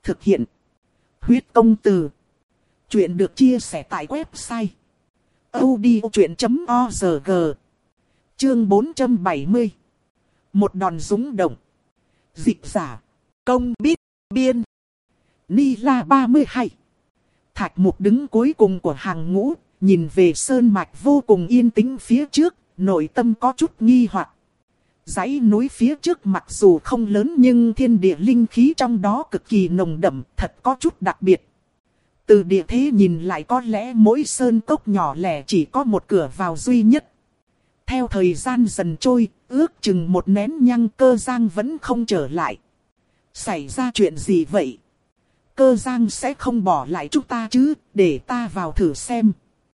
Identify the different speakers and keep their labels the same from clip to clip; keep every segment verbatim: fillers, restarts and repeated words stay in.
Speaker 1: Thực hiện. Huyết công từ. Chuyện được chia sẻ tại website audiochuyện chấm org. Chương bốn trăm bảy mươi. Một đòn rúng động. Dịch giả. Công biết. Biên. Ni La ba mươi hai. Thạch Mục đứng cuối cùng của hàng ngũ, nhìn về sơn mạch vô cùng yên tĩnh phía trước, nội tâm có chút nghi hoặc. Dãy núi phía trước mặc dù không lớn nhưng thiên địa linh khí trong đó cực kỳ nồng đậm, thật có chút đặc biệt. Từ địa thế nhìn lại có lẽ mỗi sơn cốc nhỏ lẻ chỉ có một cửa vào duy nhất. Theo thời gian dần trôi, ước chừng một nén nhang Cơ Giang vẫn không trở lại. Xảy ra chuyện gì vậy? Cơ Giang sẽ không bỏ lại chúng ta chứ, để ta vào thử xem.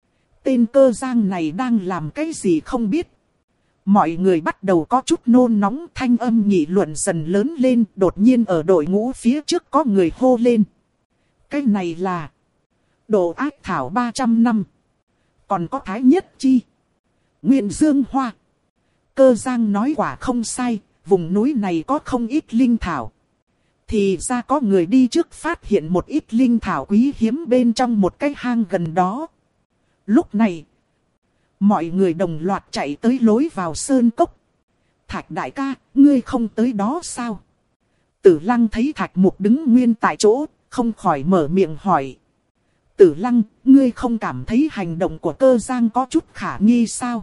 Speaker 1: Tên Cơ Giang này đang làm cái gì không biết. Mọi người bắt đầu có chút nôn nóng, thanh âm nghị luận dần lớn lên, đột nhiên ở đội ngũ phía trước có người hô lên. Cái này là Độ Ác Thảo ba trăm năm. Còn có Thái Nhất Chi, Nguyên Dương Hoa. Cơ Giang nói quả không sai, vùng núi này có không ít linh thảo. Thì ra có người đi trước phát hiện một ít linh thảo quý hiếm bên trong một cái hang gần đó. Lúc này, mọi người đồng loạt chạy tới lối vào sơn cốc. Thạch đại ca, ngươi không tới đó sao? Tử Lăng thấy Thạch Mục đứng nguyên tại chỗ, không khỏi mở miệng hỏi. Tử Lăng, ngươi không cảm thấy hành động của Cơ Giang có chút khả nghi sao?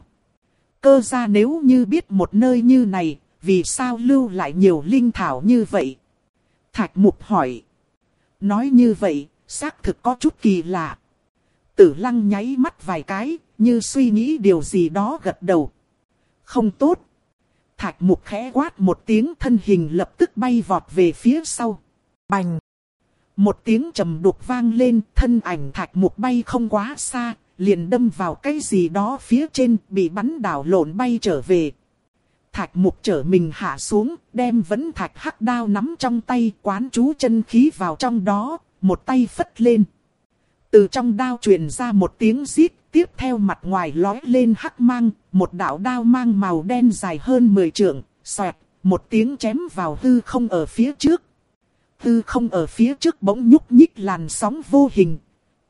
Speaker 1: Cơ gia nếu như biết một nơi như này, vì sao lưu lại nhiều linh thảo như vậy? Thạch Mục hỏi. Nói như vậy, xác thực có chút kỳ lạ. Tử Lăng nháy mắt vài cái, như suy nghĩ điều gì đó gật đầu. Không tốt. Thạch Mục khẽ quát một tiếng, thân hình lập tức bay vọt về phía sau. Bành. Một tiếng trầm đục vang lên, thân ảnh Thạch Mục bay không quá xa, liền đâm vào cái gì đó phía trên, bị bắn đảo lộn bay trở về. Thạch Mục trở mình hạ xuống, đem vấn thạch hắc đao nắm trong tay, quán chú chân khí vào trong đó, một tay phất lên. Từ trong đao truyền ra một tiếng rít, tiếp theo mặt ngoài lói lên hắc mang, một đạo đao mang màu đen dài hơn mười trượng, xoẹt, một tiếng chém vào hư không ở phía trước. Hư không ở phía trước bỗng nhúc nhích làn sóng vô hình.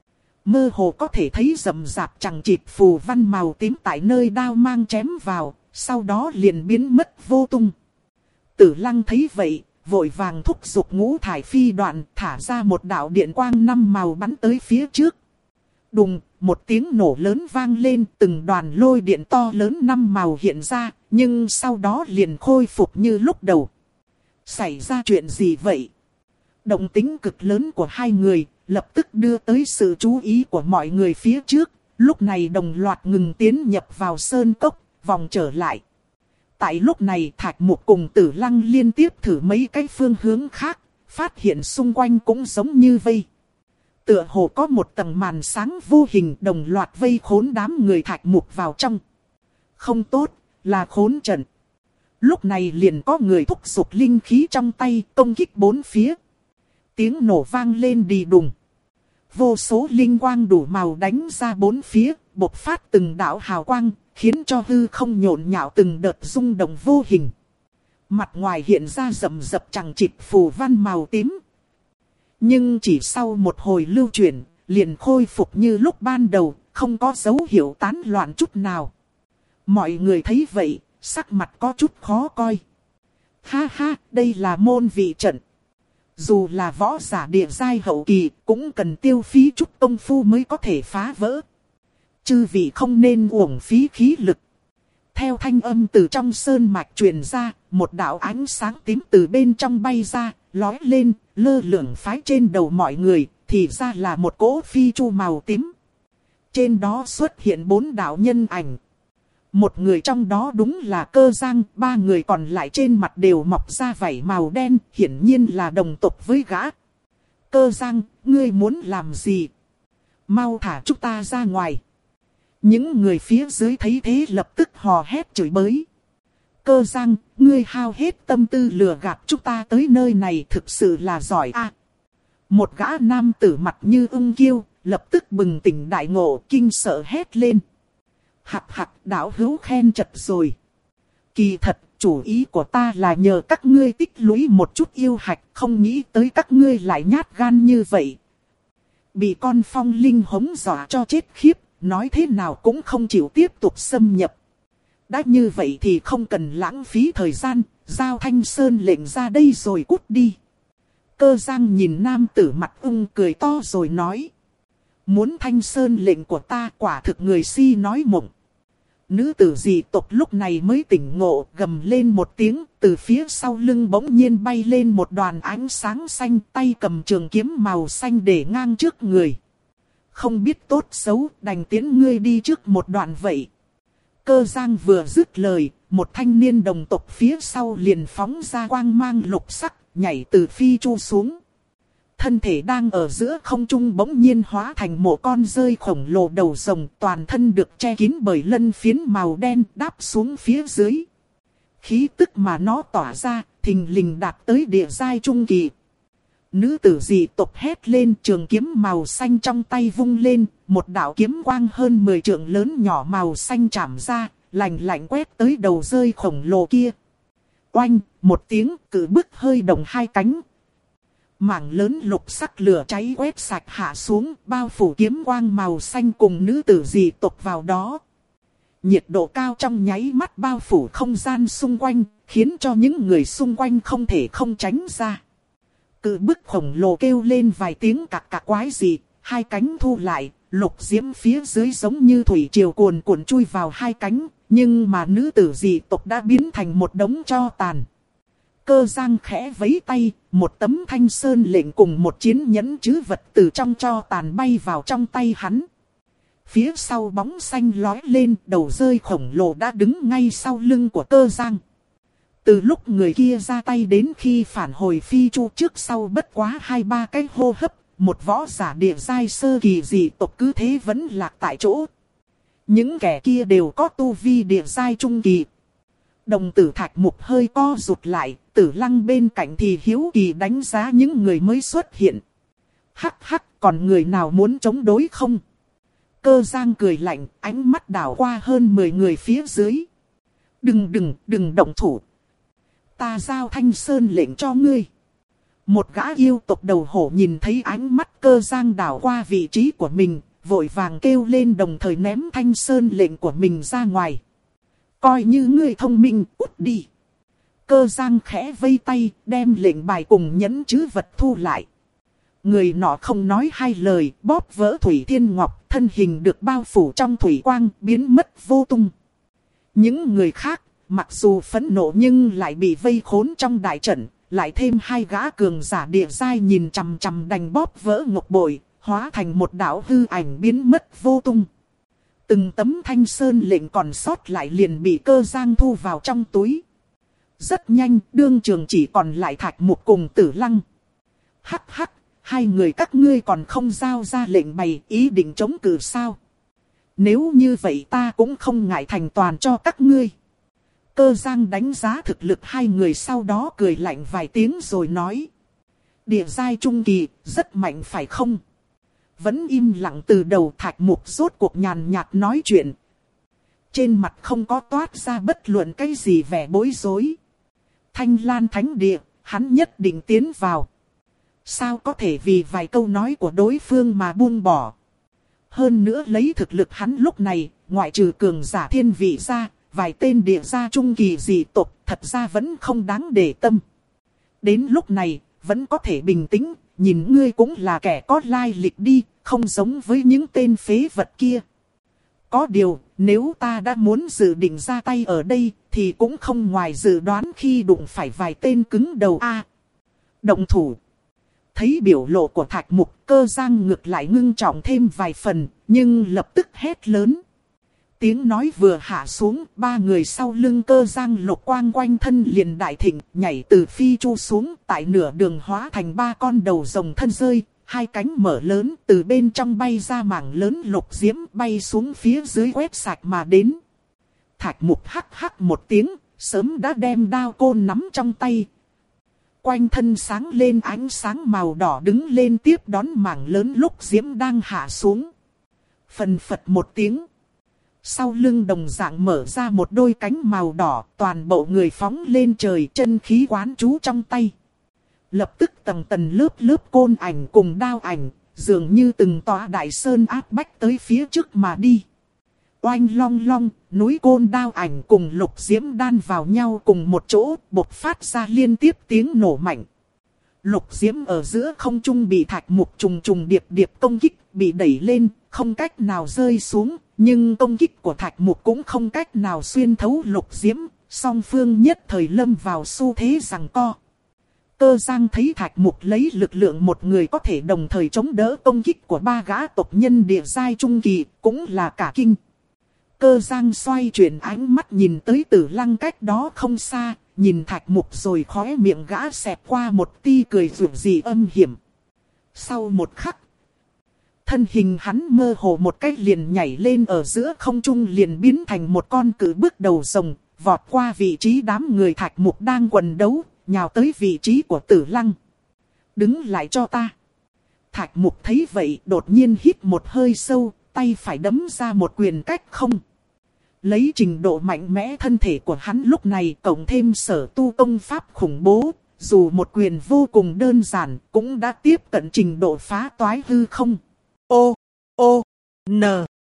Speaker 1: Mơ hồ có thể thấy rậm rạp chằng chịt phù văn màu tím tại nơi đao mang chém vào, sau đó liền biến mất vô tung. Tử Lăng thấy vậy, vội vàng thúc giục ngũ thải phi đoạn, thả ra một đạo điện quang năm màu bắn tới phía trước. Đùng, một tiếng nổ lớn vang lên, từng đoàn lôi điện to lớn năm màu hiện ra, nhưng sau đó liền khôi phục như lúc đầu. Xảy ra chuyện gì vậy? Động tĩnh cực lớn của hai người, lập tức đưa tới sự chú ý của mọi người phía trước, lúc này đồng loạt ngừng tiến nhập vào sơn cốc, vòng trở lại. Tại lúc này Thạch Mục cùng Tử Lăng liên tiếp thử mấy cái phương hướng khác, phát hiện xung quanh cũng giống như vây. Tựa hồ có một tầng màn sáng vô hình đồng loạt vây khốn đám người Thạch Mục vào trong. Không tốt, là khốn trận. Lúc này liền có người thúc giục linh khí trong tay công kích bốn phía. Tiếng nổ vang lên đi đùng. Vô số linh quang đủ màu đánh ra bốn phía, bộc phát từng đạo hào quang, khiến cho hư không nhộn nhạo từng đợt rung động vô hình. Mặt ngoài hiện ra rậm rập chằng chịt phù văn màu tím. Nhưng chỉ sau một hồi lưu chuyển, liền khôi phục như lúc ban đầu, không có dấu hiệu tán loạn chút nào. Mọi người thấy vậy, sắc mặt có chút khó coi. Ha ha, đây là môn vị trận. Dù là võ giả địa giai hậu kỳ, cũng cần tiêu phí chút công phu mới có thể phá vỡ. Chư vị không nên uổng phí khí lực. Theo thanh âm từ trong sơn mạch truyền ra, một đạo ánh sáng tím từ bên trong bay ra, lói lên, lơ lửng phái trên đầu mọi người, thì ra là một cỗ phi chu màu tím. Trên đó xuất hiện bốn đạo nhân ảnh. Một người trong đó đúng là Cơ Giang, ba người còn lại trên mặt đều mọc ra vảy màu đen, hiển nhiên là đồng tộc với gã. Cơ Giang, ngươi muốn làm gì? Mau thả chúng ta ra ngoài. Những người phía dưới thấy thế lập tức hò hét chửi bới. Cơ Giang, ngươi hao hết tâm tư lừa gạt chúng ta tới nơi này thực sự là giỏi a. À, một gã nam tử mặt như ưng kiêu, lập tức bừng tỉnh đại ngộ, kinh sợ hét lên. Hạc hạc, đạo hữu khen chật rồi. Kỳ thật, chủ ý của ta là nhờ các ngươi tích lũy một chút yêu hạch, không nghĩ tới các ngươi lại nhát gan như vậy. Bị con phong linh hống dọa cho chết khiếp, nói thế nào cũng không chịu tiếp tục xâm nhập. Đã như vậy thì không cần lãng phí thời gian, giao Thanh Sơn lệnh ra đây rồi cút đi. Cơ Giang nhìn nam tử mặt ưng cười to rồi nói. Muốn Thanh Sơn lệnh của ta, quả thực người si nói mộng. Nữ tử dị tộc lúc này mới tỉnh ngộ, gầm lên một tiếng, từ phía sau lưng bỗng nhiên bay lên một đoàn ánh sáng xanh, tay cầm trường kiếm màu xanh để ngang trước người. Không biết tốt xấu, đành tiễn ngươi đi trước một đoạn vậy. Cơ Giang vừa dứt lời, một thanh niên đồng tộc phía sau liền phóng ra quang mang lục sắc, nhảy từ phi chu xuống. Thân thể đang ở giữa không trung bỗng nhiên hóa thành một con rơi khổng lồ đầu rồng, toàn thân được che kín bởi lân phiến màu đen đáp xuống phía dưới. Khí tức mà nó tỏa ra, thình lình đạt tới địa giai trung kỳ. Nữ tử dị tộc hét lên, trường kiếm màu xanh trong tay vung lên, một đạo kiếm quang hơn mười trượng lớn nhỏ màu xanh chạm ra, lạnh lạnh quét tới đầu rơi khổng lồ kia. Oanh, một tiếng, cự bức hơi động hai cánh. Mảng lớn lục sắc lửa cháy quét sạch hạ xuống, bao phủ kiếm quang màu xanh cùng nữ tử dị tộc vào đó. Nhiệt độ cao trong nháy mắt bao phủ không gian xung quanh, khiến cho những người xung quanh không thể không tránh ra. Cự bức khổng lồ kêu lên vài tiếng cạc cạc quái dị, hai cánh thu lại, lục diễm phía dưới giống như thủy triều cuồn cuộn chui vào hai cánh, nhưng mà nữ tử dị tộc đã biến thành một đống tro tàn. Cơ Giang khẽ vẫy tay, một tấm Thanh Sơn lệnh cùng một chiến nhẫn trữ vật từ trong tro tàn bay vào trong tay hắn. Phía sau bóng xanh lói lên, đầu rơi khổng lồ đã đứng ngay sau lưng của Cơ Giang. Từ lúc người kia ra tay đến khi phản hồi phi chu trước sau bất quá hai ba cái hô hấp, một võ giả địa giai sơ kỳ dị tộc cứ thế vẫn lạc tại chỗ. Những kẻ kia đều có tu vi địa giai trung kỳ. Đồng tử Thạch Mục hơi co rụt lại, Tử Lăng bên cạnh thì hiếu kỳ đánh giá những người mới xuất hiện. Hắc hắc, còn người nào muốn chống đối không? Cơ Giang cười lạnh, ánh mắt đảo qua hơn mười người phía dưới. Đừng đừng, đừng động thủ. Ta giao Thanh Sơn lệnh cho ngươi. Một gã yêu tộc đầu hổ nhìn thấy ánh mắt Cơ Giang đảo qua vị trí của mình, vội vàng kêu lên đồng thời ném Thanh Sơn lệnh của mình ra ngoài. Coi như ngươi thông minh, cút đi. Cơ Giang khẽ vây tay, đem lệnh bài cùng nhẫn trữ vật thu lại. Người nọ không nói hai lời, bóp vỡ Thủy Thiên Ngọc, thân hình được bao phủ trong thủy quang, biến mất vô tung. Những người khác, mặc dù phẫn nộ nhưng lại bị vây khốn trong đại trận, lại thêm hai gã cường giả địa giai nhìn chằm chằm đành bóp vỡ ngọc bội, hóa thành một đạo hư ảnh biến mất vô tung. Từng tấm Thanh Sơn lệnh còn sót lại liền bị Cơ Giang thu vào trong túi. Rất nhanh, đương trường chỉ còn lại Thạch Mục cùng Tử Lăng. Hắc hắc, hai người các ngươi còn không giao ra lệnh bày, ý định chống cự sao? Nếu như vậy ta cũng không ngại thành toàn cho các ngươi. Cơ Giang đánh giá thực lực hai người, sau đó cười lạnh vài tiếng rồi nói. Địa giai trung kỳ, rất mạnh phải không? Vẫn im lặng từ đầu. Thạch Mục rốt cuộc nhàn nhạt nói chuyện. Trên mặt không có toát ra bất luận cái gì vẻ bối rối. Thanh Lan Thánh Địa, hắn nhất định tiến vào. Sao có thể vì vài câu nói của đối phương mà buông bỏ? Hơn nữa lấy thực lực hắn lúc này, ngoại trừ cường giả thiên vị ra, vài tên địa gia trung kỳ dị tộc thật ra vẫn không đáng để tâm. Đến lúc này, vẫn có thể bình tĩnh, nhìn ngươi cũng là kẻ có lai lịch đi, không giống với những tên phế vật kia. Có điều, nếu ta đã muốn dự định ra tay ở đây, thì cũng không ngoài dự đoán khi đụng phải vài tên cứng đầu a. Động thủ. Thấy biểu lộ của Thạch Mục, Cơ Giang ngược lại ngưng trọng thêm vài phần, nhưng lập tức hét lớn. Tiếng nói vừa hạ xuống, ba người sau lưng Cơ Giang lục quang quanh thân liền đại thịnh, nhảy từ phi chu xuống, tại nửa đường hóa thành ba con đầu rồng thân rơi, hai cánh mở lớn, từ bên trong bay ra mảng lớn lục diễm bay xuống phía dưới quét sạch mà đến. Thạch Mục hắc hắc một tiếng, sớm đã đem đao côn nắm trong tay. Quanh thân sáng lên ánh sáng màu đỏ đứng lên tiếp đón mảng lớn lúc diễm đang hạ xuống. Phần phật một tiếng. sau lưng đồng dạng mở ra một đôi cánh màu đỏ, toàn bộ người phóng lên trời, chân khí quán trú trong tay. Lập tức tầng tầng lớp lớp côn ảnh cùng đao ảnh, dường như từng tòa đại sơn áp bách tới phía trước mà đi. Oanh long long, núi côn đao ảnh cùng lục diễm đan vào nhau cùng một chỗ, bộc phát ra liên tiếp tiếng nổ mạnh. Lục diễm ở giữa không trung bị thạch mục trùng trùng điệp điệp công kích, bị đẩy lên, không cách nào rơi xuống, nhưng công kích của thạch mục cũng không cách nào xuyên thấu lục diễm, song phương nhất thời lâm vào xu thế giằng co. Cơ Giang thấy thạch mục lấy lực lượng một người có thể đồng thời chống đỡ công kích của ba gã tộc nhân địa giai trung kỳ, cũng là cả kinh. Cơ Giang xoay chuyển ánh mắt nhìn tới Tử Lăng cách đó không xa, nhìn thạch mục rồi khóe miệng gã xẹt qua một tia cười rủi dị âm hiểm. Sau một khắc, thân hình hắn mơ hồ một cách liền nhảy lên ở giữa không trung, liền biến thành một con cự bước đầu rồng, vọt qua vị trí đám người thạch mục đang quần đấu, nhào tới vị trí của Tử Lăng. Đứng lại cho ta. Thạch mục thấy vậy đột nhiên hít một hơi sâu, tay phải đấm ra một quyền cách không. Lấy trình độ mạnh mẽ thân thể của hắn lúc này cộng thêm sở tu công pháp khủng bố, dù một quyền vô cùng đơn giản cũng đã tiếp cận trình độ phá toái hư không. Ô, ô, n,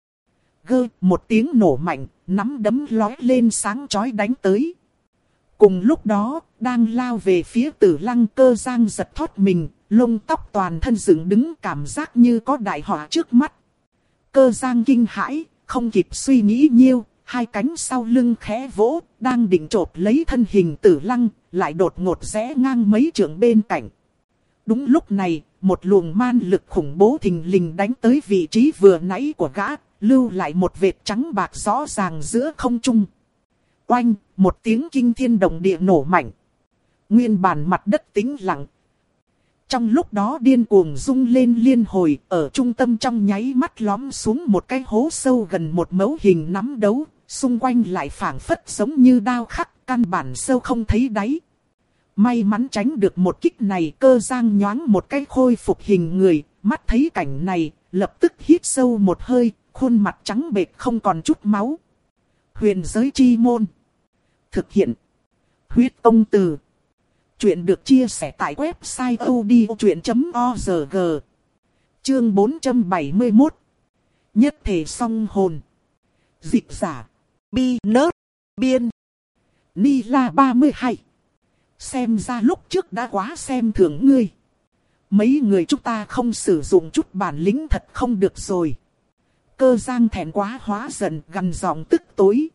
Speaker 1: gơ, một tiếng nổ mạnh, nắm đấm lói lên sáng chói đánh tới. Cùng lúc đó, đang lao về phía Tử Lăng, Cơ Giang giật thoát mình, lông tóc toàn thân dựng đứng, cảm giác như có đại họa trước mắt. Cơ Giang kinh hãi, không kịp suy nghĩ nhiều, hai cánh sau lưng khẽ vỗ, đang định chộp lấy thân hình Tử Lăng, lại đột ngột rẽ ngang mấy trượng bên cạnh. Đúng lúc này, một luồng man lực khủng bố thình lình đánh tới vị trí vừa nãy của gã, lưu lại một vệt trắng bạc rõ ràng giữa không trung. Oanh, một tiếng kinh thiên động địa nổ mạnh. Nguyên bản mặt đất tĩnh lặng. Trong lúc đó điên cuồng rung lên liên hồi, ở trung tâm trong nháy mắt lõm xuống một cái hố sâu gần một mẫu hình nắm đấu, xung quanh lại phảng phất giống như đao khắc, căn bản sâu không thấy đáy. May mắn tránh được một kích này, Cơ Giang nhoáng một cái khôi phục hình người, mắt thấy cảnh này, lập tức hít sâu một hơi, khuôn mặt trắng bệch không còn chút máu. Huyền giới chi môn. Thực hiện. Huyết công từ. Chuyện được chia sẻ tại website odchuyện chấm org. Chương bốn trăm bảy mươi mốt. Nhất thể song hồn. Dịch giả. Bi nớt. Biên. Ni la ba mươi hai. Xem ra lúc trước đã quá xem thường ngươi. Mấy người chúng ta không sử dụng chút bản lĩnh thật không được rồi. Cơ Giang thẹn quá hóa giận, gằn giọng tức tối.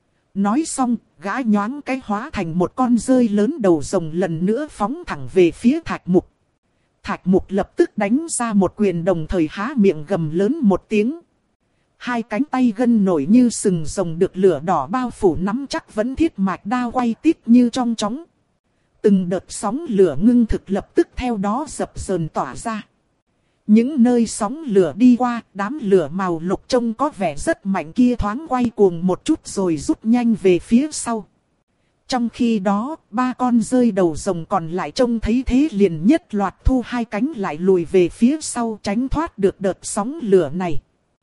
Speaker 1: Nói xong, gã nhoáng cái hóa thành một con rơi lớn đầu rồng lần nữa phóng thẳng về phía Thạch Mục. Thạch Mục lập tức đánh ra một quyền, đồng thời há miệng gầm lớn một tiếng. Hai cánh tay gân nổi như sừng rồng được lửa đỏ bao phủ nắm chắc vẫn thiết mạch đao quay tít như trong chóng. Từng đợt sóng lửa ngưng thực lập tức theo đó dập dờn tỏa ra. Những nơi sóng lửa đi qua, đám lửa màu lục trông có vẻ rất mạnh kia thoáng quay cuồng một chút rồi rút nhanh về phía sau. Trong khi đó, ba con rơi đầu rồng còn lại trông thấy thế liền nhất loạt thu hai cánh lại lùi về phía sau, tránh thoát được đợt sóng lửa này.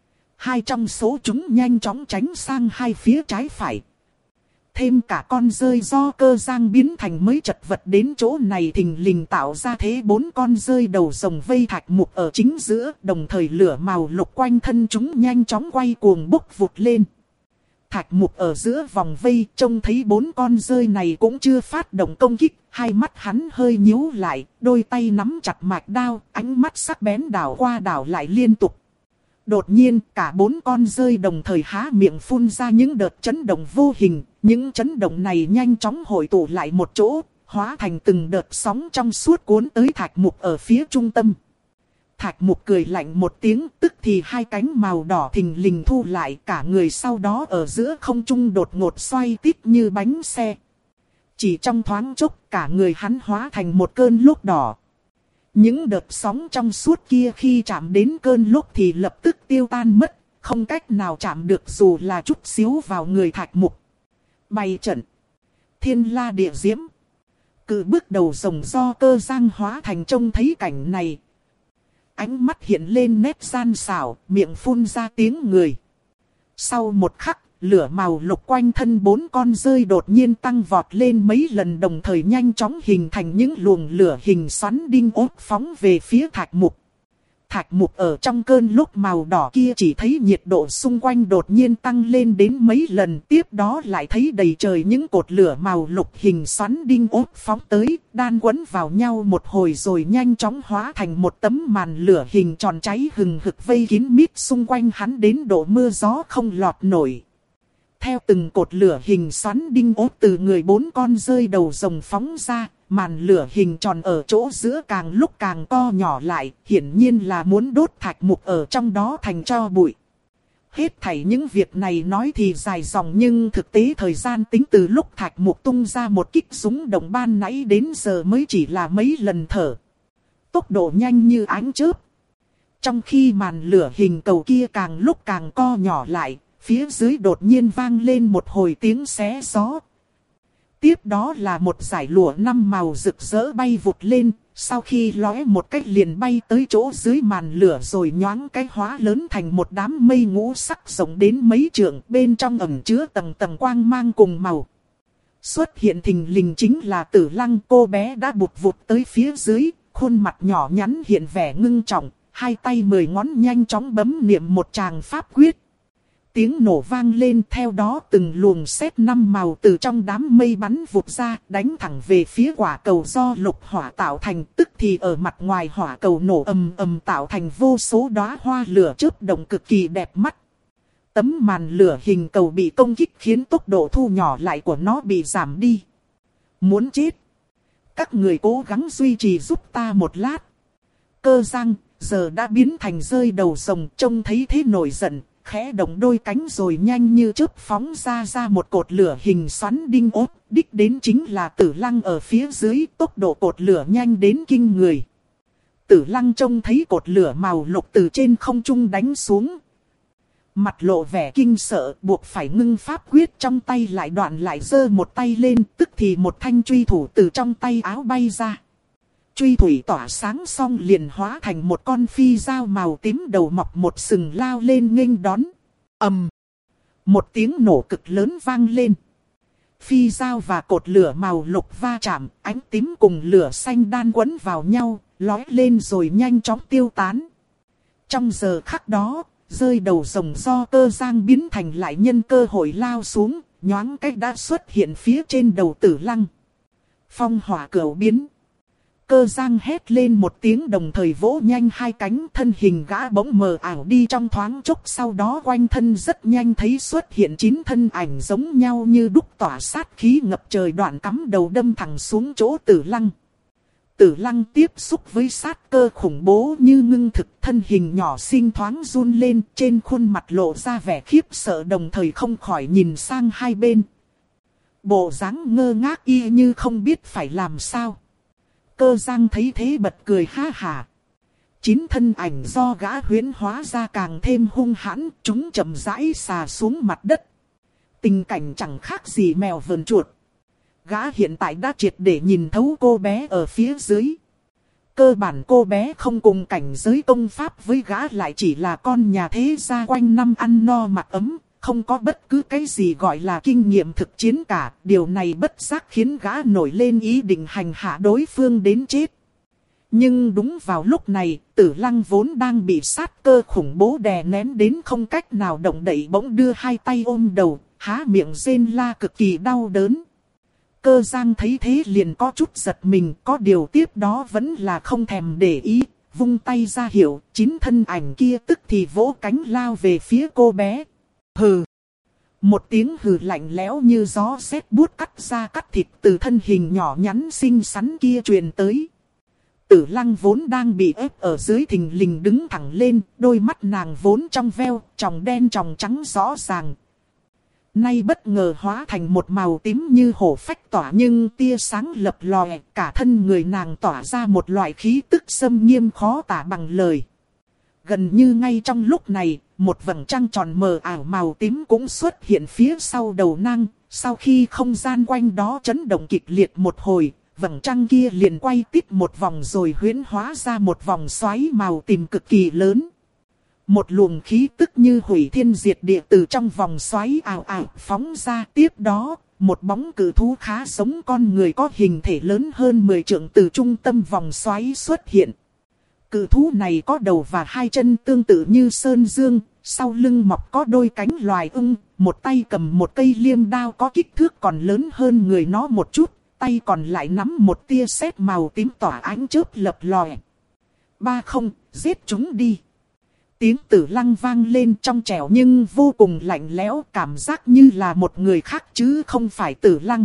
Speaker 1: Hai trong số chúng nhanh chóng tránh sang hai phía trái phải. Thêm cả con rơi do Cơ Giang biến thành mới chật vật đến chỗ này thình lình tạo ra thế bốn con rơi đầu rồng vây Thạch Mục ở chính giữa, đồng thời lửa màu lục quanh thân chúng nhanh chóng quay cuồng bốc vụt lên. Thạch Mục ở giữa vòng vây trông thấy bốn con rơi này cũng chưa phát động công kích, hai mắt hắn hơi nhíu lại, đôi tay nắm chặt mạch đao, ánh mắt sắc bén đảo qua đảo lại liên tục. Đột nhiên, cả bốn con rơi đồng thời há miệng phun ra những đợt chấn động vô hình. Những chấn động này nhanh chóng hội tụ lại một chỗ, hóa thành từng đợt sóng trong suốt cuốn tới Thạch Mục ở phía trung tâm. Thạch Mục cười lạnh một tiếng, tức thì hai cánh màu đỏ thình lình thu lại, cả người sau đó ở giữa không trung đột ngột xoay tít như bánh xe. Chỉ trong thoáng chốc, cả người hắn hóa thành một cơn lốc đỏ. Những đợt sóng trong suốt kia khi chạm đến cơn lốc thì lập tức tiêu tan mất, không cách nào chạm được dù là chút xíu vào người Thạch Mục. Bày trận. Thiên la địa diễm. Cự bước đầu rồng do Cơ Giang hóa thành trông thấy cảnh này. Ánh mắt hiện lên nét gian xảo, miệng phun ra tiếng người. Sau một khắc, lửa màu lục quanh thân bốn con rơi đột nhiên tăng vọt lên mấy lần, đồng thời nhanh chóng hình thành những luồng lửa hình xoắn đinh ốp phóng về phía Thạch Mục. Thạch Mục ở trong cơn lúc màu đỏ kia chỉ thấy nhiệt độ xung quanh đột nhiên tăng lên đến mấy lần, tiếp đó lại thấy đầy trời những cột lửa màu lục hình xoắn đinh ốp phóng tới, đan quấn vào nhau một hồi rồi nhanh chóng hóa thành một tấm màn lửa hình tròn cháy hừng hực vây kín mít xung quanh hắn đến độ mưa gió không lọt nổi. Theo từng cột lửa hình xoắn đinh ốp từ người bốn con rơi đầu rồng phóng ra, màn lửa hình tròn ở chỗ giữa càng lúc càng co nhỏ lại, hiển nhiên là muốn đốt Thạch Mục ở trong đó thành tro bụi. Hết thảy những việc này nói thì dài dòng, nhưng thực tế thời gian tính từ lúc Thạch Mục tung ra một kích súng đồng ban nãy đến giờ mới chỉ là mấy lần thở. Tốc độ nhanh như ánh chớp. Trong khi màn lửa hình cầu kia càng lúc càng co nhỏ lại, phía dưới đột nhiên vang lên một hồi tiếng xé gió. Tiếp đó là một dải lụa năm màu rực rỡ bay vụt lên, sau khi lóe một cách liền bay tới chỗ dưới màn lửa rồi nhoáng cái hóa lớn thành một đám mây ngũ sắc rộng đến mấy trượng, bên trong ẩn chứa tầng tầng quang mang cùng màu. Xuất hiện thình lình chính là Tử Lăng, cô bé đã bụt vụt tới phía dưới, khuôn mặt nhỏ nhắn hiện vẻ ngưng trọng, hai tay mười ngón nhanh chóng bấm niệm một tràng pháp quyết. Tiếng nổ vang lên, theo đó từng luồng sét năm màu từ trong đám mây bắn vụt ra, đánh thẳng về phía quả cầu do lục hỏa tạo thành, tức thì ở mặt ngoài hỏa cầu nổ ầm ầm tạo thành vô số đóa hoa lửa chớp động cực kỳ đẹp mắt. Tấm màn lửa hình cầu bị công kích khiến tốc độ thu nhỏ lại của nó bị giảm đi. Muốn chết? Các người cố gắng duy trì giúp ta một lát. Cơ Giang giờ đã biến thành rơi đầu rồng, trông thấy thế nổi giận, khẽ động đôi cánh rồi nhanh như chớp phóng ra ra một cột lửa hình xoắn đinh ốp, đích đến chính là Tử Lăng ở phía dưới, tốc độ cột lửa nhanh đến kinh người. Tử Lăng trông thấy cột lửa màu lục từ trên không trung đánh xuống, mặt lộ vẻ kinh sợ, buộc phải ngưng pháp quyết trong tay lại, đoạn lại giơ một tay lên, tức thì một thanh truy thủ từ trong tay áo bay ra. Truy thủy tỏa sáng xong liền hóa thành một con phi dao màu tím, đầu mọc một sừng lao lên nghênh đón. Ầm! Một tiếng nổ cực lớn vang lên. Phi dao và cột lửa màu lục va chạm, ánh tím cùng lửa xanh đan quấn vào nhau, lói lên rồi nhanh chóng tiêu tán. Trong giờ khắc đó, rơi đầu rồng do Cơ Giang biến thành lại nhân cơ hội lao xuống, nhoáng cách đã xuất hiện phía trên đầu Tử Lăng. Phong hỏa cửu biến. Cơ Giang hét lên một tiếng, đồng thời vỗ nhanh hai cánh, thân hình gã bỗng mờ ảo đi trong thoáng chốc, sau đó quanh thân rất nhanh thấy xuất hiện chín thân ảnh giống nhau như đúc, tỏa sát khí ngập trời, đoạn cắm đầu đâm thẳng xuống chỗ Tử Lăng. Tử Lăng tiếp xúc với sát cơ khủng bố như ngưng thực, thân hình nhỏ xinh thoáng run lên, trên khuôn mặt lộ ra vẻ khiếp sợ, đồng thời không khỏi nhìn sang hai bên. Bộ dáng ngơ ngác y như không biết phải làm sao. Cơ Giang thấy thế bật cười ha hả. Chín thân ảnh do gã huyễn hóa ra càng thêm hung hãn, chúng chậm rãi xà xuống mặt đất. Tình cảnh chẳng khác gì mèo vờn chuột. Gã hiện tại đã triệt để nhìn thấu cô bé ở phía dưới. Cơ bản cô bé không cùng cảnh giới công pháp với gã, lại chỉ là con nhà thế gia quanh năm ăn no mặc ấm, không có bất cứ cái gì gọi là kinh nghiệm thực chiến cả. Điều này bất giác khiến gã nổi lên ý định hành hạ đối phương đến chết. Nhưng đúng vào lúc này, Tử Lăng vốn đang bị sát cơ khủng bố đè nén đến không cách nào động đậy, bỗng đưa hai tay ôm đầu, há miệng rên la cực kỳ đau đớn. Cơ Giang thấy thế liền có chút giật mình, có điều tiếp đó vẫn là không thèm để ý, vung tay ra hiệu, chín thân ảnh kia tức thì vỗ cánh lao về phía cô bé. Hừ! Một tiếng hừ lạnh lẽo như gió sét buốt cắt da cắt thịt từ thân hình nhỏ nhắn xinh xắn kia truyền tới. Tử Lăng vốn đang bị ép ở dưới thình lình đứng thẳng lên, đôi mắt nàng vốn trong veo, tròng đen tròng trắng rõ ràng. Nay bất ngờ hóa thành một màu tím như hổ phách tỏa, nhưng tia sáng lập lòe, cả thân người nàng tỏa ra một loại khí tức xâm nghiêm khó tả bằng lời. Gần như ngay trong lúc này, một vầng trăng tròn mờ ảo màu tím cũng xuất hiện phía sau đầu nàng. Sau khi không gian quanh đó chấn động kịch liệt một hồi, vầng trăng kia liền quay tít một vòng rồi huyễn hóa ra một vòng xoáy màu tím cực kỳ lớn. Một luồng khí tức như hủy thiên diệt địa từ trong vòng xoáy ảo ảo phóng ra. Tiếp đó, một bóng cự thú khá giống con người có hình thể lớn hơn mười trượng từ trung tâm vòng xoáy xuất hiện. Cự thú này có đầu và hai chân tương tự như sơn dương, sau lưng mọc có đôi cánh loài ưng, một tay cầm một cây liêm đao có kích thước còn lớn hơn người nó một chút, tay còn lại nắm một tia sét màu tím tỏa ánh chớp lập lòe. Ba không, giết chúng đi. Tiếng Tử Lăng vang lên trong trẻo nhưng vô cùng lạnh lẽo, cảm giác như là một người khác chứ không phải Tử Lăng.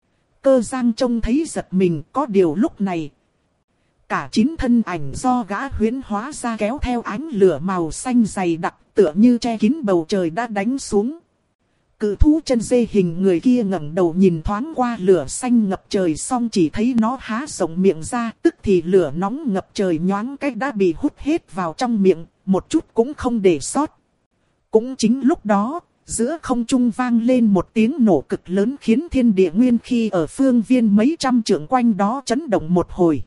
Speaker 1: Cơ Giang trông thấy giật mình, có điều lúc này cả chín thân ảnh do gã huyễn hóa ra kéo theo ánh lửa màu xanh dày đặc, tựa như che kín bầu trời đã đánh xuống. Cự thú chân dê hình người kia ngẩng đầu nhìn thoáng qua lửa xanh ngập trời, xong chỉ thấy nó há rộng miệng ra, tức thì lửa nóng ngập trời nhoáng cách đã bị hút hết vào trong miệng, một chút cũng không để sót. Cũng chính lúc đó, giữa không trung vang lên một tiếng nổ cực lớn khiến thiên địa nguyên khí ở phương viên mấy trăm trượng quanh đó chấn động một hồi.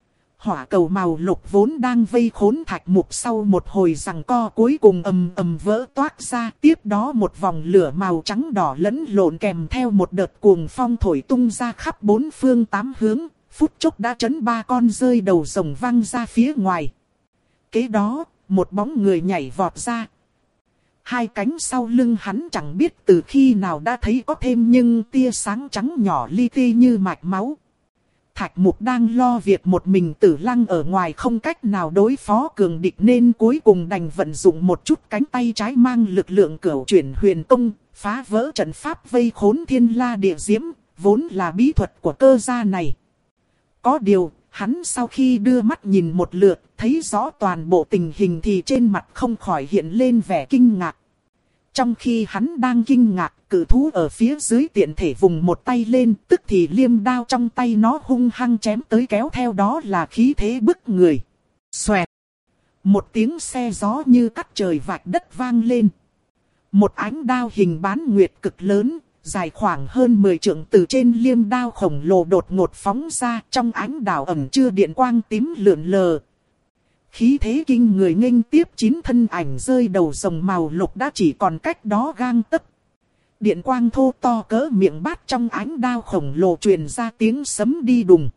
Speaker 1: Hỏa cầu màu lục vốn đang vây khốn Thạch Mục sau một hồi giằng co cuối cùng ầm ầm vỡ toác ra. Tiếp đó một vòng lửa màu trắng đỏ lẫn lộn kèm theo một đợt cuồng phong thổi tung ra khắp bốn phương tám hướng. Phút chốc đã chấn ba con rơi đầu rồng văng ra phía ngoài. Kế đó, một bóng người nhảy vọt ra. Hai cánh sau lưng hắn chẳng biết từ khi nào đã thấy có thêm nhưng tia sáng trắng nhỏ li ti như mạch máu. Thạch Mục đang lo việc một mình Tử Lăng ở ngoài không cách nào đối phó cường địch nên cuối cùng đành vận dụng một chút cánh tay trái mang lực lượng cửu chuyển huyền công, phá vỡ trận pháp vây khốn thiên la địa diễm, vốn là bí thuật của cơ gia này. Có điều, hắn sau khi đưa mắt nhìn một lượt, thấy rõ toàn bộ tình hình thì trên mặt không khỏi hiện lên vẻ kinh ngạc. Trong khi hắn đang kinh ngạc, cự thú ở phía dưới tiện thể vùng một tay lên, tức thì liêm đao trong tay nó hung hăng chém tới, kéo theo đó là khí thế bức người. Xoẹt! Một tiếng xe gió như cắt trời vạch đất vang lên. Một ánh đao hình bán nguyệt cực lớn, dài khoảng hơn mười trượng từ trên liêm đao khổng lồ đột ngột phóng ra, trong ánh đảo ẩn chứa điện quang tím lượn lờ. Khí thế kinh người nghênh tiếp chín thân ảnh rơi đầu rồng màu lục đã chỉ còn cách đó gang tấc. Điện quang thô to cỡ miệng bát trong ánh đao khổng lồ truyền ra tiếng sấm đi đùng.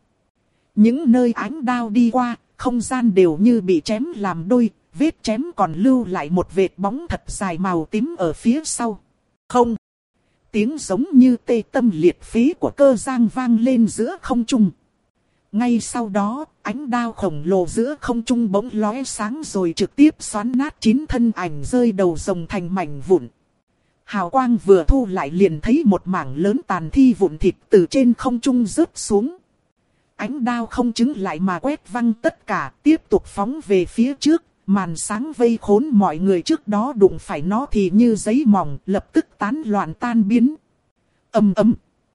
Speaker 1: Những nơi ánh đao đi qua, không gian đều như bị chém làm đôi, vết chém còn lưu lại một vệt bóng thật dài màu tím ở phía sau. Không! Tiếng giống như tê tâm liệt phế của Cơ Giang vang lên giữa không trung. Ngay sau đó, ánh đao khổng lồ giữa không trung bỗng lóe sáng rồi trực tiếp xoắn nát chín thân ảnh rơi đầu rồng thành mảnh vụn. Hào quang vừa thu lại liền thấy một mảng lớn tàn thi vụn thịt từ trên không trung rớt xuống. Ánh đao không chứng lại mà quét văng tất cả, tiếp tục phóng về phía trước. Màn sáng vây khốn mọi người trước đó đụng phải nó thì như giấy mỏng, lập tức tán loạn tan biến. Ầm ầm.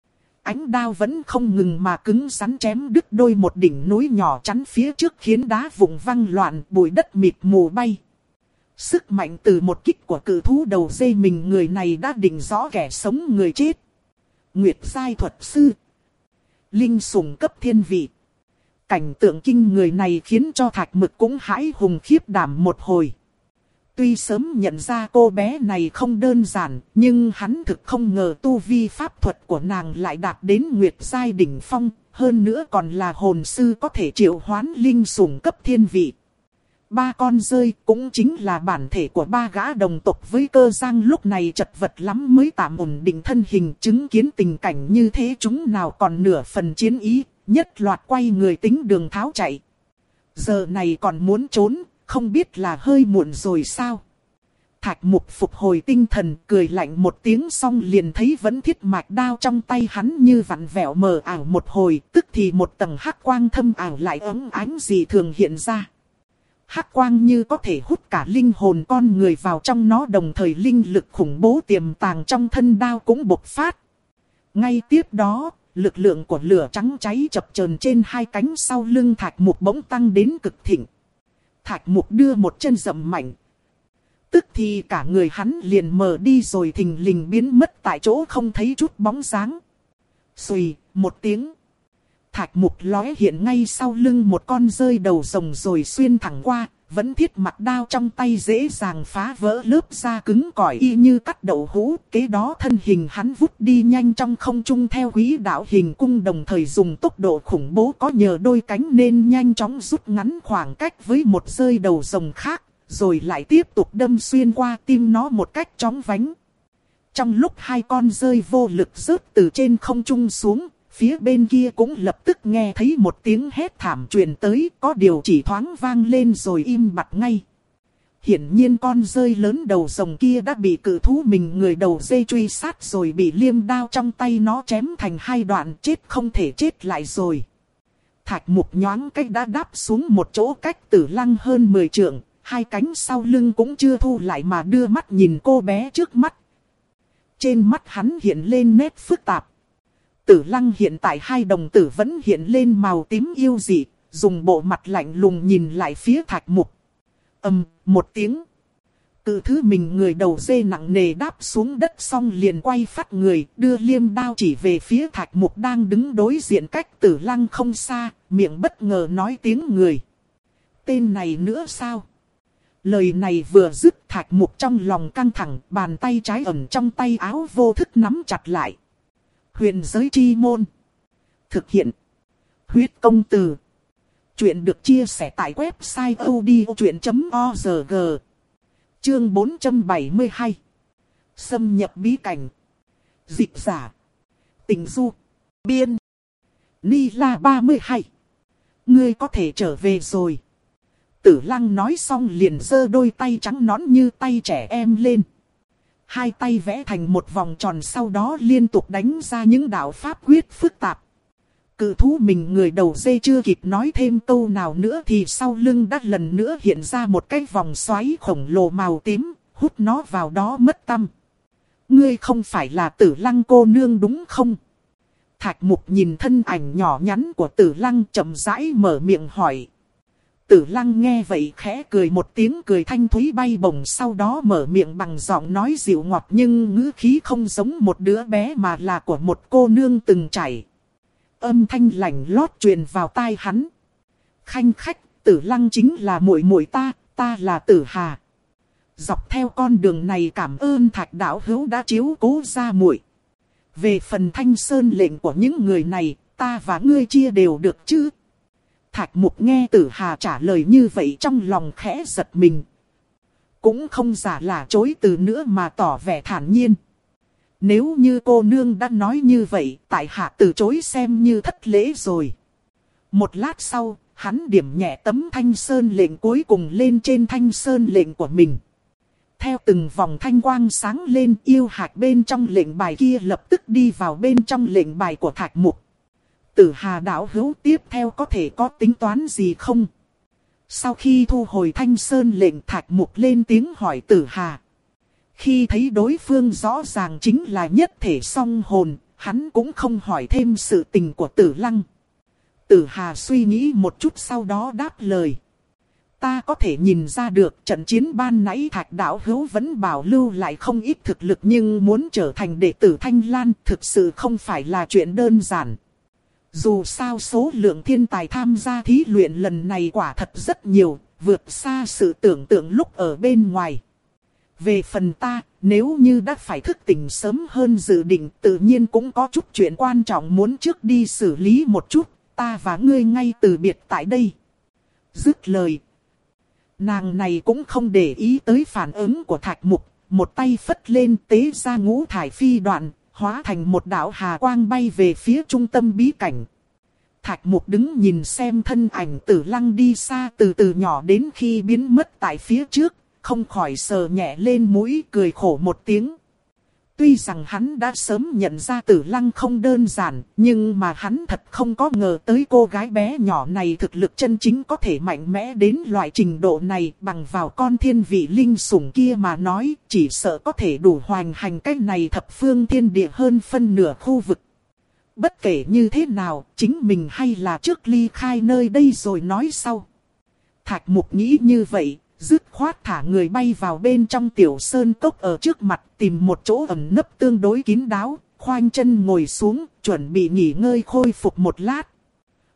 Speaker 1: Ánh đao vẫn không ngừng mà cứng rắn chém đứt đôi một đỉnh núi nhỏ chắn phía trước khiến đá vụn văng loạn, bụi đất mịt mù bay. Sức mạnh từ một kích của cự thú đầu dây mình người này đã định rõ kẻ sống người chết. Nguyệt giai thuật sư. Linh sủng cấp thiên vị. Cảnh tượng kinh người này khiến cho Thạch Mực cũng hãi hùng khiếp đảm một hồi. Tuy sớm nhận ra cô bé này không đơn giản, nhưng hắn thực không ngờ tu vi pháp thuật của nàng lại đạt đến Nguyệt giai đỉnh phong, hơn nữa còn là hồn sư có thể triệu hoán linh sủng cấp thiên vị. Ba con rơi cũng chính là bản thể của ba gã đồng tộc với Cơ Giang lúc này chật vật lắm mới tạm ổn định thân hình, chứng kiến tình cảnh như thế chúng nào còn nửa phần chiến ý, nhất loạt quay người tính đường tháo chạy. Giờ này còn muốn trốn, không biết là hơi muộn rồi sao? Thạch Mục phục hồi tinh thần, cười lạnh một tiếng xong liền thấy vẫn thiết mạch đao trong tay hắn như vặn vẹo mờ ảo một hồi, tức thì một tầng hắc quang thâm ảo lại ấm ánh dị thường hiện ra. Hắc quang như có thể hút cả linh hồn con người vào trong nó, đồng thời linh lực khủng bố tiềm tàng trong thân đao cũng bộc phát. Ngay tiếp đó, lực lượng của lửa trắng cháy chập chờn trên hai cánh sau lưng Thạch Mục bỗng tăng đến cực thịnh. Thạch Mục đưa một chân dậm mạnh. Tức thì cả người hắn liền mờ đi rồi thình lình biến mất tại chỗ không thấy chút bóng dáng. Xùy, một tiếng. Thạch Mục lóe hiện ngay sau lưng một con rơi đầu rồng rồi xuyên thẳng qua, vẫn thiết mặt đao trong tay dễ dàng phá vỡ lớp da cứng cỏi y như cắt đậu hũ. Kế đó thân hình hắn vút đi nhanh trong không trung theo quỹ đạo hình cung, đồng thời dùng tốc độ khủng bố có nhờ đôi cánh nên nhanh chóng rút ngắn khoảng cách với một rơi đầu rồng khác, rồi lại tiếp tục đâm xuyên qua tim nó một cách chóng vánh. Trong lúc hai con rơi vô lực rớt từ trên không trung xuống, phía bên kia cũng lập tức nghe thấy một tiếng hét thảm truyền tới, có điều chỉ thoáng vang lên rồi im bặt ngay. Hiển nhiên con rơi lớn đầu rồng kia đã bị cự thú mình người đầu dê truy sát rồi bị liêm đao trong tay nó chém thành hai đoạn, chết không thể chết lại rồi. Thạch Mục nhoáng cách đã đáp xuống một chỗ cách Tử Lăng hơn mười trượng, hai cánh sau lưng cũng chưa thu lại mà đưa mắt nhìn cô bé trước mắt. Trên mắt hắn hiện lên nét phức tạp. Tử Lăng hiện tại hai đồng tử vẫn hiện lên màu tím yêu dị, dùng bộ mặt lạnh lùng nhìn lại phía Thạch Mục. Ầm, một tiếng. Cự thứ mình người đầu dê nặng nề đáp xuống đất xong liền quay phát người, đưa liêm đao chỉ về phía Thạch Mục đang đứng đối diện cách Tử Lăng không xa, miệng bất ngờ nói tiếng người. Tên này nữa sao? Lời này vừa dứt, Thạch Mục trong lòng căng thẳng, bàn tay trái ẩn trong tay áo vô thức nắm chặt lại. Huyền giới chi môn. Thực hiện. Huyết công từ. Chuyện được chia sẻ tại website odchuyện chấm org. Chương bốn trăm bảy mươi hai. Xâm nhập bí cảnh. Dịch giả. Tình du. Biên. Ni La ba mươi hai. Ngươi có thể trở về rồi. Tử Lăng nói xong liền giơ đôi tay trắng nõn như tay trẻ em lên. Hai tay vẽ thành một vòng tròn, sau đó liên tục đánh ra những đạo pháp quyết phức tạp. Cự thú mình người đầu dê chưa kịp nói thêm câu nào nữa thì sau lưng đã lần nữa hiện ra một cái vòng xoáy khổng lồ màu tím, hút nó vào đó mất tăm. Ngươi không phải là Tử Lăng cô nương đúng không? Thạch Mục nhìn thân ảnh nhỏ nhắn của Tử Lăng chậm rãi mở miệng hỏi. Tử Lăng nghe vậy khẽ cười một tiếng cười thanh thúy bay bổng, sau đó mở miệng bằng giọng nói dịu ngọt nhưng ngữ khí không giống một đứa bé mà là của một cô nương từng trải. Âm thanh lạnh lót truyền vào tai hắn. Khanh khách, Tử Lăng chính là muội muội ta, ta là Tử Hà. Dọc theo con đường này cảm ơn Thạch đạo hữu đã chiếu cố ra muội. Về phần Thanh Sơn lệnh của những người này, ta và ngươi chia đều được chứ? Thạch Mục nghe Tử Hà trả lời như vậy trong lòng khẽ giật mình. Cũng không giả là chối từ nữa mà tỏ vẻ thản nhiên. Nếu như cô nương đã nói như vậy, tại hạ từ chối xem như thất lễ rồi. Một lát sau, hắn điểm nhẹ tấm Thanh Sơn lệnh cuối cùng lên trên Thanh Sơn lệnh của mình. Theo từng vòng thanh quang sáng lên, yêu hạch bên trong lệnh bài kia lập tức đi vào bên trong lệnh bài của Thạch Mục. Tử Hà đạo hữu tiếp theo có thể có tính toán gì không? Sau khi thu hồi Thanh Sơn lệnh, Thạch Mục lên tiếng hỏi Tử Hà. Khi thấy đối phương rõ ràng chính là nhất thể song hồn, hắn cũng không hỏi thêm sự tình của Tử Lăng. Tử Hà suy nghĩ một chút sau đó đáp lời. Ta có thể nhìn ra được trận chiến ban nãy Thạch đạo hữu vẫn bảo lưu lại không ít thực lực, nhưng muốn trở thành đệ tử Thanh Lan thực sự không phải là chuyện đơn giản. Dù sao số lượng thiên tài tham gia thí luyện lần này quả thật rất nhiều, vượt xa sự tưởng tượng lúc ở bên ngoài. Về phần ta, nếu như đã phải thức tỉnh sớm hơn dự định, tự nhiên cũng có chút chuyện quan trọng muốn trước đi xử lý một chút, ta và ngươi ngay từ biệt tại đây. Dứt lời, nàng này cũng không để ý tới phản ứng của Thạch Mục, một tay phất lên tế ra ngũ thải phi đoạn, hóa thành một đạo hà quang bay về phía trung tâm bí cảnh. Thạch Mục đứng nhìn xem thân ảnh Tử Lăng đi xa từ từ nhỏ đến khi biến mất tại phía trước, không khỏi sờ nhẹ lên mũi cười khổ một tiếng. Tuy rằng hắn đã sớm nhận ra Tử Lăng không đơn giản, nhưng mà hắn thật không có ngờ tới cô gái bé nhỏ này thực lực chân chính có thể mạnh mẽ đến loại trình độ này. Bằng vào con thiên vị linh sủng kia mà nói, chỉ sợ có thể đủ hoành hành cách này thập phương thiên địa hơn phân nửa khu vực. Bất kể như thế nào, chính mình hay là trước ly khai nơi đây rồi nói sau. Thạch Mục nghĩ như vậy, dứt khoát thả người bay vào bên trong tiểu sơn cốc ở trước mặt, tìm một chỗ ẩn nấp tương đối kín đáo, khoanh chân ngồi xuống, chuẩn bị nghỉ ngơi khôi phục một lát.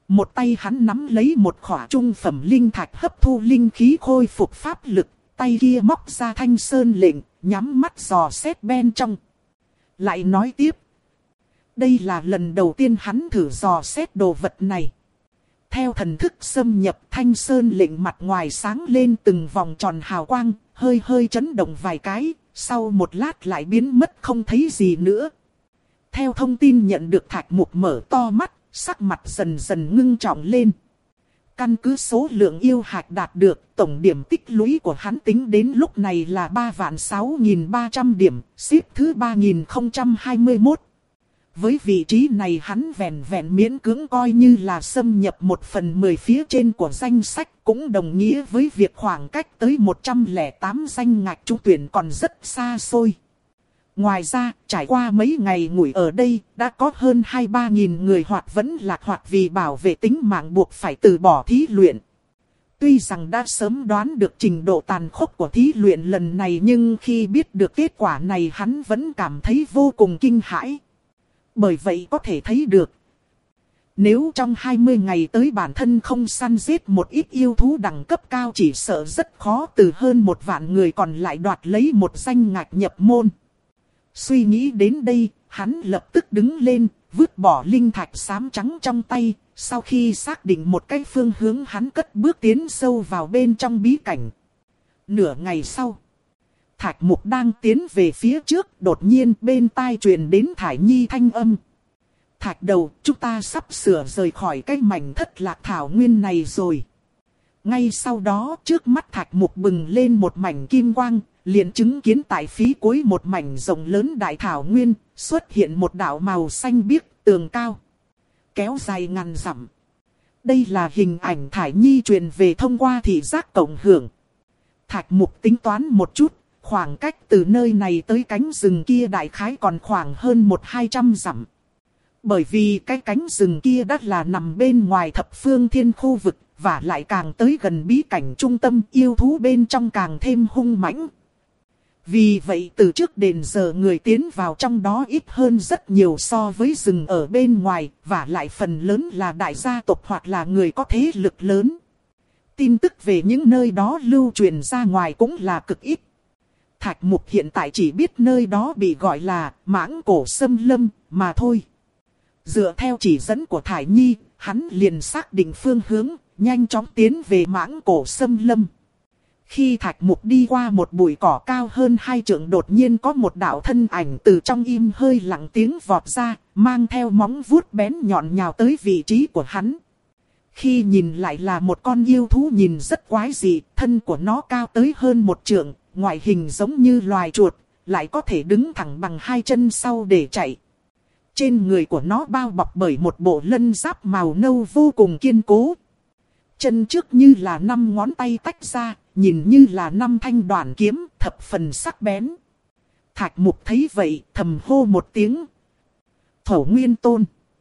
Speaker 1: Một tay hắn nắm lấy một khỏa trung phẩm linh thạch hấp thu linh khí khôi phục pháp lực. Tay kia móc ra thanh sơn lệnh, nhắm mắt dò xét bên trong. Lại nói tiếp. Đây là lần đầu tiên hắn thử dò xét đồ vật này. Theo thần thức xâm nhập, thanh sơn lệnh mặt ngoài sáng lên từng vòng tròn hào quang, hơi hơi chấn động vài cái, sau một lát lại biến mất không thấy gì nữa. Theo thông tin nhận được, Thạch Mục mở to mắt, sắc mặt dần dần ngưng trọng lên. Căn cứ số lượng yêu hạch đạt được, tổng điểm tích lũy của hắn tính đến lúc này là ba vạn sáu nghìn ba trăm điểm, xếp thứ ba nghìn không trăm hai mươi mốt. Với vị trí này hắn vẹn vẹn miễn cưỡng coi như là xâm nhập một phần mười phía trên của danh sách, cũng đồng nghĩa với việc khoảng cách tới một trăm lẻ tám danh ngạch trúng tuyển còn rất xa xôi. Ngoài ra, trải qua mấy ngày ngủi ở đây, đã có hơn hai ba nghìn người hoặc vẫn lạc hoặc vì bảo vệ tính mạng buộc phải từ bỏ thí luyện. Tuy rằng đã sớm đoán được trình độ tàn khốc của thí luyện lần này, nhưng khi biết được kết quả này hắn vẫn cảm thấy vô cùng kinh hãi. Bởi vậy có thể thấy được, nếu trong hai mươi ngày tới bản thân không săn giết một ít yêu thú đẳng cấp cao, chỉ sợ rất khó từ hơn một vạn người còn lại đoạt lấy một danh ngạch nhập môn. Suy nghĩ đến đây, hắn lập tức đứng lên, vứt bỏ linh thạch xám trắng trong tay. Sau khi xác định một cái phương hướng, hắn cất bước tiến sâu vào bên trong bí cảnh. Nửa ngày sau, Thạch Mục đang tiến về phía trước, đột nhiên bên tai truyền đến Thải Nhi thanh âm. Thạch đầu, chúng ta sắp sửa rời khỏi cái mảnh thất lạc thảo nguyên này rồi. Ngay sau đó, trước mắt Thạch Mục bừng lên một mảnh kim quang, liền chứng kiến tại phía cuối một mảnh rộng lớn đại thảo nguyên, xuất hiện một đạo màu xanh biếc, tường cao, kéo dài ngàn dặm. Đây là hình ảnh Thải Nhi truyền về thông qua thị giác cộng hưởng. Thạch Mục tính toán một chút, khoảng cách từ nơi này tới cánh rừng kia đại khái còn khoảng hơn một hai trăm dặm. Bởi vì cái cánh rừng kia đất là nằm bên ngoài thập phương thiên khu vực, và lại càng tới gần bí cảnh trung tâm, yêu thú bên trong càng thêm hung mãnh. Vì vậy từ trước đến giờ người tiến vào trong đó ít hơn rất nhiều so với rừng ở bên ngoài, và lại phần lớn là đại gia tộc hoặc là người có thế lực lớn. Tin tức về những nơi đó lưu truyền ra ngoài cũng là cực ít. Thạch Mục hiện tại chỉ biết nơi đó bị gọi là Mãng Cổ Xâm Lâm mà thôi. Dựa theo chỉ dẫn của Thải Nhi, hắn liền xác định phương hướng, nhanh chóng tiến về Mãng Cổ Xâm Lâm. Khi Thạch Mục đi qua một bụi cỏ cao hơn hai trượng, đột nhiên có một đạo thân ảnh từ trong im hơi lặng tiếng vọt ra, mang theo móng vuốt bén nhọn nhào tới vị trí của hắn. Khi nhìn lại là một con yêu thú nhìn rất quái dị, thân của nó cao tới hơn một trượng, ngoại hình giống như loài chuột, lại có thể đứng thẳng bằng hai chân sau để chạy. Trên người của nó bao bọc bởi một bộ lân giáp màu nâu vô cùng kiên cố. Chân trước như là năm ngón tay tách ra, nhìn như là năm thanh đoản kiếm, thập phần sắc bén. Thạch Mục thấy vậy, thầm hô một tiếng. Thổ Nguyên Tôn.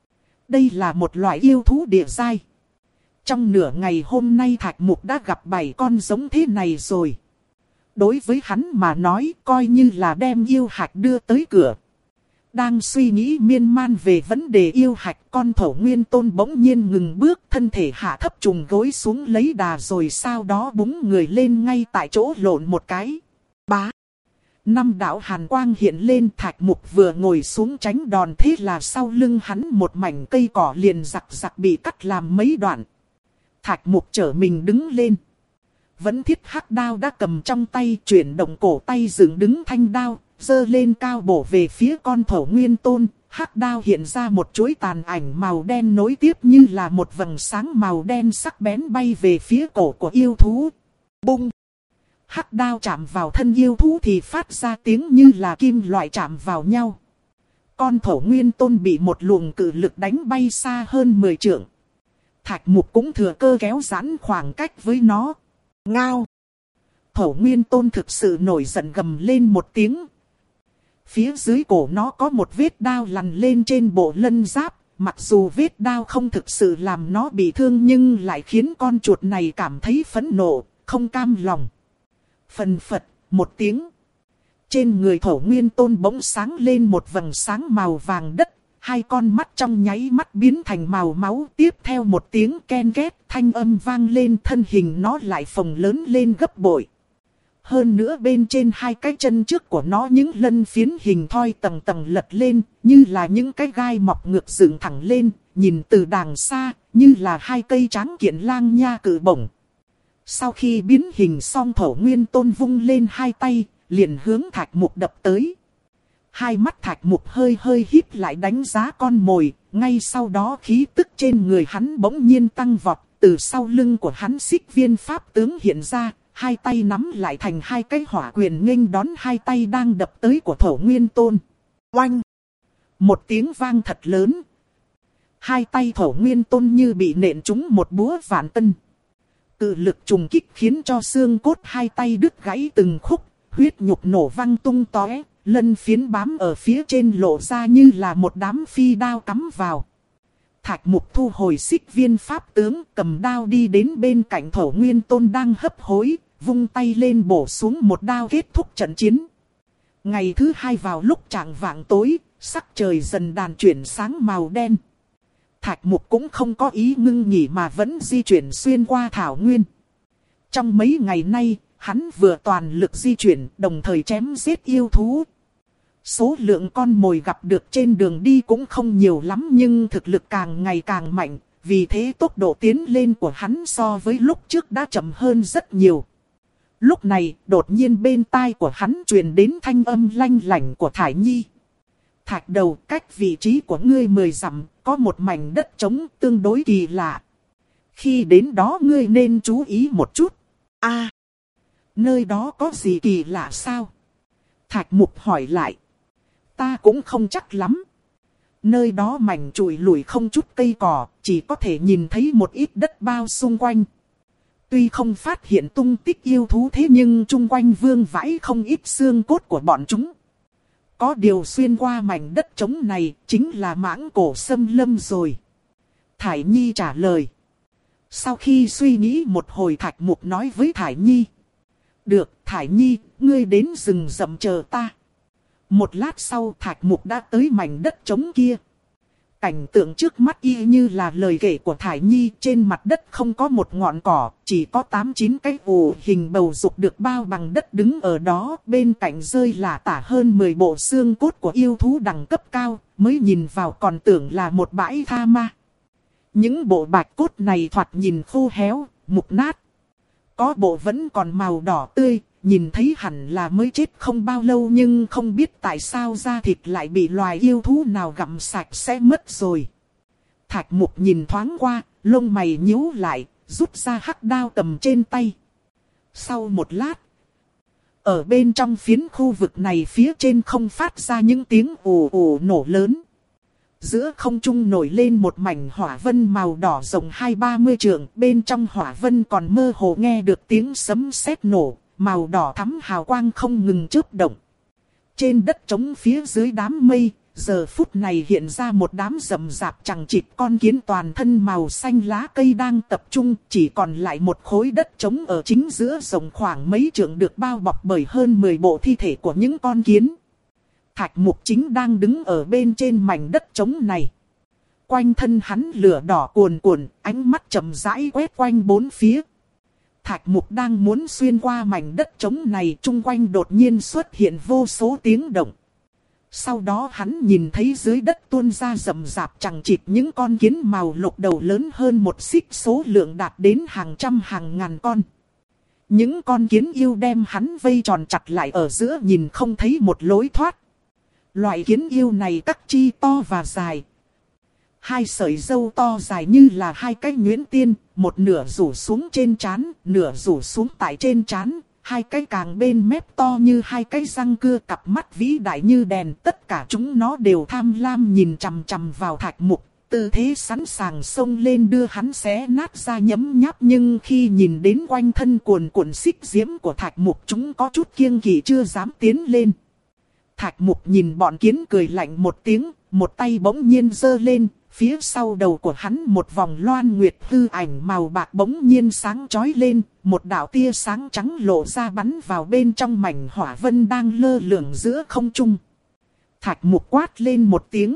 Speaker 1: Đây là một loại yêu thú địa giai. Trong nửa ngày hôm nay Thạch Mục đã gặp bảy con giống thế này rồi. Đối với hắn mà nói, coi như là đem yêu hạch đưa tới cửa. Đang suy nghĩ miên man về vấn đề yêu hạch, con Thổ Nguyên Tôn bỗng nhiên ngừng bước, thân thể hạ thấp trùng gối xuống lấy đà, rồi sau đó búng người lên ngay tại chỗ lộn một cái. Bá! Năm đạo hàn quang hiện lên, Thạch Mục vừa ngồi xuống tránh đòn, thế là sau lưng hắn một mảnh cây cỏ liền giặc giặc bị cắt làm mấy đoạn. Thạch Mục trở mình đứng lên. Vẫn thiết hắc đao đã cầm trong tay, chuyển động cổ tay dựng đứng thanh đao, giơ lên cao bổ về phía con Thổ Nguyên Tôn. Hắc đao hiện ra một chuỗi tàn ảnh màu đen nối tiếp như là một vầng sáng màu đen sắc bén bay về phía cổ của yêu thú. Bung! Hắc đao chạm vào thân yêu thú thì phát ra tiếng như là kim loại chạm vào nhau. Con Thổ Nguyên Tôn bị một luồng cự lực đánh bay xa hơn mười trượng. Thạch Mục cũng thừa cơ kéo giãn khoảng cách với nó. Ngao! Thổ Nguyên Tôn thực sự nổi giận gầm lên một tiếng. Phía dưới cổ nó có một vết đao lằn lên trên bộ lân giáp. Mặc dù vết đao không thực sự làm nó bị thương, nhưng lại khiến con chuột này cảm thấy phẫn nộ, không cam lòng. Phần phật, một tiếng. Trên người Thổ Nguyên Tôn bỗng sáng lên một vầng sáng màu vàng đất. hai con mắt trong nháy mắt biến thành màu máu, tiếp theo một tiếng ken két thanh âm vang lên, thân hình nó lại phồng lớn lên gấp bội. Hơn nữa bên trên hai cái chân trước của nó những lân phiến hình thoi tầng tầng lật lên, như là những cái gai mọc ngược dựng thẳng lên, nhìn từ đàng xa, như là hai cây tráng kiện lang nha cự bổng. Sau khi biến hình xong, Thổ Nguyên Tôn vung lên hai tay, liền hướng Thạch Mục đập tới. Hai mắt Thạch Mục hơi hơi híp lại đánh giá con mồi, ngay sau đó khí tức trên người hắn bỗng nhiên tăng vọt, từ sau lưng của hắn xích viên pháp tướng hiện ra, hai tay nắm lại thành hai cái hỏa quyền nghênh đón hai tay đang đập tới của Thổ Nguyên Tôn. Oanh! Một tiếng vang thật lớn. Hai tay Thổ Nguyên Tôn như bị nện trúng một búa vạn tân. Cự lực trùng kích khiến cho xương cốt hai tay đứt gãy từng khúc, huyết nhục nổ văng tung tóe, lân phiến bám ở phía trên lộ ra như là một đám phi đao cắm vào. Thạch Mục thu hồi xích viên pháp tướng, cầm đao đi đến bên cạnh Thổ Nguyên Tôn đang hấp hối, vung tay lên bổ xuống một đao kết thúc trận chiến. Ngày thứ hai vào lúc chạng vạng tối, sắc trời dần đàn chuyển sáng màu đen. Thạch Mục cũng không có ý ngưng nghỉ mà vẫn di chuyển xuyên qua thảo nguyên. Trong mấy ngày nay, hắn vừa toàn lực di chuyển, đồng thời chém giết yêu thú. Số lượng con mồi gặp được trên đường đi cũng không nhiều lắm, nhưng thực lực càng ngày càng mạnh, vì thế tốc độ tiến lên của hắn so với lúc trước đã chậm hơn rất nhiều. Lúc này, đột nhiên bên tai của hắn truyền đến thanh âm lanh lảnh của Thải Nhi. Thạch đầu, cách vị trí của ngươi mười dặm, có một mảnh đất trống tương đối kỳ lạ. Khi đến đó ngươi nên chú ý một chút. A, nơi đó có gì kỳ lạ sao? Thạch Mục hỏi lại. Ta cũng không chắc lắm. Nơi đó mảnh trụi lủi không chút cây cỏ, chỉ có thể nhìn thấy một ít đất bao xung quanh. Tuy không phát hiện tung tích yêu thú thế nhưng chung quanh vương vãi không ít xương cốt của bọn chúng. Có điều xuyên qua mảnh đất trống này chính là mãng cổ xâm lâm rồi. Thải Nhi trả lời. Sau khi suy nghĩ một hồi, Thạch Mục nói với Thải Nhi. Được, Thải Nhi, ngươi đến rừng rậm chờ ta. Một lát sau, Thạch Mục đã tới mảnh đất trống kia. Cảnh tượng trước mắt y như là lời kể của Thải Nhi, trên mặt đất không có một ngọn cỏ, chỉ có tám chín cái ù hình bầu dục được bao bằng đất đứng ở đó, bên cạnh rơi là tả hơn mười bộ xương cốt của yêu thú đẳng cấp cao, mới nhìn vào còn tưởng là một bãi tha ma. Những bộ bạch cốt này thoạt nhìn khô héo, mục nát. Có bộ vẫn còn màu đỏ tươi, nhìn thấy hẳn là mới chết không bao lâu, nhưng không biết tại sao da thịt lại bị loài yêu thú nào gặm sạch sẽ mất rồi. Thạch Mục nhìn thoáng qua, lông mày nhíu lại, rút ra hắc đao cầm trên tay. Sau một lát, ở bên trong phiến khu vực này phía trên không phát ra những tiếng ồ ồ nổ lớn. Giữa không trung nổi lên một mảnh hỏa vân màu đỏ rộng hai ba mươi trượng, bên trong hỏa vân còn mơ hồ nghe được tiếng sấm sét nổ. Màu đỏ thắm hào quang không ngừng chớp động. Trên đất trống phía dưới đám mây, giờ phút này hiện ra một đám rậm rạp chằng chịt con kiến toàn thân màu xanh lá cây đang tập trung, chỉ còn lại một khối đất trống ở chính giữa rộng khoảng mấy trượng được bao bọc bởi hơn mười bộ thi thể của những con kiến. Thạch Mục chính đang đứng ở bên trên mảnh đất trống này. Quanh thân hắn lửa đỏ cuồn cuộn, ánh mắt chậm rãi quét quanh bốn phía. Thạch Mục đang muốn xuyên qua mảnh đất trống này, chung quanh đột nhiên xuất hiện vô số tiếng động. Sau đó hắn nhìn thấy dưới đất tuôn ra rậm rạp chằng chịt những con kiến màu lục đầu lớn hơn một xích, số lượng đạt đến hàng trăm hàng ngàn con. Những con kiến yêu đem hắn vây tròn chặt lại ở giữa, nhìn không thấy một lối thoát. Loại kiến yêu này các chi to và dài. Hai sợi râu to dài như là hai cái nhuyễn tiên, một nửa rủ xuống trên trán, nửa rủ xuống tại trên trán, hai cái càng bên mép to như hai cái răng cưa, cặp mắt vĩ đại như đèn, tất cả chúng nó đều tham lam nhìn chằm chằm vào Thạch Mục, tư thế sẵn sàng xông lên đưa hắn xé nát ra nhấm nháp, nhưng khi nhìn đến quanh thân cuồn cuộn xích diễm của Thạch Mục, chúng có chút kiêng kỵ chưa dám tiến lên. Thạch Mục nhìn bọn kiến cười lạnh một tiếng, một tay bỗng nhiên giơ lên. Phía sau đầu của hắn một vòng loan nguyệt hư ảnh màu bạc bỗng nhiên sáng chói lên, một đạo tia sáng trắng lộ ra bắn vào bên trong mảnh hỏa vân đang lơ lửng giữa không trung. Thạch Mục quát lên một tiếng.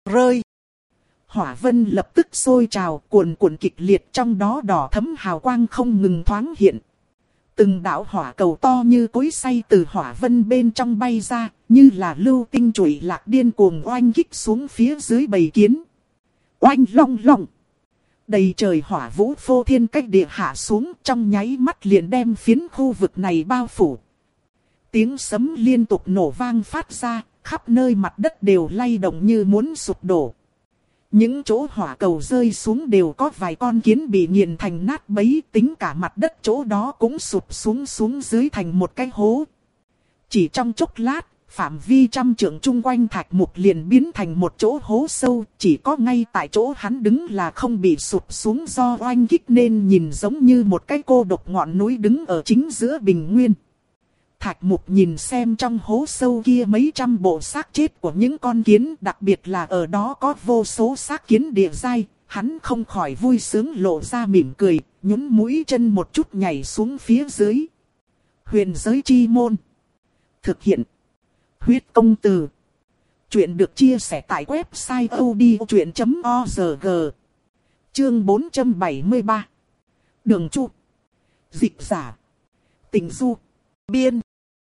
Speaker 1: rơi. Hỏa vân lập tức sôi trào, cuồn cuộn kịch liệt, trong đó đỏ thấm hào quang không ngừng thoáng hiện. Từng đạo hỏa cầu to như cối xay từ hỏa vân bên trong bay ra, như là lưu tinh chủy lạc điên cuồng oanh kích xuống phía dưới bầy kiến. Oanh long long. Đầy trời hỏa vũ phô thiên cách địa hạ xuống, trong nháy mắt liền đem phiến khu vực này bao phủ. Tiếng sấm liên tục nổ vang phát ra, khắp nơi mặt đất đều lay động như muốn sụp đổ. Những chỗ hỏa cầu rơi xuống đều có vài con kiến bị nghiền thành nát bấy, tính cả mặt đất chỗ đó cũng sụp xuống xuống dưới thành một cái hố. Chỉ trong chốc lát, phạm vi trăm trượng chung quanh Thạch Mục liền biến thành một chỗ hố sâu, chỉ có ngay tại chỗ hắn đứng là không bị sụp xuống do oanh kích nên nhìn giống như một cái cô độc ngọn núi đứng ở chính giữa bình nguyên. Thạch Mục nhìn xem trong hố sâu kia mấy trăm bộ xác chết của những con kiến, đặc biệt là ở đó có vô số xác kiến địa giai, hắn không khỏi vui sướng lộ ra mỉm cười, nhún mũi chân một chút nhảy xuống phía dưới. Huyền giới chi môn. Thực hiện. Huyết công từ. Chuyện được chia sẻ tại website odchuyện chấm org. Chương bốn trăm bảy mươi ba. Đường Chu. Dịch giả. Tình Du. Biên.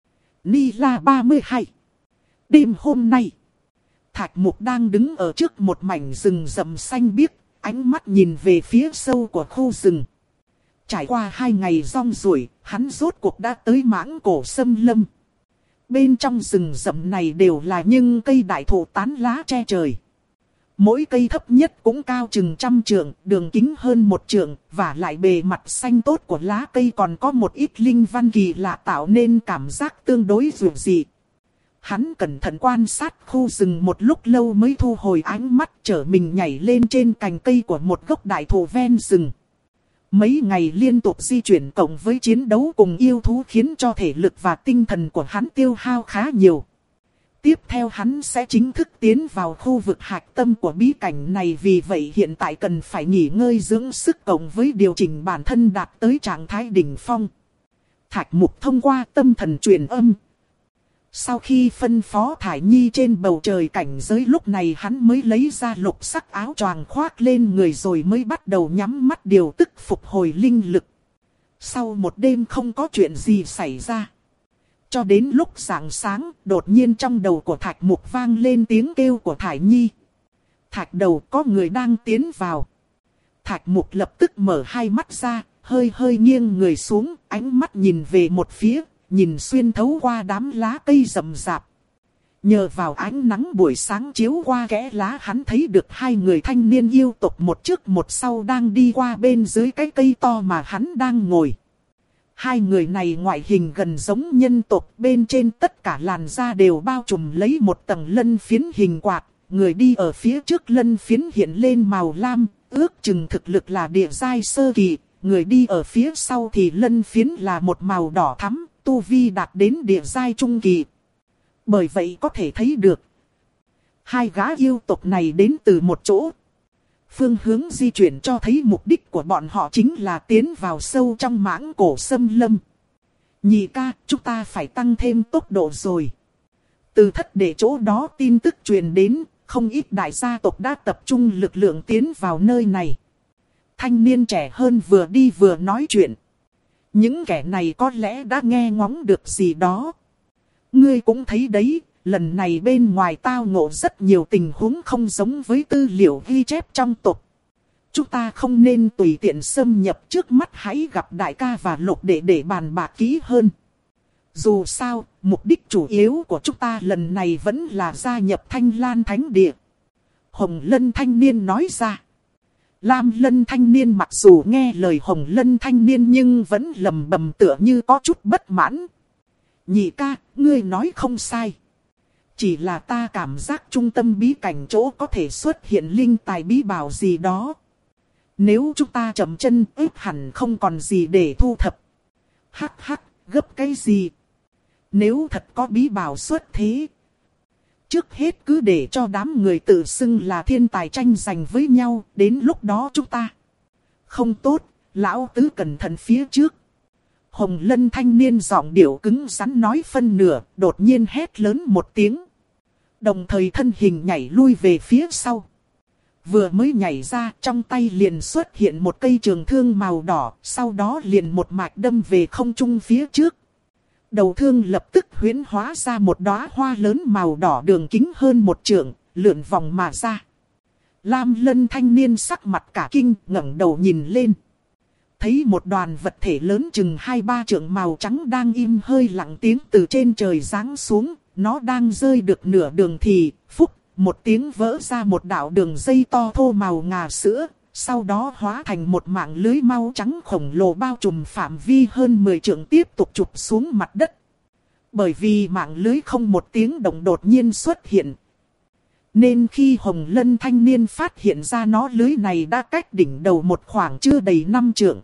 Speaker 1: Ni La ba mươi hai. Đêm hôm nay, Thạch Mục đang đứng ở trước một mảnh rừng rậm xanh biếc, ánh mắt nhìn về phía sâu của khu rừng. Trải qua hai ngày rong ruổi, hắn rốt cuộc đã tới Mãng Cổ Sâm Lâm. Bên trong rừng rậm này đều là những cây đại thụ tán lá che trời. Mỗi cây thấp nhất cũng cao chừng trăm trượng, đường kính hơn một trượng, và lại bề mặt xanh tốt của lá cây còn có một ít linh văn kỳ lạ tạo nên cảm giác tương đối dịu dị. Hắn cẩn thận quan sát khu rừng một lúc lâu mới thu hồi ánh mắt, trở mình nhảy lên trên cành cây của một gốc đại thụ ven rừng. Mấy ngày liên tục di chuyển cộng với chiến đấu cùng yêu thú khiến cho thể lực và tinh thần của hắn tiêu hao khá nhiều. Tiếp theo hắn sẽ chính thức tiến vào khu vực hạch tâm của bí cảnh này, vì vậy hiện tại cần phải nghỉ ngơi dưỡng sức cộng với điều chỉnh bản thân đạt tới trạng thái đỉnh phong. Thạch Mục thông qua tâm thần truyền âm. Sau khi phân phó Thải Nhi trên bầu trời cảnh giới, lúc này hắn mới lấy ra lục sắc áo choàng khoác lên người rồi mới bắt đầu nhắm mắt điều tức phục hồi linh lực. Sau một đêm không có chuyện gì xảy ra, cho đến lúc rạng sáng, đột nhiên trong đầu của Thạch Mục vang lên tiếng kêu của Thải Nhi. Thạch đầu, có người đang tiến vào. Thạch Mục lập tức mở hai mắt ra, hơi hơi nghiêng người xuống, ánh mắt nhìn về một phía, nhìn xuyên thấu qua đám lá cây rậm rạp. Nhờ vào ánh nắng buổi sáng chiếu qua kẽ lá, hắn thấy được hai người thanh niên yêu tộc một trước một sau đang đi qua bên dưới cái cây to mà hắn đang ngồi. Hai người này ngoại hình gần giống nhân tộc, bên trên tất cả làn da đều bao trùm lấy một tầng lân phiến hình quạt. Người đi ở phía trước lân phiến hiện lên màu lam, ước chừng thực lực là địa giai sơ kỳ. Người đi ở phía sau thì lân phiến là một màu đỏ thắm, tu vi đạt đến địa giai trung kỳ. Bởi vậy có thể thấy được, hai gã yêu tộc này đến từ một chỗ. Phương hướng di chuyển cho thấy mục đích của bọn họ chính là tiến vào sâu trong Mãng Cổ Sâm Lâm. Nhị ca, chúng ta phải tăng thêm tốc độ rồi. Từ thất để chỗ đó tin tức truyền đến, không ít đại gia tộc đã tập trung lực lượng tiến vào nơi này. Thanh niên trẻ hơn vừa đi vừa nói chuyện. Những kẻ này có lẽ đã nghe ngóng được gì đó. Ngươi cũng thấy đấy, lần này bên ngoài tao ngộ rất nhiều tình huống không giống với tư liệu ghi chép trong tộc. Chúng ta không nên tùy tiện xâm nhập, trước mắt hãy gặp đại ca và Lục đệ để bàn bạc kỹ hơn. Dù sao, mục đích chủ yếu của chúng ta lần này vẫn là gia nhập Thanh Lan Thánh Địa. Hồng Lân thanh niên nói ra. Lam Lân thanh niên mặc dù nghe lời Hồng Lân thanh niên nhưng vẫn lầm bầm tựa như có chút bất mãn. Nhị ca, ngươi nói không sai. Chỉ là ta cảm giác trung tâm bí cảnh chỗ có thể xuất hiện linh tài bí bảo gì đó. Nếu chúng ta chậm chân ếp hẳn không còn gì để thu thập. Hắc hắc, gấp cái gì? Nếu thật có bí bảo xuất thế, trước hết cứ để cho đám người tự xưng là thiên tài tranh giành với nhau, đến lúc đó chúng ta. Không tốt, lão tứ cẩn thận phía trước. Hồng Lân thanh niên giọng điệu cứng rắn nói phân nửa, đột nhiên hét lớn một tiếng. Đồng thời thân hình nhảy lui về phía sau. Vừa mới nhảy ra, trong tay liền xuất hiện một cây trường thương màu đỏ, sau đó liền một mạch đâm về không trung phía trước. Đầu thương lập tức huyễn hóa ra một đóa hoa lớn màu đỏ đường kính hơn một trượng, lượn vòng mà ra. Lam Lân thanh niên sắc mặt cả kinh, ngẩng đầu nhìn lên. Thấy một đoàn vật thể lớn chừng hai ba trượng màu trắng đang im hơi lặng tiếng từ trên trời giáng xuống. Nó đang rơi được nửa đường thì, phúc, một tiếng vỡ ra một đạo đường dây to thô màu ngà sữa. Sau đó hóa thành một mạng lưới mau trắng khổng lồ bao trùm phạm vi hơn mười trượng tiếp tục chụp xuống mặt đất. Bởi vì mạng lưới không một tiếng động đột nhiên xuất hiện. Nên khi Hồng Lân thanh niên phát hiện ra nó, lưới này đã cách đỉnh đầu một khoảng chưa đầy năm trượng.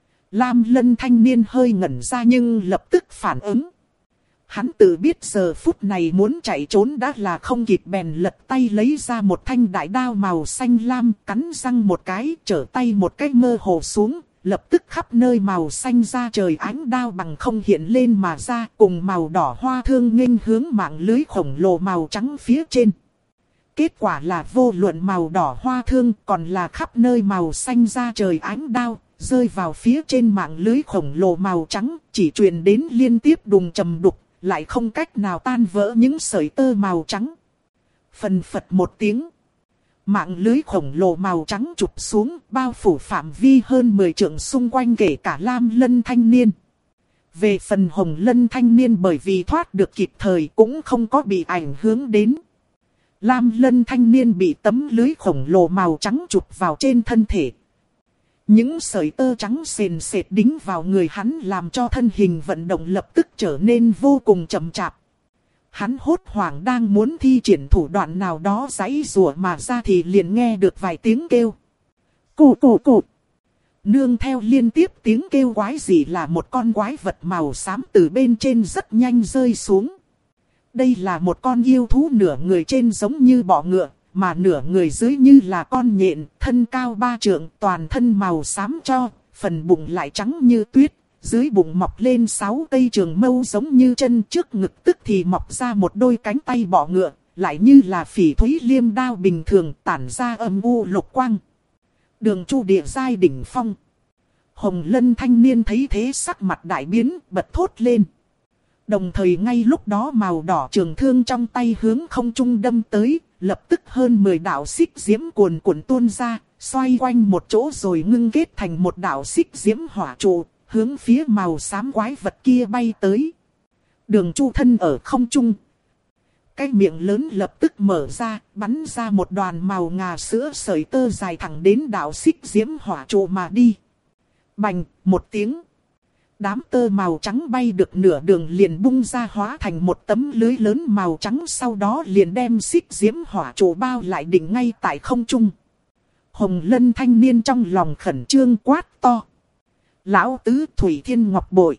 Speaker 1: Lam Lân thanh niên hơi ngẩn ra nhưng lập tức phản ứng. Hắn tự biết giờ phút này muốn chạy trốn đã là không kịp, bèn lật tay lấy ra một thanh đại đao màu xanh lam, cắn răng một cái, trở tay một cái mơ hồ xuống, lập tức khắp nơi màu xanh ra trời ánh đao bằng không hiện lên mà ra, cùng màu đỏ hoa thương nghênh hướng mạng lưới khổng lồ màu trắng phía trên. Kết quả là vô luận màu đỏ hoa thương còn là khắp nơi màu xanh ra trời ánh đao, rơi vào phía trên mạng lưới khổng lồ màu trắng, chỉ truyền đến liên tiếp đùng trầm đục, lại không cách nào tan vỡ những sợi tơ màu trắng. Phần phật một tiếng. Mạng lưới khổng lồ màu trắng chụp xuống, bao phủ phạm vi hơn mười trượng xung quanh kể cả Lam Lân thanh niên. Về phần Hồng Lân thanh niên bởi vì thoát được kịp thời cũng không có bị ảnh hưởng đến. Lam Lân thanh niên bị tấm lưới khổng lồ màu trắng chụp vào trên thân thể. Những sợi tơ trắng sền sệt đính vào người hắn làm cho thân hình vận động lập tức trở nên vô cùng chậm chạp. Hắn hốt hoảng đang muốn thi triển thủ đoạn nào đó giãy giụa mà ra thì liền nghe được vài tiếng kêu. Cụ cụ cụ. Nương theo liên tiếp tiếng kêu quái dị là một con quái vật màu xám từ bên trên rất nhanh rơi xuống. Đây là một con yêu thú nửa người trên giống như bọ ngựa, mà nửa người dưới như là con nhện, thân cao ba trượng, toàn thân màu xám cho, phần bụng lại trắng như tuyết, dưới bụng mọc lên sáu cây trường mâu giống như chân, trước ngực tức thì mọc ra một đôi cánh tay bọ ngựa, lại như là phỉ thúy liêm đao bình thường tản ra âm u lục quang. Đường Chu địa giai đỉnh phong. Hồng Lân thanh niên thấy thế sắc mặt đại biến, bật thốt lên. Đồng thời ngay lúc đó màu đỏ trường thương trong tay hướng không trung đâm tới, lập tức hơn mười đạo xích diễm cuồn cuộn tuôn ra, xoay quanh một chỗ rồi ngưng kết thành một đạo xích diễm hỏa trụ, hướng phía màu xám quái vật kia bay tới. Đường Chu thân ở không trung. Cái miệng lớn lập tức mở ra, bắn ra một đoàn màu ngà sữa sợi tơ dài thẳng đến đạo xích diễm hỏa trụ mà đi. Bành, một tiếng. Đám tơ màu trắng bay được nửa đường liền bung ra hóa thành một tấm lưới lớn màu trắng, sau đó liền đem xích diễm hỏa trụ bao lại đỉnh ngay tại không trung. Hồng Lân thanh niên trong lòng khẩn trương quát to. Lão tứ Thủy Thiên Ngọc Bội.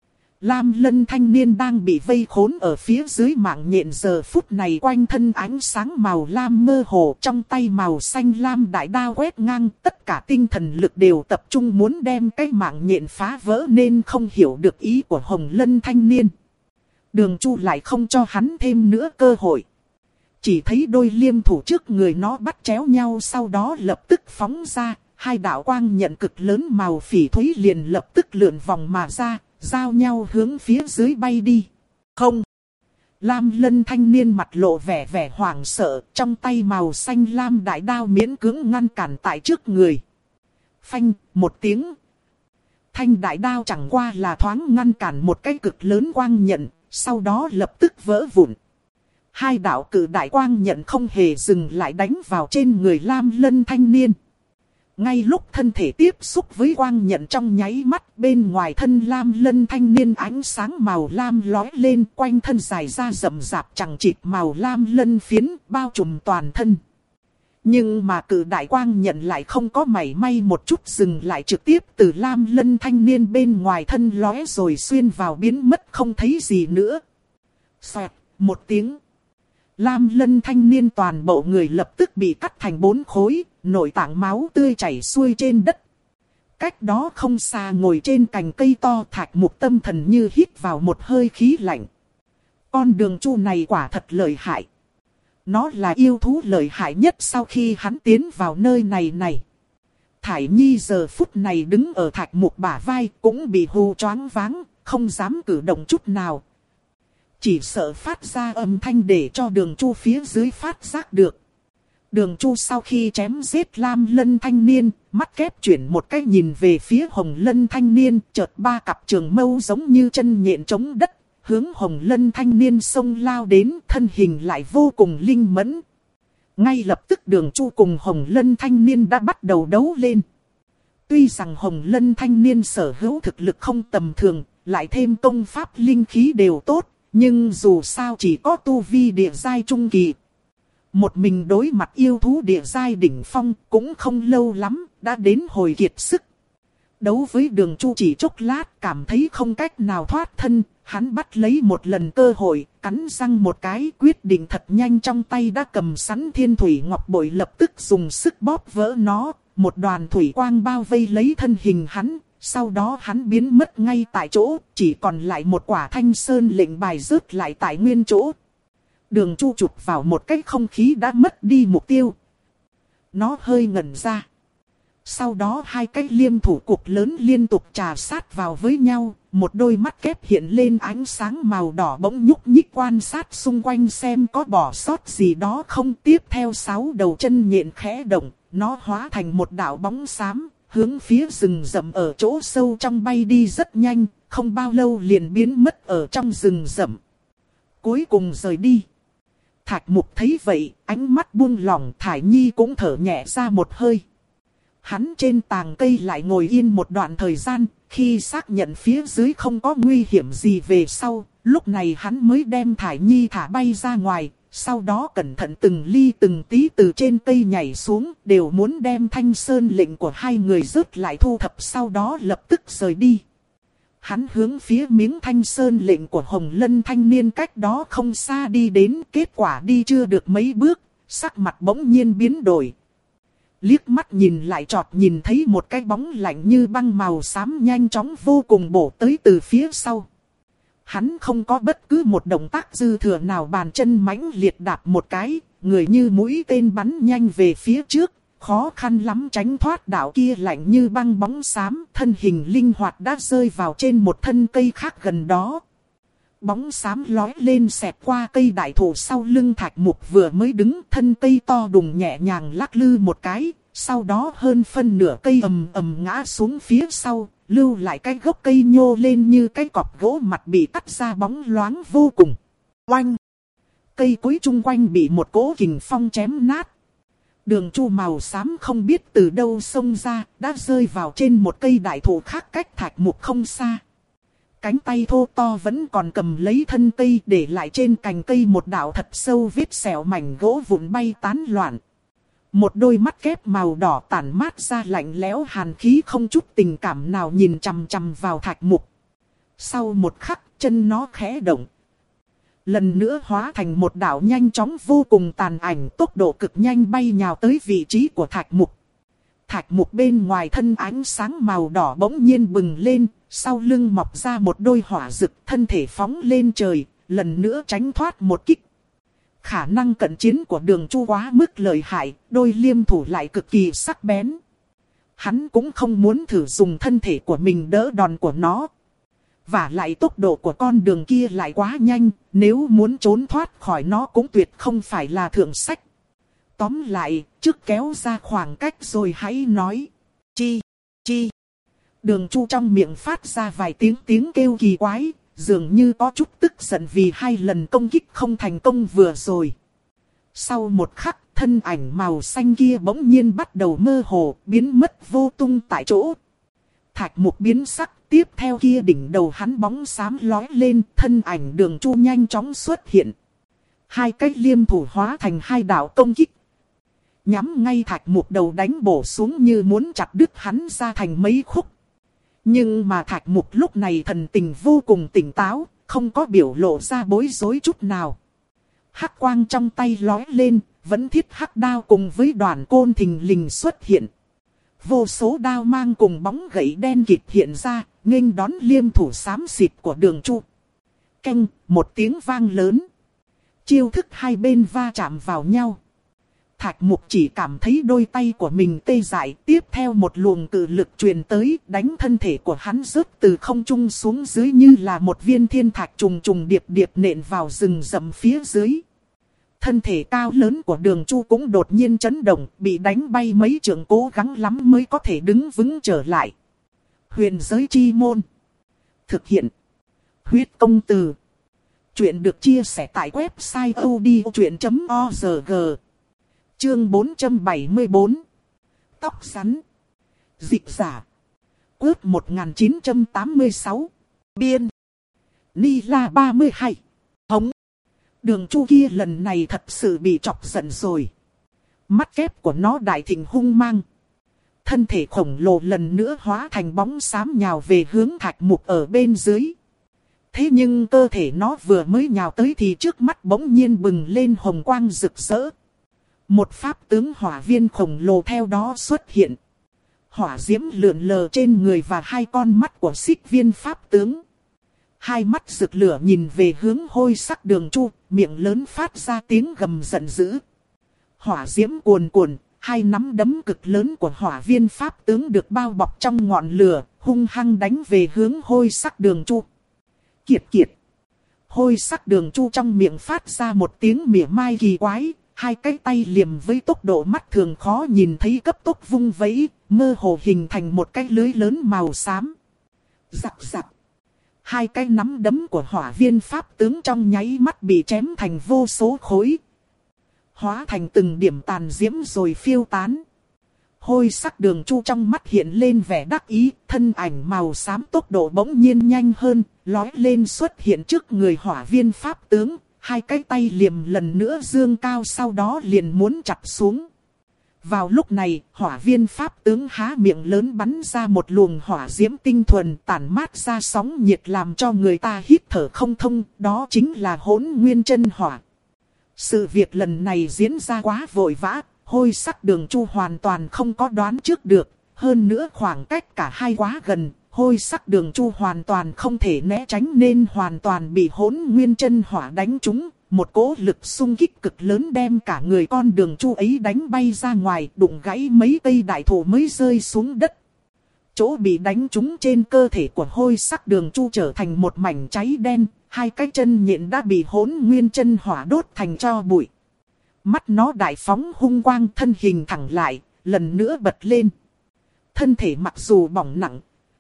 Speaker 1: Lam Lân thanh niên đang bị vây khốn ở phía dưới mạng nhện, giờ phút này quanh thân ánh sáng màu lam mơ hồ, trong tay màu xanh lam đại đao quét ngang, tất cả tinh thần lực đều tập trung muốn đem cái mạng nhện phá vỡ, nên không hiểu được ý của Hồng Lân thanh niên. Đường Chu lại không cho hắn thêm nữa cơ hội. Chỉ thấy đôi liêm thủ trước người nó bắt chéo nhau, sau đó lập tức phóng ra, hai đạo quang nhận cực lớn màu phỉ thúy liền lập tức lượn vòng mà ra, giao nhau hướng phía dưới bay đi. Không! Lam Lân thanh niên mặt lộ vẻ vẻ hoảng sợ, trong tay màu xanh lam đại đao miễn cưỡng ngăn cản tại trước người. Phanh, một tiếng. Thanh đại đao chẳng qua là thoáng ngăn cản một cái cực lớn quang nhận, sau đó lập tức vỡ vụn. Hai đạo cử đại quang nhận không hề dừng lại đánh vào trên người Lam Lân thanh niên. Ngay lúc thân thể tiếp xúc với quang nhận trong nháy mắt, bên ngoài thân Lam Lân thanh niên ánh sáng màu lam lói lên, quanh thân dài ra rậm rạp chẳng chịt màu lam lân phiến bao trùm toàn thân. Nhưng mà cử đại quang nhận lại không có mảy may một chút dừng lại, trực tiếp từ Lam Lân thanh niên bên ngoài thân lóe rồi xuyên vào biến mất không thấy gì nữa. Xoẹt, một tiếng. Lam Lân thanh niên toàn bộ người lập tức bị cắt thành bốn khối, nội tạng máu tươi chảy xuôi trên đất. Cách đó không xa ngồi trên cành cây to Thạch Mục tâm thần như hít vào một hơi khí lạnh. Con Đường Chu này quả thật lợi hại. Nó là yêu thú lợi hại nhất sau khi hắn tiến vào nơi này này. Thải Nhi giờ phút này đứng ở Thạch Mục bả vai cũng bị hù choáng váng, không dám cử động chút nào. Chỉ sợ phát ra âm thanh để cho Đường Chu phía dưới phát giác được. Đường Chu sau khi chém giết Lam Lân thanh niên, mắt kép chuyển một cái nhìn về phía Hồng Lân thanh niên, chợt ba cặp trường mâu giống như chân nhện chống đất, hướng Hồng Lân thanh niên xông lao đến, thân hình lại vô cùng linh mẫn. Ngay lập tức Đường Chu cùng Hồng Lân thanh niên đã bắt đầu đấu lên. Tuy rằng Hồng Lân thanh niên sở hữu thực lực không tầm thường, lại thêm công pháp linh khí đều tốt, nhưng dù sao chỉ có tu vi địa giai trung kỳ. Một mình đối mặt yêu thú địa giai đỉnh phong cũng không lâu lắm, đã đến hồi kiệt sức. Đấu với Đường Chu chỉ chốc lát cảm thấy không cách nào thoát thân, hắn bắt lấy một lần cơ hội, cắn răng một cái quyết định thật nhanh, trong tay đã cầm sẵn thiên thủy ngọc bội, lập tức dùng sức bóp vỡ nó, một đoàn thủy quang bao vây lấy thân hình hắn, sau đó hắn biến mất ngay tại chỗ, chỉ còn lại một quả thanh sơn lệnh bài rớt lại tại nguyên chỗ. Đường Chu chụp vào một cái không khí đã mất đi mục tiêu. Nó hơi ngẩn ra. Sau đó hai cái liêm thủ cục lớn liên tục trà sát vào với nhau, một đôi mắt kép hiện lên ánh sáng màu đỏ bỗng nhúc nhích quan sát xung quanh xem có bỏ sót gì đó không. Tiếp theo sáu đầu chân nhện khẽ động, nó hóa thành một đạo bóng xám, hướng phía rừng rậm ở chỗ sâu trong bay đi rất nhanh, không bao lâu liền biến mất ở trong rừng rậm. Cuối cùng rời đi. Thạch Mục thấy vậy, ánh mắt buông lỏng, Thải Nhi cũng thở nhẹ ra một hơi. Hắn trên tàng cây lại ngồi yên một đoạn thời gian, khi xác nhận phía dưới không có nguy hiểm gì về sau, lúc này hắn mới đem Thải Nhi thả bay ra ngoài, sau đó cẩn thận từng ly từng tí từ trên cây nhảy xuống, đều muốn đem thanh sơn lệnh của hai người rớt lại thu thập, sau đó lập tức rời đi. Hắn hướng phía miếng thanh sơn lệnh của Hồng Lân thanh niên cách đó không xa đi đến, kết quả đi chưa được mấy bước, sắc mặt bỗng nhiên biến đổi. Liếc mắt nhìn lại chọt nhìn thấy một cái bóng lạnh như băng màu xám nhanh chóng vô cùng bổ tới từ phía sau. Hắn không có bất cứ một động tác dư thừa nào, bàn chân mãnh liệt đạp một cái, người như mũi tên bắn nhanh về phía trước, khó khăn lắm tránh thoát đạo kia lạnh như băng bóng xám, thân hình linh hoạt đã rơi vào trên một thân cây khác gần đó. Bóng xám lói lên xẹt qua cây đại thụ sau lưng Thạch Mục vừa mới đứng, thân cây to đùng nhẹ nhàng lắc lư một cái, sau đó hơn phân nửa cây ầm ầm ngã xuống phía sau, lưu lại cái gốc cây nhô lên như cái cọp gỗ mặt bị cắt ra bóng loáng vô cùng. Oanh! Cây cối chung quanh bị một cỗ kình phong chém nát. Đường Chu màu xám không biết từ đâu xông ra, đã rơi vào trên một cây đại thụ khác cách Thạch Mục không xa. Cánh tay thô to vẫn còn cầm lấy thân cây, để lại trên cành cây một đạo thật sâu vết sẹo, mảnh gỗ vụn bay tán loạn. Một đôi mắt kép màu đỏ tản mát ra lạnh lẽo hàn khí, không chút tình cảm nào nhìn chằm chằm vào Thạch Mục. Sau một khắc, chân nó khẽ động. Lần nữa hóa thành một đạo nhanh chóng vô cùng tàn ảnh, tốc độ cực nhanh bay nhào tới vị trí của Thạch Mục. Thạch Mục bên ngoài thân ánh sáng màu đỏ bỗng nhiên bừng lên, sau lưng mọc ra một đôi hỏa rực, thân thể phóng lên trời, lần nữa tránh thoát một kích. Khả năng cận chiến của Đường Chu quá mức lợi hại, đôi liêm thủ lại cực kỳ sắc bén. Hắn cũng không muốn thử dùng thân thể của mình đỡ đòn của nó. Và lại tốc độ của con đường kia lại quá nhanh, nếu muốn trốn thoát khỏi nó cũng tuyệt không phải là thượng sách. Tóm lại, trước kéo ra khoảng cách rồi hãy nói. Chi, chi. Đường Chu trong miệng phát ra vài tiếng tiếng kêu kỳ quái, dường như có chút tức giận vì hai lần công kích không thành công vừa rồi. Sau một khắc, thân ảnh màu xanh kia bỗng nhiên bắt đầu mơ hồ, biến mất vô tung tại chỗ. Thạch Mục biến sắc, tiếp theo kia đỉnh đầu hắn bóng xám lói lên, thân ảnh Đường Chu nhanh chóng xuất hiện. Hai cái liêm thủ hóa thành hai đạo công kích. Nhắm ngay Thạch Mục đầu đánh bổ xuống như muốn chặt đứt hắn ra thành mấy khúc. Nhưng mà Thạch Mục lúc này thần tình vô cùng tỉnh táo, không có biểu lộ ra bối rối chút nào. Hắc quang trong tay lói lên, vẫn thiết hắc đao cùng với đoàn côn thình lình xuất hiện. Vô số đao mang cùng bóng gậy đen kịt hiện ra, nghênh đón liêm thủ xám xịt của Đường Chu. Canh, một tiếng vang lớn. Chiêu thức hai bên va chạm vào nhau. Thạch Mục chỉ cảm thấy đôi tay của mình tê dại, tiếp theo một luồng cự lực truyền tới, đánh thân thể của hắn rớt từ không trung xuống dưới như là một viên thiên thạch trùng trùng điệp điệp nện vào rừng rậm phía dưới. Thân thể cao lớn của Đường Chu cũng đột nhiên chấn động, bị đánh bay mấy trượng, cố gắng lắm mới có thể đứng vững trở lại. Huyền giới chi môn. Thực hiện. Huyết công từ. Chuyện được chia sẻ tại website odchuyện chấm org. Chương bốn trăm bảy mươi bốn. Tóc rắn. Dịch giả. Quất một nghìn chín trăm tám mươi sáu. Biên. Ni La ba mươi hai. Hống. Đường Chu kia lần này thật sự bị chọc giận rồi. Mắt kép của nó đại thịnh hung mang. Thân thể khổng lồ lần nữa hóa thành bóng xám nhào về hướng Thạch Mục ở bên dưới. Thế nhưng cơ thể nó vừa mới nhào tới thì trước mắt bỗng nhiên bừng lên hồng quang rực rỡ. Một pháp tướng hỏa viên khổng lồ theo đó xuất hiện. Hỏa diễm lượn lờ trên người và hai con mắt của xích viên pháp tướng. Hai mắt rực lửa nhìn về hướng hôi sắc Đường Chu, miệng lớn phát ra tiếng gầm giận dữ. Hỏa diễm cuồn cuộn, hai nắm đấm cực lớn của hỏa viên pháp tướng được bao bọc trong ngọn lửa, hung hăng đánh về hướng hôi sắc Đường Chu. Kiệt kiệt. Hôi sắc Đường Chu trong miệng phát ra một tiếng mỉa mai kỳ quái, hai cái tay liềm với tốc độ mắt thường khó nhìn thấy cấp tốc vung vẫy, mơ hồ hình thành một cái lưới lớn màu xám. Rắc rắc. Hai cái nắm đấm của hỏa viên pháp tướng trong nháy mắt bị chém thành vô số khối. Hóa thành từng điểm tàn diễm rồi phiêu tán. Hôi sắc Đường Chu trong mắt hiện lên vẻ đắc ý, thân ảnh màu xám tốc độ bỗng nhiên nhanh hơn, lói lên xuất hiện trước người hỏa viên pháp tướng, hai cái tay liềm lần nữa dương cao sau đó liền muốn chặt xuống. Vào lúc này, hỏa viên pháp tướng há miệng lớn bắn ra một luồng hỏa diễm tinh thuần tản mát ra sóng nhiệt làm cho người ta hít thở không thông, đó chính là Hỗn Nguyên Chân Hỏa. Sự việc lần này diễn ra quá vội vã, hôi sắc Đường Chu hoàn toàn không có đoán trước được, hơn nữa khoảng cách cả hai quá gần, hôi sắc Đường Chu hoàn toàn không thể né tránh nên hoàn toàn bị Hỗn Nguyên Chân Hỏa đánh trúng. Một cỗ lực xung kích cực lớn đem cả người con Đường Chu ấy đánh bay ra ngoài, đụng gãy mấy cây đại thụ mới rơi xuống đất. Chỗ bị đánh trúng trên cơ thể của hôi sắc Đường Chu trở thành một mảnh cháy đen, hai cái chân nhện đã bị Hỗn Nguyên Chân Hỏa đốt thành tro bụi. Mắt nó đại phóng hung quang, thân hình thẳng lại, lần nữa bật lên. Thân thể mặc dù bỏng nặng,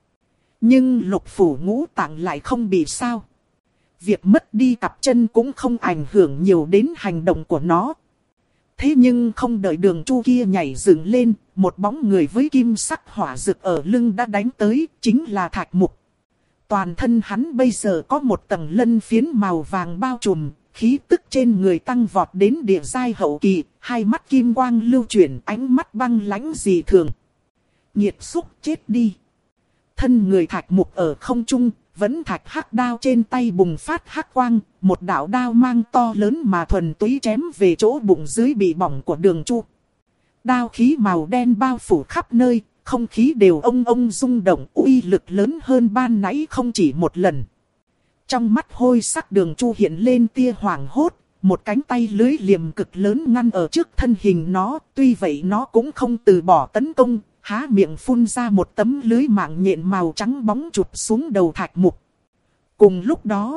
Speaker 1: nhưng lục phủ ngũ tạng lại không bị sao. Việc mất đi cặp chân cũng không ảnh hưởng nhiều đến hành động của nó. Thế nhưng không đợi Đường Chu kia nhảy dựng lên, một bóng người với kim sắc hỏa rực ở lưng đã đánh tới, chính là Thạch Mục. Toàn thân hắn bây giờ có một tầng lân phiến màu vàng bao trùm, khí tức trên người tăng vọt đến địa giai hậu kỳ, hai mắt kim quang lưu chuyển, ánh mắt băng lãnh dị thường. Nhiệt xúc chết đi. Thân người Thạch Mục ở không trung, vẫn thạch hắc đao trên tay bùng phát hắc quang, một đạo đao mang to lớn mà thuần túy chém về chỗ bụng dưới bị bỏng của Đường Chu. Đao khí màu đen bao phủ khắp nơi, không khí đều ông ông rung động, uy lực lớn hơn ban nãy không chỉ một lần. Trong mắt hôi sắc Đường Chu hiện lên tia hoảng hốt, một cánh tay lưới liềm cực lớn ngăn ở trước thân hình nó, tuy vậy nó cũng không từ bỏ tấn công. Há miệng phun ra một tấm lưới mạng nhện màu trắng bóng chụp xuống đầu Thạch Mục. Cùng lúc đó,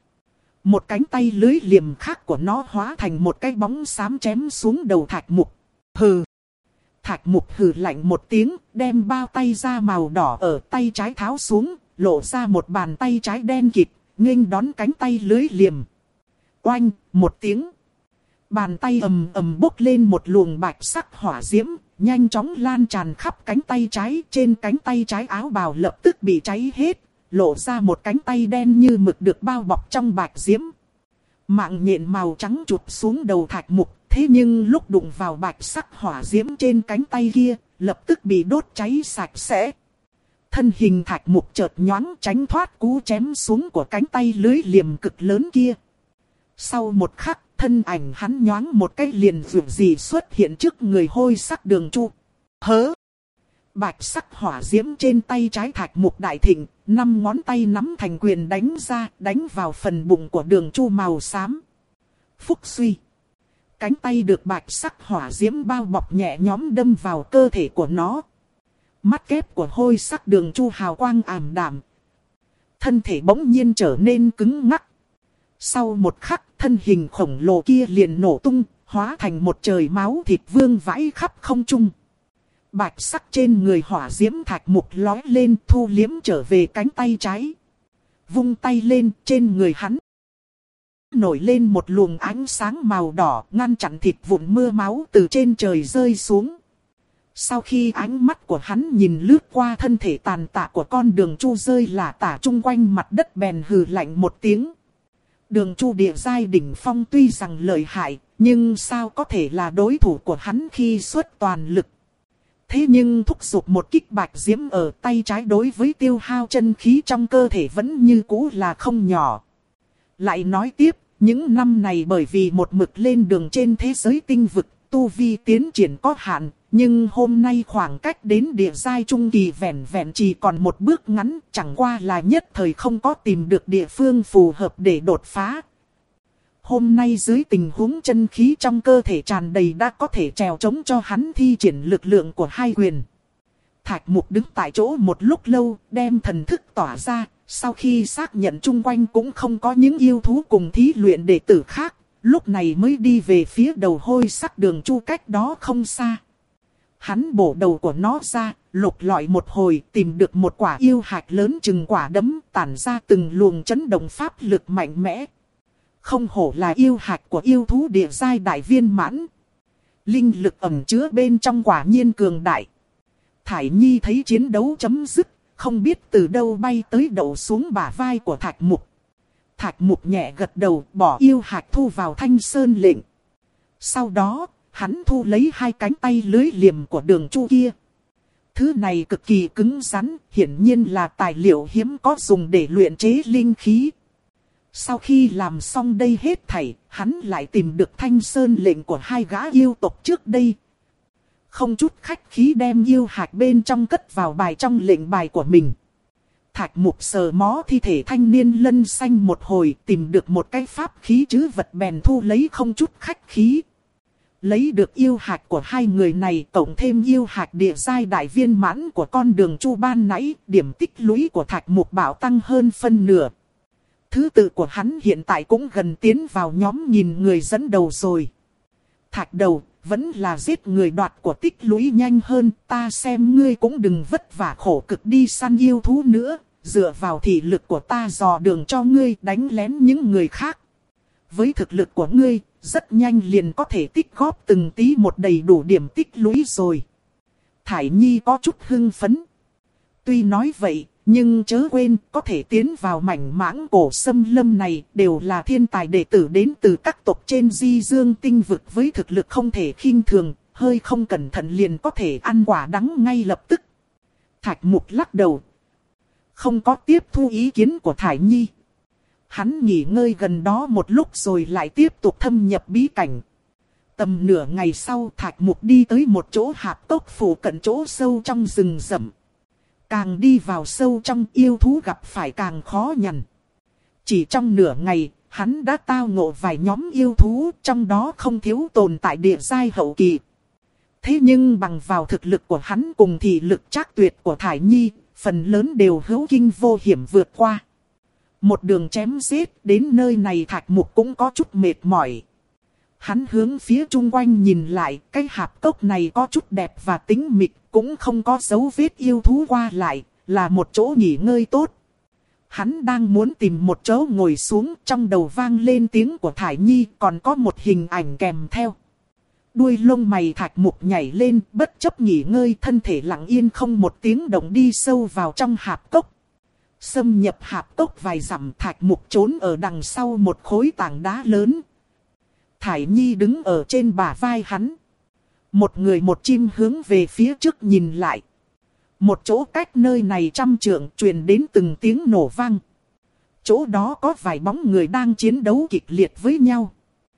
Speaker 1: một cánh tay lưới liềm khác của nó hóa thành một cái bóng xám chém xuống đầu Thạch Mục. Hừ! Thạch Mục hừ lạnh một tiếng, đem bao tay da màu đỏ ở tay trái tháo xuống, lộ ra một bàn tay trái đen kịt, nghênh đón cánh tay lưới liềm. Oanh! Một tiếng. Bàn tay ầm ầm bốc lên một luồng bạch sắc hỏa diễm, nhanh chóng lan tràn khắp cánh tay trái. Trên cánh tay trái áo bào lập tức bị cháy hết, lộ ra một cánh tay đen như mực được bao bọc trong bạch diễm. Mạng nhện màu trắng chụp xuống đầu Thạch Mục, thế nhưng lúc đụng vào bạch sắc hỏa diễm trên cánh tay kia, lập tức bị đốt cháy sạch sẽ. Thân hình Thạch Mục chợt nhoáng tránh thoát cú chém xuống của cánh tay lưới liềm cực lớn kia. Sau một khắc, thân ảnh hắn nhoáng một cái liền vụt gì xuất hiện trước người hôi sắc Đường Chu. Hớ! Bạch sắc hỏa diễm trên tay trái Thạch Mục đại thịnh, năm ngón tay nắm thành quyền đánh ra, đánh vào phần bụng của Đường Chu màu xám. Phúc suy. Cánh tay được bạch sắc hỏa diễm bao bọc nhẹ nhõm đâm vào cơ thể của nó. Mắt kép của hôi sắc Đường Chu hào quang ảm đạm. Thân thể bỗng nhiên trở nên cứng ngắc. Sau một khắc, thân hình khổng lồ kia liền nổ tung, hóa thành một trời máu thịt vương vãi khắp không trung. Bạch sắc trên người hỏa diễm thạch mục lói lên, thu liếm trở về cánh tay trái. Vung tay lên, trên người hắn nổi lên một luồng ánh sáng màu đỏ, ngăn chặn thịt vụn mưa máu từ trên trời rơi xuống. Sau khi ánh mắt của hắn nhìn lướt qua thân thể tàn tạ của con Đường Chu rơi lả tả chung quanh mặt đất, bèn hừ lạnh một tiếng. Đường Chu địa giai đỉnh phong tuy rằng lợi hại, nhưng sao có thể là đối thủ của hắn khi xuất toàn lực. Thế nhưng thúc giục một kích bạch diễm ở tay trái đối với tiêu hao chân khí trong cơ thể vẫn như cũ là không nhỏ. Lại nói tiếp, những năm này bởi vì một mực lên đường trên thế giới tinh vực, tu vi tiến triển có hạn, nhưng hôm nay khoảng cách đến địa giai trung kỳ vẹn vẹn chỉ còn một bước ngắn, chẳng qua là nhất thời không có tìm được địa phương phù hợp để đột phá. Hôm nay dưới tình huống chân khí trong cơ thể tràn đầy đã có thể trèo chống cho hắn thi triển lực lượng của hai quyền. Thạch Mục đứng tại chỗ một lúc lâu, đem thần thức tỏa ra, sau khi xác nhận chung quanh cũng không có những yêu thú cùng thí luyện đệ tử khác, lúc này mới đi về phía đầu hôi sắc Đường Chu cách đó không xa. Hắn bổ đầu của nó ra, lục lọi một hồi, tìm được một quả yêu hạch lớn chừng quả đấm, tản ra từng luồng chấn động pháp lực mạnh mẽ. Không hổ là yêu hạch của yêu thú địa giai đại viên mãn. Linh lực ẩn chứa bên trong quả nhiên cường đại. Thải Nhi thấy chiến đấu chấm dứt, không biết từ đâu bay tới đậu xuống bả vai của Thạch Mục. Thạch Mục nhẹ gật đầu, bỏ yêu hạch thu vào Thanh Sơn lệnh. Sau đó, hắn thu lấy hai cánh tay lưới liềm của Đường Chu kia. Thứ này cực kỳ cứng rắn, hiển nhiên là tài liệu hiếm có dùng để luyện chế linh khí. Sau khi làm xong đây hết thảy, hắn lại tìm được Thanh Sơn lệnh của hai gã yêu tộc trước đây. Không chút khách khí đem yêu hạch bên trong cất vào bài trong lệnh bài của mình. Thạch Mục sờ mó thi thể thanh niên lân xanh một hồi, tìm được một cái pháp khí chứ vật bèn thu lấy không chút khách khí. Lấy được yêu hạch của hai người này, cộng thêm yêu hạch địa giai đại viên mãn của con Đường Chu ban nãy, điểm tích lũy của Thạch Mục bảo tăng hơn phân nửa. Thứ tự của hắn hiện tại cũng gần tiến vào nhóm nghìn người dẫn đầu rồi. Thạch đầu, vẫn là giết người đoạt của tích lũy nhanh hơn, ta xem ngươi cũng đừng vất vả khổ cực đi săn yêu thú nữa, dựa vào thị lực của ta dò đường cho ngươi đánh lén những người khác. Với thực lực của ngươi, rất nhanh liền có thể tích góp từng tí một đầy đủ điểm tích lũy rồi. Thải Nhi có chút hưng phấn. Tuy nói vậy, nhưng chớ quên, có thể tiến vào mảnh mãng cổ xâm lâm này đều là thiên tài đệ tử đến từ các tộc trên di dương tinh vực với thực lực không thể khinh thường, hơi không cẩn thận liền có thể ăn quả đắng ngay lập tức. Thạch Mục lắc đầu, không có tiếp thu ý kiến của Thải Nhi. Hắn nghỉ ngơi gần đó một lúc rồi lại tiếp tục thâm nhập bí cảnh. Tầm nửa ngày sau, Thạch Mục đi tới một chỗ hạp cốc phủ cận chỗ sâu trong rừng rậm. Càng đi vào sâu trong, yêu thú gặp phải càng khó nhằn. Chỉ trong nửa ngày, hắn đã tao ngộ vài nhóm yêu thú, trong đó không thiếu tồn tại địa giai hậu kỳ. Thế nhưng bằng vào thực lực của hắn cùng thị lực trác tuyệt của Thải Nhi, phần lớn đều hữu kinh vô hiểm vượt qua. Một đường chém giết, đến nơi này Thạch Mục cũng có chút mệt mỏi. Hắn hướng phía chung quanh nhìn lại, cái hạp cốc này có chút đẹp và tĩnh mịch, cũng không có dấu vết yêu thú qua lại, là một chỗ nghỉ ngơi tốt. Hắn đang muốn tìm một chỗ ngồi xuống, trong đầu vang lên tiếng của Thải Nhi, còn có một hình ảnh kèm theo. Đuôi lông mày Thạch Mục nhảy lên, bất chấp nghỉ ngơi, thân thể lặng yên không một tiếng động đi sâu vào trong hạp cốc. Xâm nhập hạp cốc vài dặm, Thạch Mục trốn ở đằng sau một khối tảng đá lớn. Thải Nhi đứng ở trên bả vai hắn. Một người một chim hướng về phía trước nhìn lại. Một chỗ cách nơi này trăm trượng truyền đến từng tiếng nổ vang. Chỗ đó có vài bóng người đang chiến đấu kịch liệt với nhau.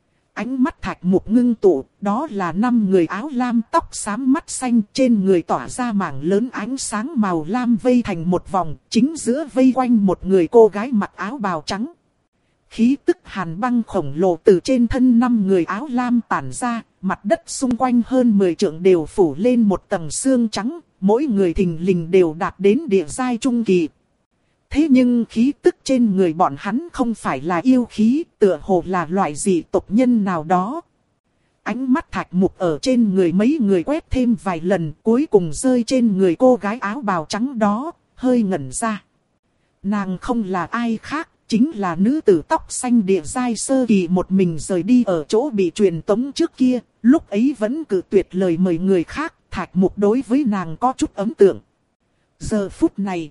Speaker 1: Ánh mắt Thạch Mục ngưng tụ, đó là năm người áo lam tóc xám mắt xanh, trên người tỏa ra mảng lớn ánh sáng màu lam vây thành một vòng, chính giữa vây quanh một người cô gái mặc áo bào trắng. Khí tức hàn băng khổng lồ từ trên thân năm người áo lam tản ra, mặt đất xung quanh hơn mười trượng đều phủ lên một tầng xương trắng, mỗi người thình lình đều đạt đến địa giai trung kỳ. Thế nhưng khí tức trên người bọn hắn không phải là yêu khí, tựa hồ là loại dị tộc nhân nào đó. Ánh mắt Thạch Mục ở trên người mấy người quét thêm vài lần, cuối cùng rơi trên người cô gái áo bào trắng đó, hơi ngẩn ra. Nàng không là ai khác, chính là nữ tử tóc xanh địa giai sơ kỳ một mình rời đi ở chỗ bị truyền tống trước kia, lúc ấy vẫn cự tuyệt lời mời người khác, Thạch Mục đối với nàng có chút ấn tượng. Giờ phút này,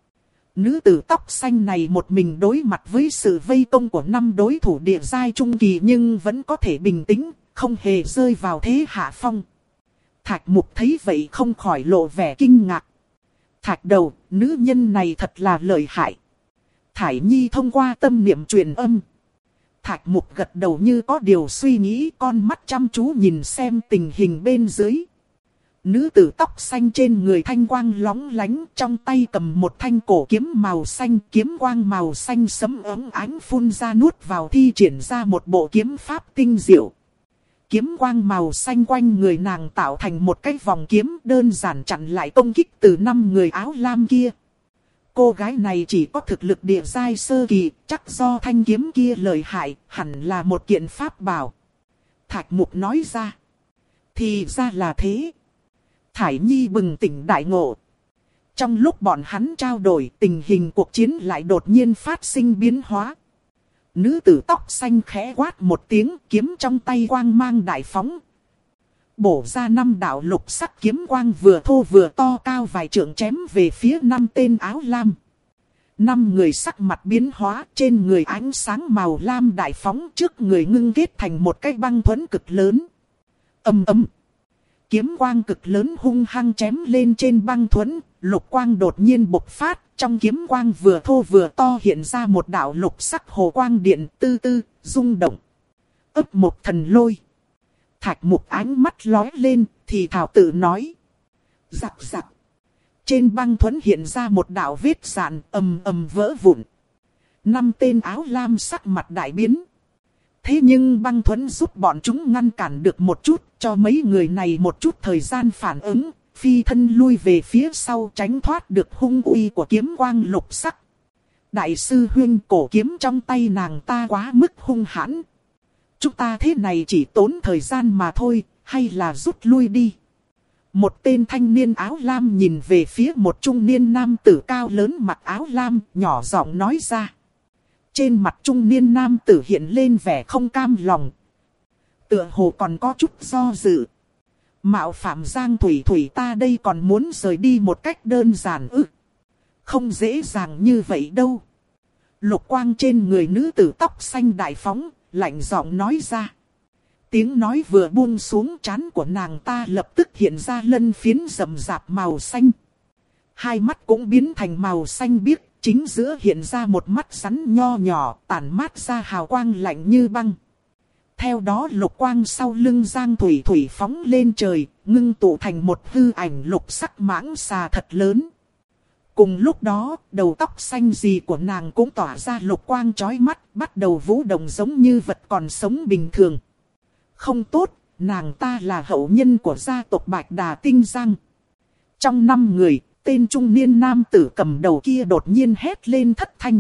Speaker 1: nữ tử tóc xanh này một mình đối mặt với sự vây công của năm đối thủ địa giai trung kỳ nhưng vẫn có thể bình tĩnh, không hề rơi vào thế hạ phong. Thạch Mục thấy vậy không khỏi lộ vẻ kinh ngạc. Thạch đầu, nữ nhân này thật là lợi hại. Thải Nhi thông qua tâm niệm truyền âm. Thạch Mục gật đầu như có điều suy nghĩ, con mắt chăm chú nhìn xem tình hình bên dưới. Nữ tử tóc xanh trên người thanh quang lóng lánh, trong tay cầm một thanh cổ kiếm màu xanh, kiếm quang màu xanh sẫm ấm ánh phun ra nuốt vào thi triển ra một bộ kiếm pháp tinh diệu. Kiếm quang màu xanh quanh người nàng tạo thành một cái vòng kiếm đơn giản chặn lại công kích từ năm người áo lam kia. Cô gái này chỉ có thực lực địa giai sơ kỳ, chắc do thanh kiếm kia lợi hại, hẳn là một kiện pháp bảo. Thạch Mục nói ra. Thì ra là thế. Thải Nhi bừng tỉnh đại ngộ. Trong lúc bọn hắn trao đổi, tình hình cuộc chiến lại đột nhiên phát sinh biến hóa. Nữ tử tóc xanh khẽ quát một tiếng, kiếm trong tay quang mang đại phóng. Bổ ra năm đạo lục sắc kiếm quang vừa thô vừa to cao vài trượng chém về phía năm tên áo lam. Năm người sắc mặt biến hóa, trên người ánh sáng màu lam đại phóng, trước người ngưng kết thành một cái băng thuẫn cực lớn. Ầm ầm. Kiếm quang cực lớn hung hăng chém lên trên băng thuẫn, lục quang đột nhiên bộc phát, trong kiếm quang vừa thô vừa to hiện ra một đạo lục sắc hồ quang điện tư tư, rung động. Ấp một thần lôi. Thạch Mục ánh mắt lóe lên, thì thảo tự nói. Giặc giặc. Trên băng thuẫn hiện ra một đạo vết rạn ầm ầm vỡ vụn. Năm tên áo lam sắc mặt đại biến. Thế nhưng băng thuẫn giúp bọn chúng ngăn cản được một chút, cho mấy người này một chút thời gian phản ứng, phi thân lui về phía sau tránh thoát được hung uy của kiếm quang lục sắc. Đại sư huynh, cổ kiếm trong tay nàng ta quá mức hung hãn. Chúng ta thế này chỉ tốn thời gian mà thôi, hay là rút lui đi. Một tên thanh niên áo lam nhìn về phía một trung niên nam tử cao lớn mặc áo lam, nhỏ giọng nói ra. Trên mặt trung niên nam tử hiện lên vẻ không cam lòng. Tựa hồ còn có chút do dự. Mạo phạm Giang Thủy Thủy ta đây còn muốn rời đi một cách đơn giản ư. Không dễ dàng như vậy đâu. Lục quang trên người nữ tử tóc xanh đại phóng, lạnh giọng nói ra. Tiếng nói vừa buông xuống, trán của nàng ta lập tức hiện ra lân phiến rậm rạp màu xanh. Hai mắt cũng biến thành màu xanh biếc, chính giữa hiện ra một mắt rắn nho nhỏ, tản mát ra hào quang lạnh như băng. Theo đó lục quang sau lưng Giang Thủy Thủy phóng lên trời, ngưng tụ thành một hư ảnh lục sắc mãng xà thật lớn. Cùng lúc đó, đầu tóc xanh gì của nàng cũng tỏa ra lục quang chói mắt, bắt đầu vũ động giống như vật còn sống bình thường. Không tốt, nàng ta là hậu nhân của gia tộc Bạch Đà Tinh Giang. Trong năm người, tên trung niên nam tử cầm đầu kia đột nhiên hét lên thất thanh.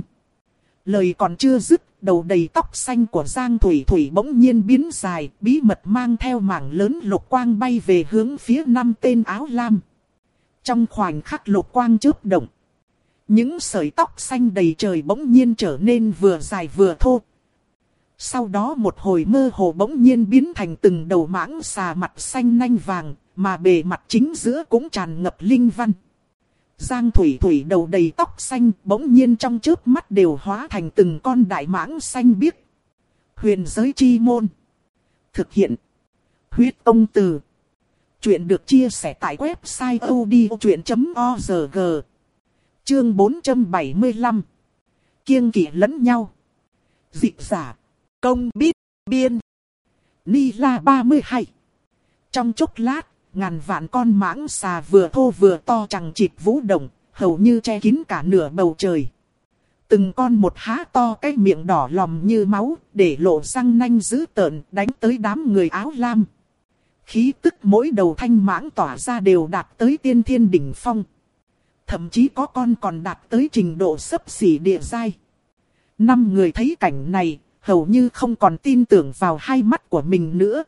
Speaker 1: Lời còn chưa dứt, đầu đầy tóc xanh của Giang Thủy Thủy bỗng nhiên biến dài, bí mật mang theo mảng lớn lục quang bay về hướng phía năm tên áo lam. Trong khoảnh khắc lục quang chớp động, những sợi tóc xanh đầy trời bỗng nhiên trở nên vừa dài vừa thô. Sau đó một hồi mơ hồ bỗng nhiên biến thành từng đầu mãng xà mặt xanh nanh vàng, mà bề mặt chính giữa cũng tràn ngập linh văn. Giang Thủy Thủy đầu đầy tóc xanh bỗng nhiên trong chớp mắt đều hóa thành từng con đại mãng xanh biếc. Huyền giới chi môn. Thực hiện. Huyết Công Từ. Chuyện được chia sẻ tại website odchuyện chấm org. Chương bốn trăm bảy mươi lăm. Kiêng kỵ lẫn nhau. Dịch giả. Công biết. Biên. Ni La ba mươi hai. Trong chốc lát, ngàn vạn con mãng xà vừa thô vừa to chằng chịt vũ động, hầu như che kín cả nửa bầu trời. từng con một há to cái miệng đỏ lòm như máu, để lộ răng nanh dữ tợn đánh tới đám người áo lam. Khí tức mỗi đầu thanh mãng tỏa ra đều đạt tới tiên thiên đỉnh phong. Thậm chí có con còn đạt tới trình độ xấp xỉ địa giai. Năm người thấy cảnh này, hầu như không còn tin tưởng vào hai mắt của mình nữa.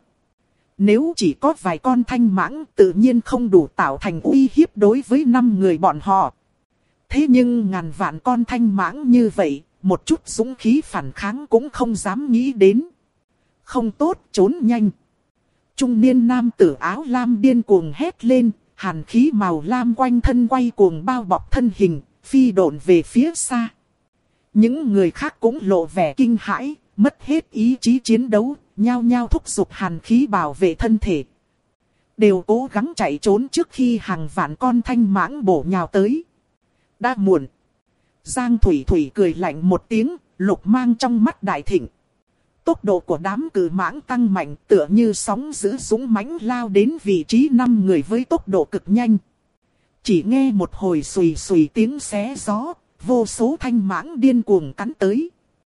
Speaker 1: Nếu chỉ có vài con thanh mãng tự nhiên không đủ tạo thành uy hiếp đối với năm người bọn họ. Thế nhưng ngàn vạn con thanh mãng như vậy, một chút dũng khí phản kháng cũng không dám nghĩ đến. Không tốt, trốn nhanh. Trung niên nam tử áo lam điên cuồng hét lên, hàn khí màu lam quanh thân quay cuồng bao bọc thân hình, phi độn về phía xa. Những người khác cũng lộ vẻ kinh hãi, mất hết ý chí chiến đấu, nhao nhao thúc giục hàn khí bảo vệ thân thể. Đều cố gắng chạy trốn trước khi hàng vạn con thanh mãng bổ nhào tới. Đã muộn. Giang Thủy Thủy cười lạnh một tiếng, lục mang trong mắt đại thịnh. Tốc độ của đám cử mãng tăng mạnh, tựa như sóng dữ dũng mãnh lao đến vị trí năm người với tốc độ cực nhanh. Chỉ nghe một hồi xùy xùy tiếng xé gió, vô số thanh mãng điên cuồng cắn tới.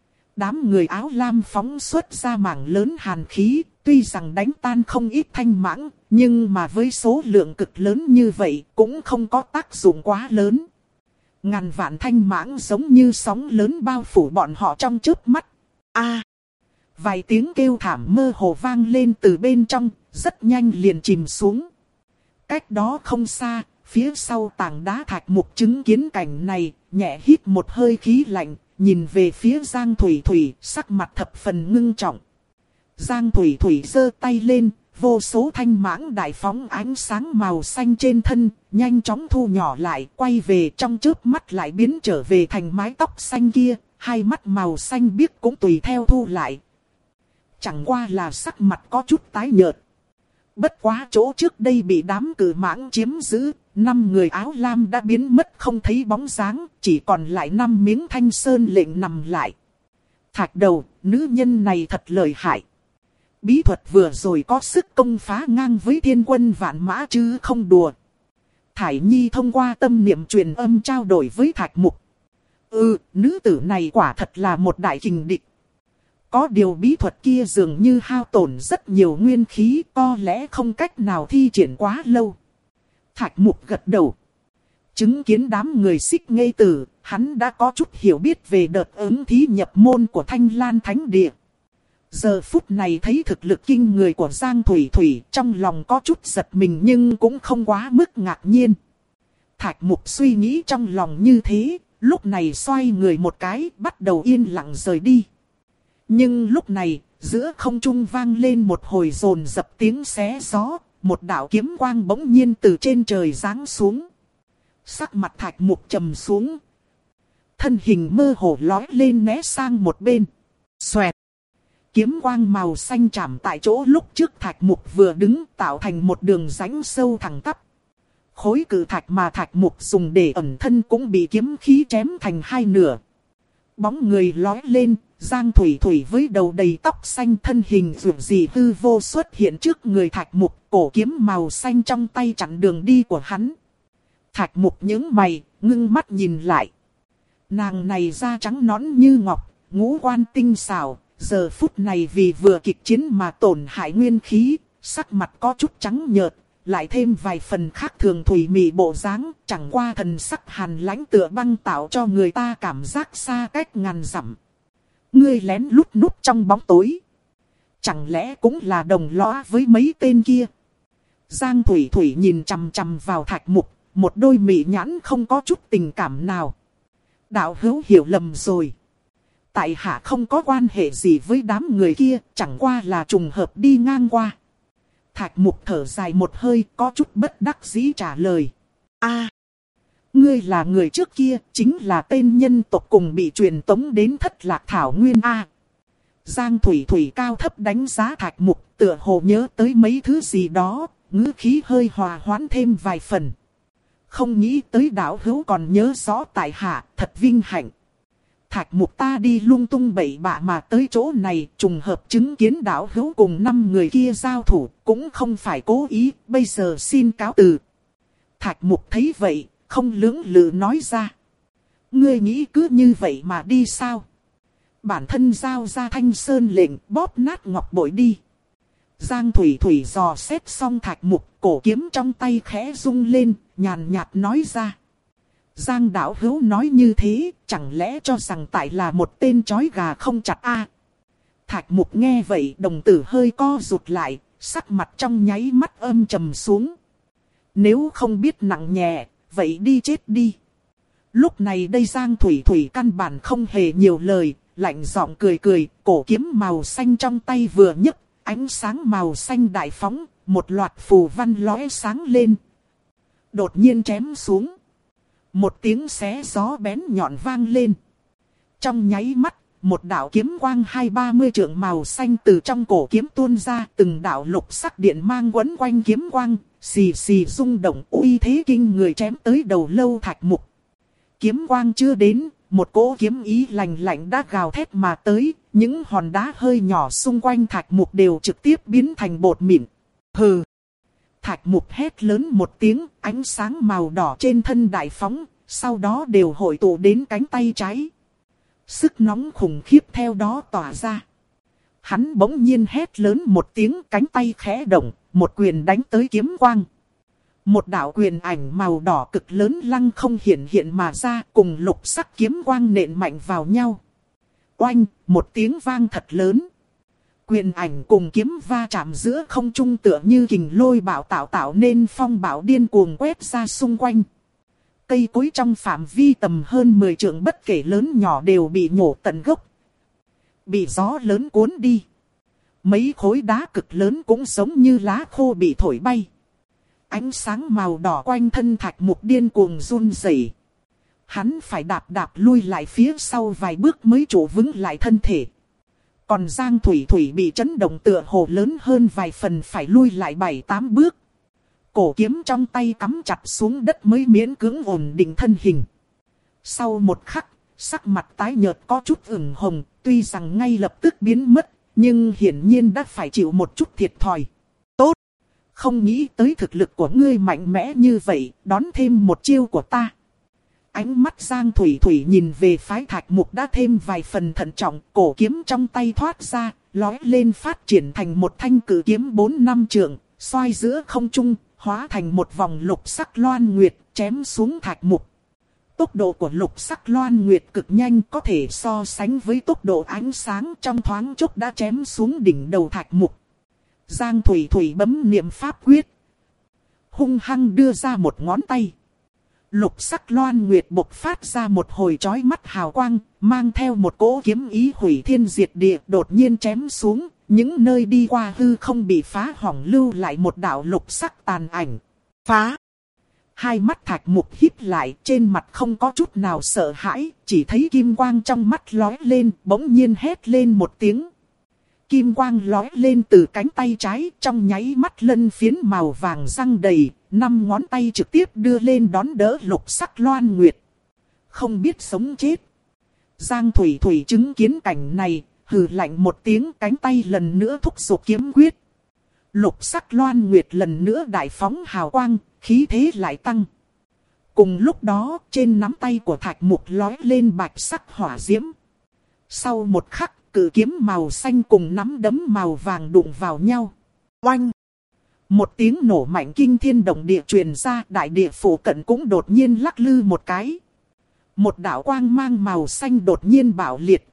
Speaker 1: Đám người áo lam phóng xuất ra mảng lớn hàn khí, tuy rằng đánh tan không ít thanh mãng, nhưng mà với số lượng cực lớn như vậy cũng không có tác dụng quá lớn. Ngàn vạn thanh mãng giống như sóng lớn bao phủ bọn họ trong chớp mắt. A! Vài tiếng kêu thảm mơ hồ vang lên từ bên trong, rất nhanh liền chìm xuống. Cách đó không xa, phía sau tảng đá thạch mục chứng kiến cảnh này, nhẹ hít một hơi khí lạnh, nhìn về phía Giang Thủy Thủy, sắc mặt thập phần ngưng trọng. Giang Thủy Thủy giơ tay lên, vô số thanh mãng đại phóng ánh sáng màu xanh trên thân, nhanh chóng thu nhỏ lại, quay về trong chớp mắt lại biến trở về thành mái tóc xanh kia, hai mắt màu xanh biếc cũng tùy theo thu lại. Chẳng qua là sắc mặt có chút tái nhợt. Bất quá chỗ trước đây bị đám cử mãng chiếm giữ, năm người áo lam đã biến mất không thấy bóng dáng, chỉ còn lại năm miếng thanh sơn lệnh nằm lại. Thạch đầu, nữ nhân này thật lợi hại. Bí thuật vừa rồi có sức công phá ngang với thiên quân vạn mã chứ không đùa. Thải Nhi thông qua tâm niệm truyền âm trao đổi với Thạch Mục. Ừ, nữ tử này quả thật là một đại kình địch. Có điều bí thuật kia dường như hao tổn rất nhiều nguyên khí, có lẽ không cách nào thi triển quá lâu. Thạch Mục gật đầu. Chứng kiến đám người xích ngây tử, hắn đã có chút hiểu biết về đợt ứng thí nhập môn của Thanh Lan Thánh Địa. Giờ phút này thấy thực lực kinh người của Giang Thủy Thủy, trong lòng có chút giật mình nhưng cũng không quá mức ngạc nhiên. Thạch Mục suy nghĩ trong lòng như thế, lúc này xoay người một cái, bắt đầu yên lặng rời đi. Nhưng lúc này, giữa không trung vang lên một hồi dồn dập tiếng xé gió, một đạo kiếm quang bỗng nhiên từ trên trời giáng xuống. Sắc mặt Thạch Mục trầm xuống. Thân hình mơ hồ lói lên né sang một bên. Xoẹt. Kiếm quang màu xanh chạm tại chỗ lúc trước Thạch Mục vừa đứng, tạo thành một đường rãnh sâu thẳng tắp. Khối cự thạch mà Thạch Mục dùng để ẩn thân cũng bị kiếm khí chém thành hai nửa. Bóng người lói lên, Giang Thủy Thủy với đầu đầy tóc xanh, thân hình dường dị hư vô xuất hiện trước người Thạch Mục, cổ kiếm màu xanh trong tay chặn đường đi của hắn. Thạch Mục nhướng mày, ngưng mắt nhìn lại. Nàng này da trắng nõn như ngọc, ngũ quan tinh xảo, giờ phút này vì vừa kịch chiến mà tổn hại nguyên khí, sắc mặt có chút trắng nhợt, lại thêm vài phần khác thường thủy mị bộ dáng, chẳng qua thần sắc hàn lãnh tựa băng tạo cho người ta cảm giác xa cách ngàn dặm. Ngươi lén lút núp trong bóng tối, chẳng lẽ cũng là đồng lõa với mấy tên kia? Giang Thủy Thủy nhìn chằm chằm vào Thạch Mục, một đôi mị nhãn không có chút tình cảm nào. Đạo hữu hiểu lầm rồi. Tại hạ không có quan hệ gì với đám người kia, chẳng qua là trùng hợp đi ngang qua. Thạch Mục thở dài một hơi, có chút bất đắc dĩ trả lời. A, ngươi là người trước kia, chính là tên nhân tộc cùng bị truyền tống đến Thất Lạc Thảo Nguyên A. Giang Thủy Thủy cao thấp đánh giá Thạch Mục, tựa hồ nhớ tới mấy thứ gì đó, ngữ khí hơi hòa hoãn thêm vài phần. Không nghĩ tới đạo hữu còn nhớ rõ tại hạ, thật vinh hạnh. Thạch Mục ta đi lung tung bậy bạ mà tới chỗ này, trùng hợp chứng kiến đạo hữu cùng năm người kia giao thủ, cũng không phải cố ý, bây giờ xin cáo từ. Thạch Mục thấy vậy, không lưỡng lự nói ra. Ngươi nghĩ cứ như vậy mà đi sao? Bản thân giao ra Thanh Sơn lệnh bóp nát ngọc bội đi. Giang Thủy Thủy dò xét xong thạch mục, cổ kiếm trong tay khẽ rung lên, nhàn nhạt nói ra. Giang đạo hữu nói như thế, chẳng lẽ cho rằng tại là một tên chói gà không chặt a? À? Thạch mục nghe vậy, đồng tử hơi co rụt lại, sắc mặt trong nháy mắt âm trầm xuống. Nếu không biết nặng nhẹ, vậy đi chết đi. Lúc này đây Giang Thủy Thủy căn bản không hề nhiều lời, lạnh giọng cười cười, cổ kiếm màu xanh trong tay vừa nhấc, ánh sáng màu xanh đại phóng, một loạt phù văn lóe sáng lên. Đột nhiên chém xuống. Một tiếng xé gió bén nhọn vang lên. Trong nháy mắt, một đạo kiếm quang hai ba mươi trượng màu xanh từ trong cổ kiếm tuôn ra, từng đạo lục sắc điện mang quấn quanh kiếm quang, xì xì rung động uy thế kinh người chém tới đầu lâu thạch mục. Kiếm quang chưa đến, một cỗ kiếm ý lạnh lạnh đã gào thét mà tới, những hòn đá hơi nhỏ xung quanh thạch mục đều trực tiếp biến thành bột mịn. Hừ! Thạch mục hét lớn một tiếng, ánh sáng màu đỏ trên thân đại phóng, sau đó đều hội tụ đến cánh tay trái. Sức nóng khủng khiếp theo đó tỏa ra. Hắn bỗng nhiên hét lớn một tiếng, cánh tay khẽ động, một quyền đánh tới kiếm quang. Một đạo quyền ảnh màu đỏ cực lớn lăng không hiện hiện mà ra, cùng lục sắc kiếm quang nện mạnh vào nhau. Oanh, một tiếng vang thật lớn. Quyền ảnh cùng kiếm va chạm giữa không trung tựa như kình lôi bạo tạo tạo nên phong bão điên cuồng quét ra xung quanh. Cây cối trong phạm vi tầm hơn mười trượng bất kể lớn nhỏ đều bị nhổ tận gốc. Bị gió lớn cuốn đi. Mấy khối đá cực lớn cũng giống như lá khô bị thổi bay. Ánh sáng màu đỏ quanh thân thạch mục điên cuồng run rẩy. Hắn phải đạp đạp lui lại phía sau vài bước mới trụ vững lại thân thể. Còn Giang Thủy Thủy bị chấn động tựa hồ lớn hơn vài phần, phải lui lại bảy tám bước. Cổ kiếm trong tay cắm chặt xuống đất mới miễn cưỡng ổn định thân hình. Sau một khắc, sắc mặt tái nhợt có chút ửng hồng, tuy rằng ngay lập tức biến mất, nhưng hiển nhiên đã phải chịu một chút thiệt thòi. Tốt! Không nghĩ tới thực lực của ngươi mạnh mẽ như vậy, đón thêm một chiêu của ta. Ánh mắt Giang Thủy Thủy nhìn về phái thạch mục đã thêm vài phần thận trọng, cổ kiếm trong tay thoát ra, lói lên phát triển thành một thanh cử kiếm bốn năm trượng, xoay giữa không trung, hóa thành một vòng lục sắc loan nguyệt, chém xuống thạch mục. Tốc độ của lục sắc loan nguyệt cực nhanh, có thể so sánh với tốc độ ánh sáng, trong thoáng chốc đã chém xuống đỉnh đầu thạch mục. Giang Thủy Thủy bấm niệm pháp quyết, hung hăng đưa ra một ngón tay. Lục sắc loan nguyệt bộc phát ra một hồi chói mắt hào quang, mang theo một cỗ kiếm ý hủy thiên diệt địa, đột nhiên chém xuống, những nơi đi qua hư không bị phá hỏng, lưu lại một đạo lục sắc tàn ảnh. Phá! Hai mắt thạch mục híp lại, trên mặt không có chút nào sợ hãi, chỉ thấy kim quang trong mắt lói lên, bỗng nhiên hét lên một tiếng. Kim quang lói lên từ cánh tay trái, trong nháy mắt lân phiến màu vàng răng đầy, năm ngón tay trực tiếp đưa lên đón đỡ lục sắc loan nguyệt. Không biết sống chết. Giang Thủy Thủy chứng kiến cảnh này, hừ lạnh một tiếng, cánh tay lần nữa thúc giục kiếm quyết. Lục sắc loan nguyệt lần nữa đại phóng hào quang, khí thế lại tăng. Cùng lúc đó, trên nắm tay của thạch mục lói lên bạch sắc hỏa diễm. Sau một khắc, cự kiếm màu xanh cùng nắm đấm màu vàng đụng vào nhau. Oanh! Một tiếng nổ mạnh kinh thiên động địa truyền ra, đại địa phủ cận cũng đột nhiên lắc lư một cái. Một đạo quang mang màu xanh đột nhiên bạo liệt.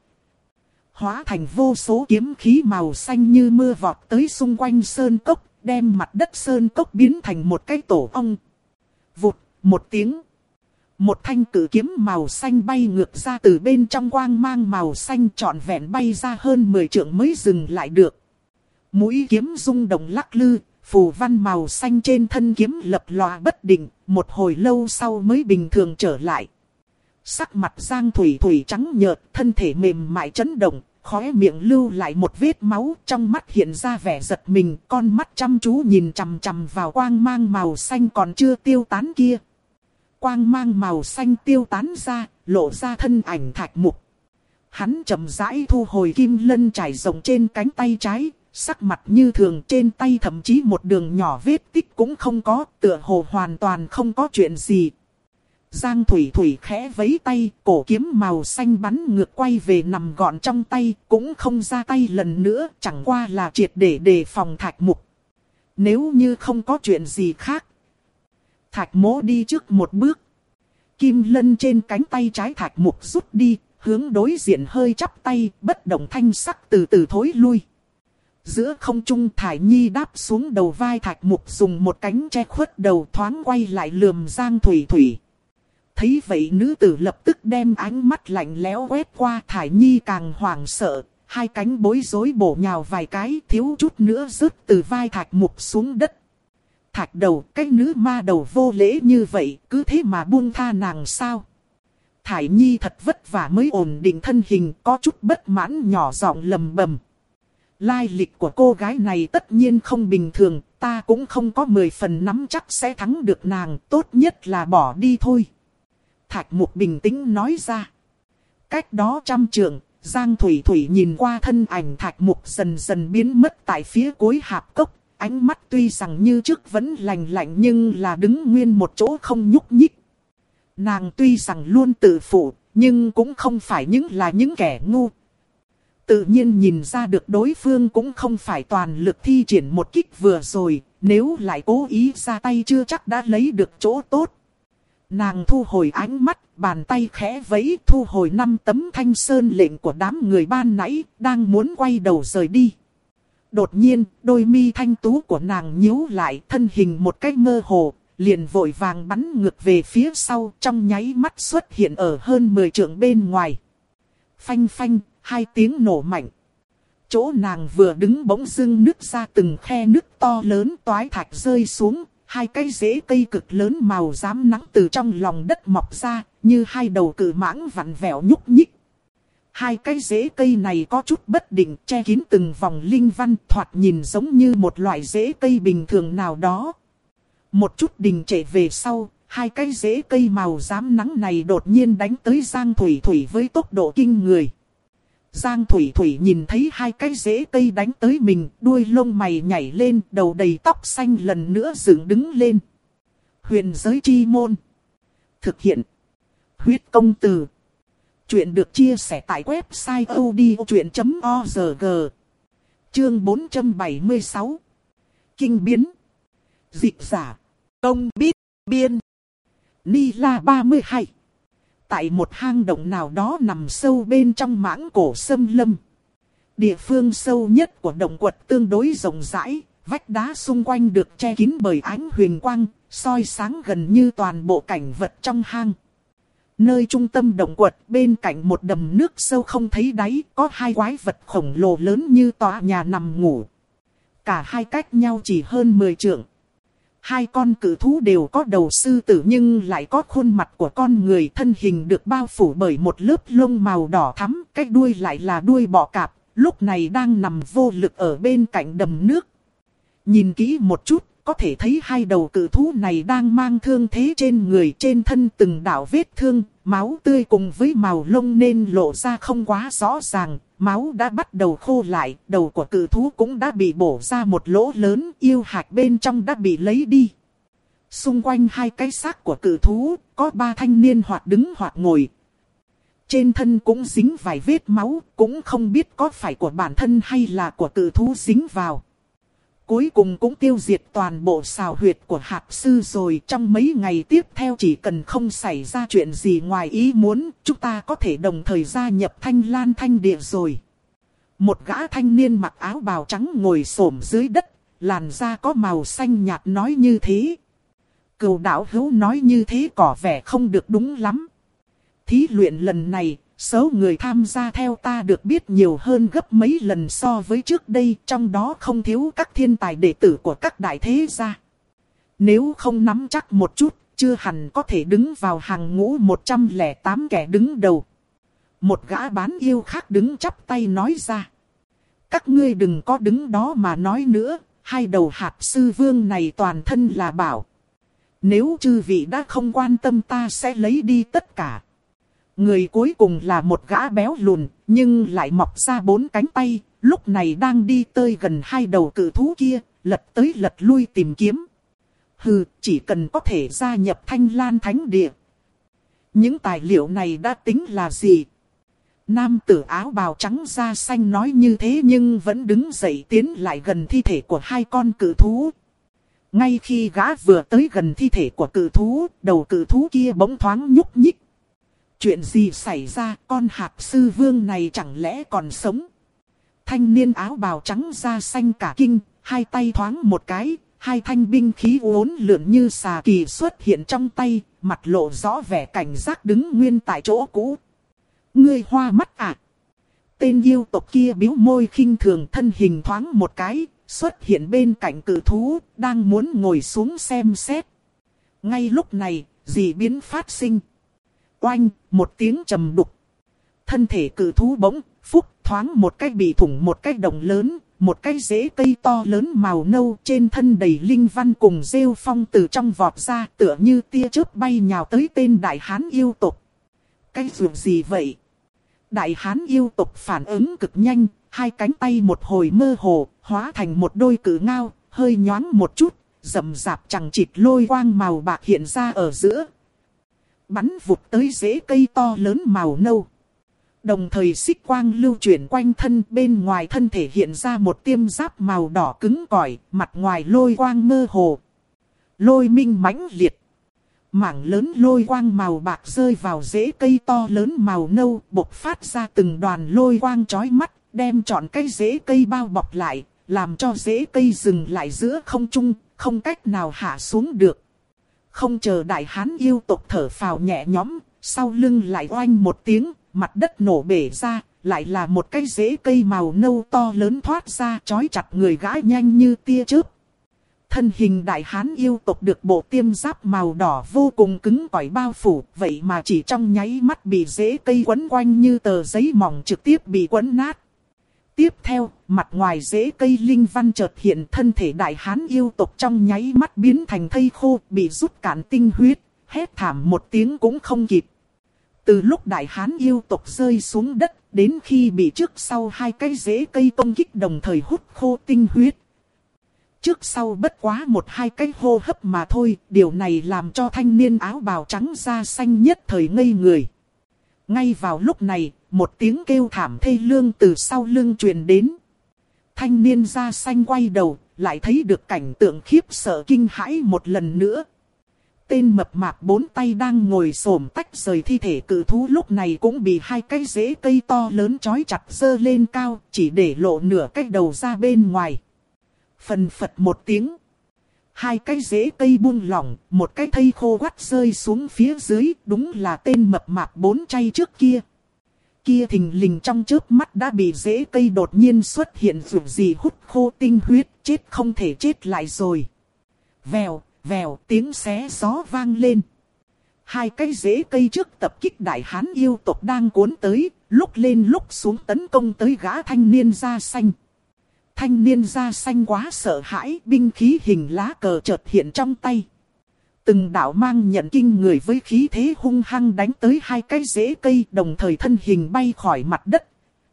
Speaker 1: Hóa thành vô số kiếm khí màu xanh như mưa vọt tới xung quanh sơn cốc, đem mặt đất sơn cốc biến thành một cái tổ ong. Vụt, một tiếng. Một thanh cử kiếm màu xanh bay ngược ra từ bên trong quang mang màu xanh, trọn vẹn bay ra hơn mười trượng mới dừng lại được. Mũi kiếm rung động lắc lư, phù văn màu xanh trên thân kiếm lập lòe bất định, một hồi lâu sau mới bình thường trở lại. Sắc mặt Giang Thủy Thủy trắng nhợt, thân thể mềm mại chấn động, khóe miệng lưu lại một vết máu, trong mắt hiện ra vẻ giật mình, con mắt chăm chú nhìn chằm chằm vào quang mang màu xanh còn chưa tiêu tán kia. Quang mang màu xanh tiêu tán ra, lộ ra thân ảnh thạch mục. Hắn chậm rãi thu hồi kim lân trải rộng trên cánh tay trái, sắc mặt như thường, trên tay thậm chí một đường nhỏ vết tích cũng không có, tựa hồ hoàn toàn không có chuyện gì. Giang Thủy Thủy khẽ vẫy tay, cổ kiếm màu xanh bắn ngược quay về nằm gọn trong tay, cũng không ra tay lần nữa, chẳng qua là triệt để đề phòng Thạch Mục. Nếu như không có chuyện gì khác. Thạch Mỗ đi trước một bước. Kim lân trên cánh tay trái Thạch Mục rút đi, hướng đối diện hơi chắp tay, bất động thanh sắc từ từ thối lui. Giữa không trung Thải Nhi đáp xuống đầu vai Thạch Mục, dùng một cánh che khuất đầu, thoáng quay lại lườm Giang Thủy Thủy. Thấy vậy nữ tử lập tức đem ánh mắt lạnh lẽo quét qua, Thải Nhi càng hoảng sợ, hai cánh bối rối bổ nhào vài cái, thiếu chút nữa rớt từ vai Thạch Mục xuống đất. Thạch đầu, cái nữ ma đầu vô lễ như vậy, cứ thế mà buông tha nàng sao? Thải Nhi thật vất vả mới ổn định thân hình, có chút bất mãn nhỏ giọng lầm bầm. Lai lịch của cô gái này tất nhiên không bình thường, ta cũng không có mười phần nắm chắc sẽ thắng được nàng, tốt nhất là bỏ đi thôi. Thạch Mục bình tĩnh nói ra. Cách đó trăm trượng, Giang Thủy Thủy nhìn qua thân ảnh Thạch Mục dần dần biến mất tại phía cuối hạp cốc. Ánh mắt tuy rằng như trước vẫn lạnh lạnh nhưng là đứng nguyên một chỗ không nhúc nhích. Nàng tuy rằng luôn tự phụ, nhưng cũng không phải những là những kẻ ngu. Tự nhiên nhìn ra được đối phương cũng không phải toàn lực thi triển một kích vừa rồi, nếu lại cố ý ra tay chưa chắc đã lấy được chỗ tốt. Nàng thu hồi ánh mắt, bàn tay khẽ vẫy, thu hồi năm tấm thanh sơn lệnh của đám người ban nãy, đang muốn quay đầu rời đi. Đột nhiên, đôi mi thanh tú của nàng nhíu lại, thân hình một cách mơ hồ, liền vội vàng bắn ngược về phía sau, trong nháy mắt xuất hiện ở hơn mười trượng bên ngoài. Phanh phanh, hai tiếng nổ mạnh. Chỗ nàng vừa đứng bỗng dưng nứt ra từng khe nứt to lớn, toái thạch rơi xuống, hai cây rễ cây cực lớn màu rám nắng từ trong lòng đất mọc ra, như hai đầu cự mãng vặn vẹo nhúc nhích. Hai cái rễ cây này có chút bất định, che kín từng vòng linh văn, thoạt nhìn giống như một loại rễ cây bình thường nào đó. Một chút đình trệ về sau, hai cái rễ cây màu rám nắng này đột nhiên đánh tới Giang Thủy Thủy với tốc độ kinh người. Giang Thủy Thủy nhìn thấy hai cái rễ cây đánh tới mình, đuôi lông mày nhảy lên, đầu đầy tóc xanh lần nữa dựng đứng lên. Huyền giới chi môn. Thực hiện. Huyết công từ. Chuyện được chia sẻ tại website odchuyện chấm org. Chương bốn trăm bảy mươi sáu. Kinh biến. Dịch giả. Công biết. Biên. Ni La ba mươi hai. Tại một hang động nào đó nằm sâu bên trong mãng cổ xâm lâm. Địa phương sâu nhất của động quật tương đối rộng rãi, vách đá xung quanh được che kín bởi ánh huyền quang, soi sáng gần như toàn bộ cảnh vật trong hang. Nơi trung tâm động quật bên cạnh một đầm nước sâu không thấy đáy, có hai quái vật khổng lồ lớn như tòa nhà nằm ngủ. Cả hai cách nhau chỉ hơn mười trượng. Hai con cự thú đều có đầu sư tử nhưng lại có khuôn mặt của con người, thân hình được bao phủ bởi một lớp lông màu đỏ thắm, cái đuôi lại là đuôi bọ cạp, lúc này đang nằm vô lực ở bên cạnh đầm nước. Nhìn kỹ một chút, có thể thấy hai đầu cự thú này đang mang thương thế trên người, trên thân từng đạo vết thương, máu tươi cùng với màu lông nên lộ ra không quá rõ ràng, máu đã bắt đầu khô lại, đầu của cự thú cũng đã bị bổ ra một lỗ lớn, yêu hạch bên trong đã bị lấy đi. Xung quanh hai cái xác của cự thú, có ba thanh niên hoặc đứng hoặc ngồi. Trên thân cũng dính vài vết máu, cũng không biết có phải của bản thân hay là của cự thú dính vào. Cuối cùng cũng tiêu diệt toàn bộ xào huyệt của hạt sư rồi. Trong mấy ngày tiếp theo chỉ cần không xảy ra chuyện gì ngoài ý muốn, chúng ta có thể đồng thời gia nhập Thanh Lan Thanh Địa rồi. Một gã thanh niên mặc áo bào trắng ngồi xổm dưới đất, làn da có màu xanh nhạt nói như thế. Cừu đạo hữu nói như thế có vẻ không được đúng lắm. Thí luyện lần này, số người tham gia theo ta được biết nhiều hơn gấp mấy lần so với trước đây, trong đó không thiếu các thiên tài đệ tử của các đại thế gia. Nếu không nắm chắc một chút, chưa hẳn có thể đứng vào hàng ngũ một trăm lẻ tám kẻ đứng đầu. Một gã bán yêu khác đứng chắp tay nói ra. Các ngươi đừng có đứng đó mà nói nữa, hai đầu hạt sư vương này toàn thân là bảo. Nếu chư vị đã không quan tâm ta sẽ lấy đi tất cả. Người cuối cùng là một gã béo lùn, nhưng lại mọc ra bốn cánh tay, lúc này đang đi tới gần hai đầu cự thú kia, lật tới lật lui tìm kiếm. Hừ, chỉ cần có thể gia nhập Thanh Lan Thánh Địa. Những tài liệu này đã tính là gì? Nam tử áo bào trắng da xanh nói như thế nhưng vẫn đứng dậy tiến lại gần thi thể của hai con cự thú. Ngay khi gã vừa tới gần thi thể của cự thú, đầu cự thú kia bỗng thoáng nhúc nhích. Chuyện gì xảy ra, con hạc sư vương này chẳng lẽ còn sống? Thanh niên áo bào trắng da xanh cả kinh, hai tay thoáng một cái, hai thanh binh khí uốn lượn như xà kỳ xuất hiện trong tay, mặt lộ rõ vẻ cảnh giác đứng nguyên tại chỗ cũ. Ngươi hoa mắt à? Tên yêu tộc kia bĩu môi khinh thường, thân hình thoáng một cái, xuất hiện bên cạnh cự thú, đang muốn ngồi xuống xem xét. Ngay lúc này, dị biến phát sinh. Oanh, một tiếng trầm đục. Thân thể cự thú bỗng, phúc, thoáng một cái bị thủng một cái đồng lớn, một cái rễ cây to lớn màu nâu trên thân đầy linh văn cùng rêu phong từ trong vọt ra, tựa như tia chớp bay nhào tới tên đại hán yêu tộc. Cái dụng gì vậy? Đại hán yêu tộc phản ứng cực nhanh, hai cánh tay một hồi mơ hồ, hóa thành một đôi cự ngao, hơi nhoáng một chút, rậm rạp chằng chịt lôi quang màu bạc hiện ra ở giữa. Bắn vụt tới rễ cây to lớn màu nâu. Đồng thời xích quang lưu chuyển quanh thân, bên ngoài thân thể hiện ra một tiêm giáp màu đỏ cứng cỏi, mặt ngoài lôi quang mơ hồ. Lôi minh mãnh liệt. Mảng lớn lôi quang màu bạc rơi vào rễ cây to lớn màu nâu, bộc phát ra từng đoàn lôi quang chói mắt, đem trọn cái rễ cây bao bọc lại, làm cho rễ cây dừng lại giữa không trung, không cách nào hạ xuống được. Không chờ đại hán yêu tộc thở phào nhẹ nhõm, sau lưng lại oanh một tiếng, mặt đất nổ bể ra, lại là một cái rễ cây màu nâu to lớn thoát ra, trói chặt người gã nhanh như tia chớp. Thân hình đại hán yêu tộc được bộ tiêm giáp màu đỏ vô cùng cứng cỏi bao phủ, vậy mà chỉ trong nháy mắt bị rễ cây quấn quanh như tờ giấy mỏng trực tiếp bị quấn nát. Tiếp theo, mặt ngoài rễ cây linh văn chợt hiện, thân thể đại hán yêu tộc trong nháy mắt biến thành thây khô, bị rút cạn tinh huyết, hét thảm một tiếng cũng không kịp. Từ lúc đại hán yêu tộc rơi xuống đất, đến khi bị trước sau hai cái rễ cây công kích đồng thời hút khô tinh huyết. Trước sau bất quá một hai cái hô hấp mà thôi, điều này làm cho thanh niên áo bào trắng da xanh nhất thời ngây người. Ngay vào lúc này, một tiếng kêu thảm thê lương từ sau lưng truyền đến. Thanh niên da xanh quay đầu, lại thấy được cảnh tượng khiếp sợ kinh hãi một lần nữa. Tên mập mạp bốn tay đang ngồi xổm tách rời thi thể cự thú lúc này cũng bị hai cái rễ cây to lớn trói chặt giơ lên cao, chỉ để lộ nửa cái đầu ra bên ngoài. Phần phật một tiếng. Hai cái rễ cây buông lỏng, một cái thây khô quắt rơi xuống phía dưới, đúng là tên mập mạp bốn chay trước kia. Kia thình lình trong chớp mắt đã bị rễ cây đột nhiên xuất hiện dù gì hút khô tinh huyết, chết không thể chết lại rồi. Vèo, vèo, tiếng xé gió vang lên. Hai cái rễ cây trước tập kích đại hán yêu tộc đang cuốn tới, lúc lên lúc xuống tấn công tới gã thanh niên da xanh. Thanh niên da xanh quá sợ hãi, binh khí hình lá cờ chợt hiện trong tay. Từng đạo mang nhận kinh người với khí thế hung hăng đánh tới hai cái rễ cây, đồng thời thân hình bay khỏi mặt đất.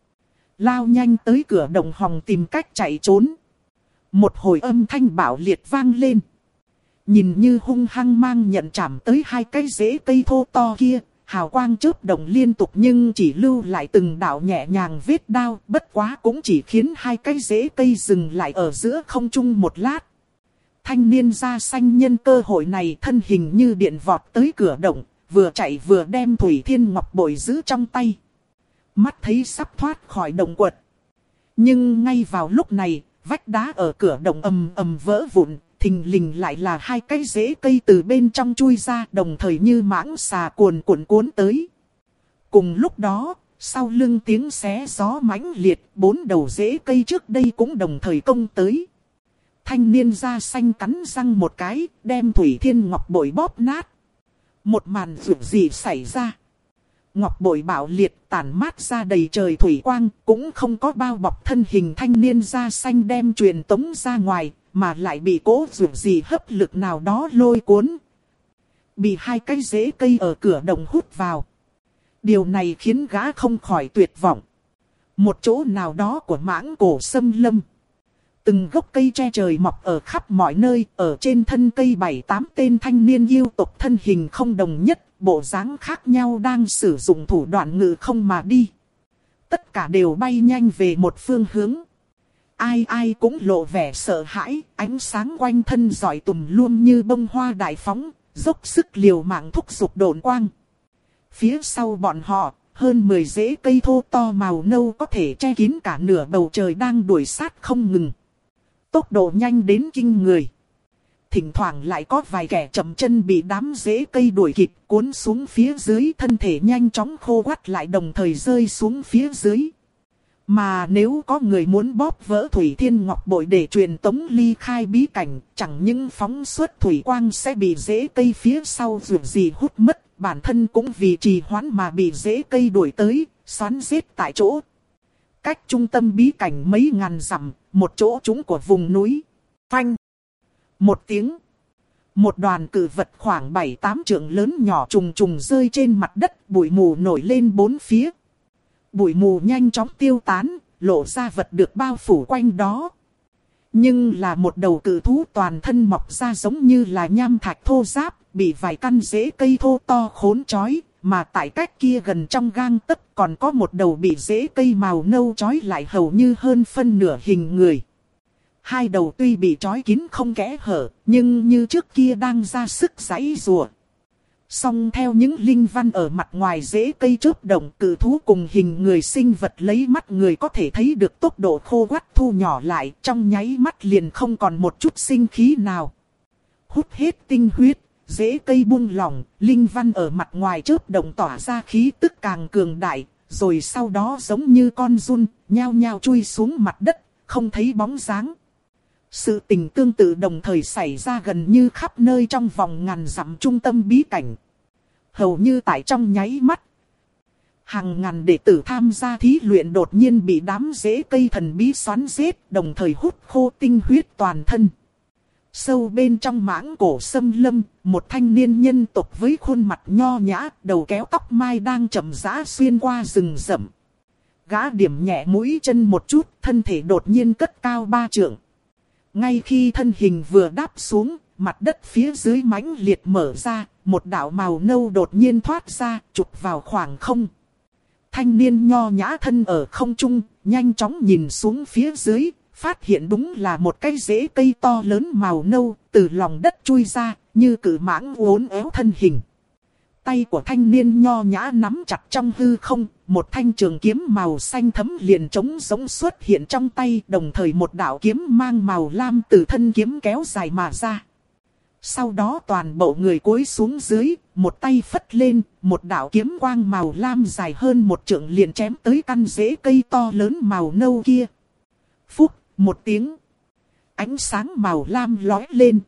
Speaker 1: Lao nhanh tới cửa đồng hòng tìm cách chạy trốn. Một hồi âm thanh bạo liệt vang lên. Nhìn như hung hăng mang nhận chạm tới hai cái rễ cây thô to kia, hào quang chớp động liên tục nhưng chỉ lưu lại từng đạo nhẹ nhàng vết đao, bất quá cũng chỉ khiến hai cái rễ cây dừng lại ở giữa không trung một lát. Thanh niên da xanh nhân cơ hội này thân hình như điện vọt tới cửa động, vừa chạy vừa đem Thủy Thiên Ngọc Bội giữ trong tay. Mắt thấy sắp thoát khỏi động quật. Nhưng ngay vào lúc này, vách đá ở cửa động ầm ầm vỡ vụn, thình lình lại là hai cái rễ cây từ bên trong chui ra, đồng thời như mãng xà cuồn cuộn cuốn tới. Cùng lúc đó, sau lưng tiếng xé gió mãnh liệt, bốn đầu rễ cây trước đây cũng đồng thời công tới. Thanh niên da xanh cắn răng một cái, đem Thủy Thiên Ngọc Bội bóp nát. Một màn dữ gì xảy ra? Ngọc Bội bạo liệt tản mát ra đầy trời thủy quang, cũng không có bao bọc thân hình thanh niên da xanh đem truyền tống ra ngoài, mà lại bị cố dữ gì hấp lực nào đó lôi cuốn. Bị hai cái rễ cây ở cửa động hút vào. Điều này khiến gã không khỏi tuyệt vọng. Một chỗ nào đó của mãng cổ xâm lâm. Từng gốc cây che trời mọc ở khắp mọi nơi, ở trên thân cây bảy tám tên thanh niên yêu tộc thân hình không đồng nhất, bộ dáng khác nhau đang sử dụng thủ đoạn ngự không mà đi. Tất cả đều bay nhanh về một phương hướng. Ai ai cũng lộ vẻ sợ hãi, ánh sáng quanh thân rọi tùm luôn như bông hoa đại phóng, dốc sức liều mạng thúc giục độn quang. Phía sau bọn họ, hơn mười rễ cây thô to màu nâu có thể che kín cả nửa bầu trời đang đuổi sát không ngừng. Tốc độ nhanh đến kinh người. Thỉnh thoảng lại có vài kẻ chậm chân bị đám rễ cây đuổi kịp cuốn xuống phía dưới, thân thể nhanh chóng khô quắt lại đồng thời rơi xuống phía dưới. Mà nếu có người muốn bóp vỡ Thủy Thiên Ngọc Bội để truyền tống ly khai bí cảnh, chẳng những phóng xuất thủy quang sẽ bị rễ cây phía sau dù gì hút mất, bản thân cũng vì trì hoãn mà bị rễ cây đuổi tới, xoắn giết tại chỗ. Cách trung tâm bí cảnh mấy ngàn dặm, một chỗ trũng của vùng núi. Phanh! Một tiếng. Một đoàn cự vật khoảng bảy tám trượng lớn nhỏ trùng trùng rơi trên mặt đất, bụi mù nổi lên bốn phía. Bụi mù nhanh chóng tiêu tán, lộ ra vật được bao phủ quanh đó. Nhưng là một đầu cự thú toàn thân mọc ra giống như là nham thạch thô ráp, bị vài căn rễ cây thô to khốn trói, mà tại cách kia gần trong gang tấc còn có một đầu bị rễ cây màu nâu trói lại hầu như hơn phân nửa hình người. Hai đầu tuy bị trói kín không kẽ hở, nhưng như trước kia đang ra sức giãy giụa. Song theo những linh văn ở mặt ngoài rễ cây chớp động, cự thú cùng hình người sinh vật lấy mắt người có thể thấy được tốc độ khô quắt thu nhỏ lại, trong nháy mắt liền không còn một chút sinh khí nào. Hút hết tinh huyết, rễ cây buông lỏng, linh văn ở mặt ngoài chớp động tỏa ra khí tức càng cường đại, rồi sau đó giống như con giun, nhao nhao chui xuống mặt đất, không thấy bóng dáng. Sự tình tương tự đồng thời xảy ra gần như khắp nơi trong vòng ngàn dặm trung tâm bí cảnh. Hầu như tại trong nháy mắt, hàng ngàn đệ tử tham gia thí luyện đột nhiên bị đám rễ cây thần bí xoắn giết, đồng thời hút khô tinh huyết toàn thân. Sâu bên trong mãng cổ xâm lâm, một thanh niên nhân tộc với khuôn mặt nho nhã, đầu kéo tóc mai đang chậm rãi xuyên qua rừng rậm. Gã điểm nhẹ mũi chân một chút, thân thể đột nhiên cất cao ba trượng. Ngay khi thân hình vừa đáp xuống, mặt đất phía dưới mãnh liệt mở ra, một đạo màu nâu đột nhiên thoát ra, chụp vào khoảng không. Thanh niên nho nhã thân ở không trung, nhanh chóng nhìn xuống phía dưới, phát hiện đúng là một cái rễ cây to lớn màu nâu, từ lòng đất chui ra, như cự mãng uốn éo thân hình. Tay của thanh niên nho nhã nắm chặt trong hư không, một thanh trường kiếm màu xanh thẫm liền trống giống xuất hiện trong tay, đồng thời một đạo kiếm mang màu lam từ thân kiếm kéo dài mà ra. Sau đó toàn bộ người cúi xuống dưới, một tay phất lên, một đạo kiếm quang màu lam dài hơn một trượng liền chém tới căn rễ cây to lớn màu nâu kia. Phúc, một tiếng. Ánh sáng màu lam lóe lên.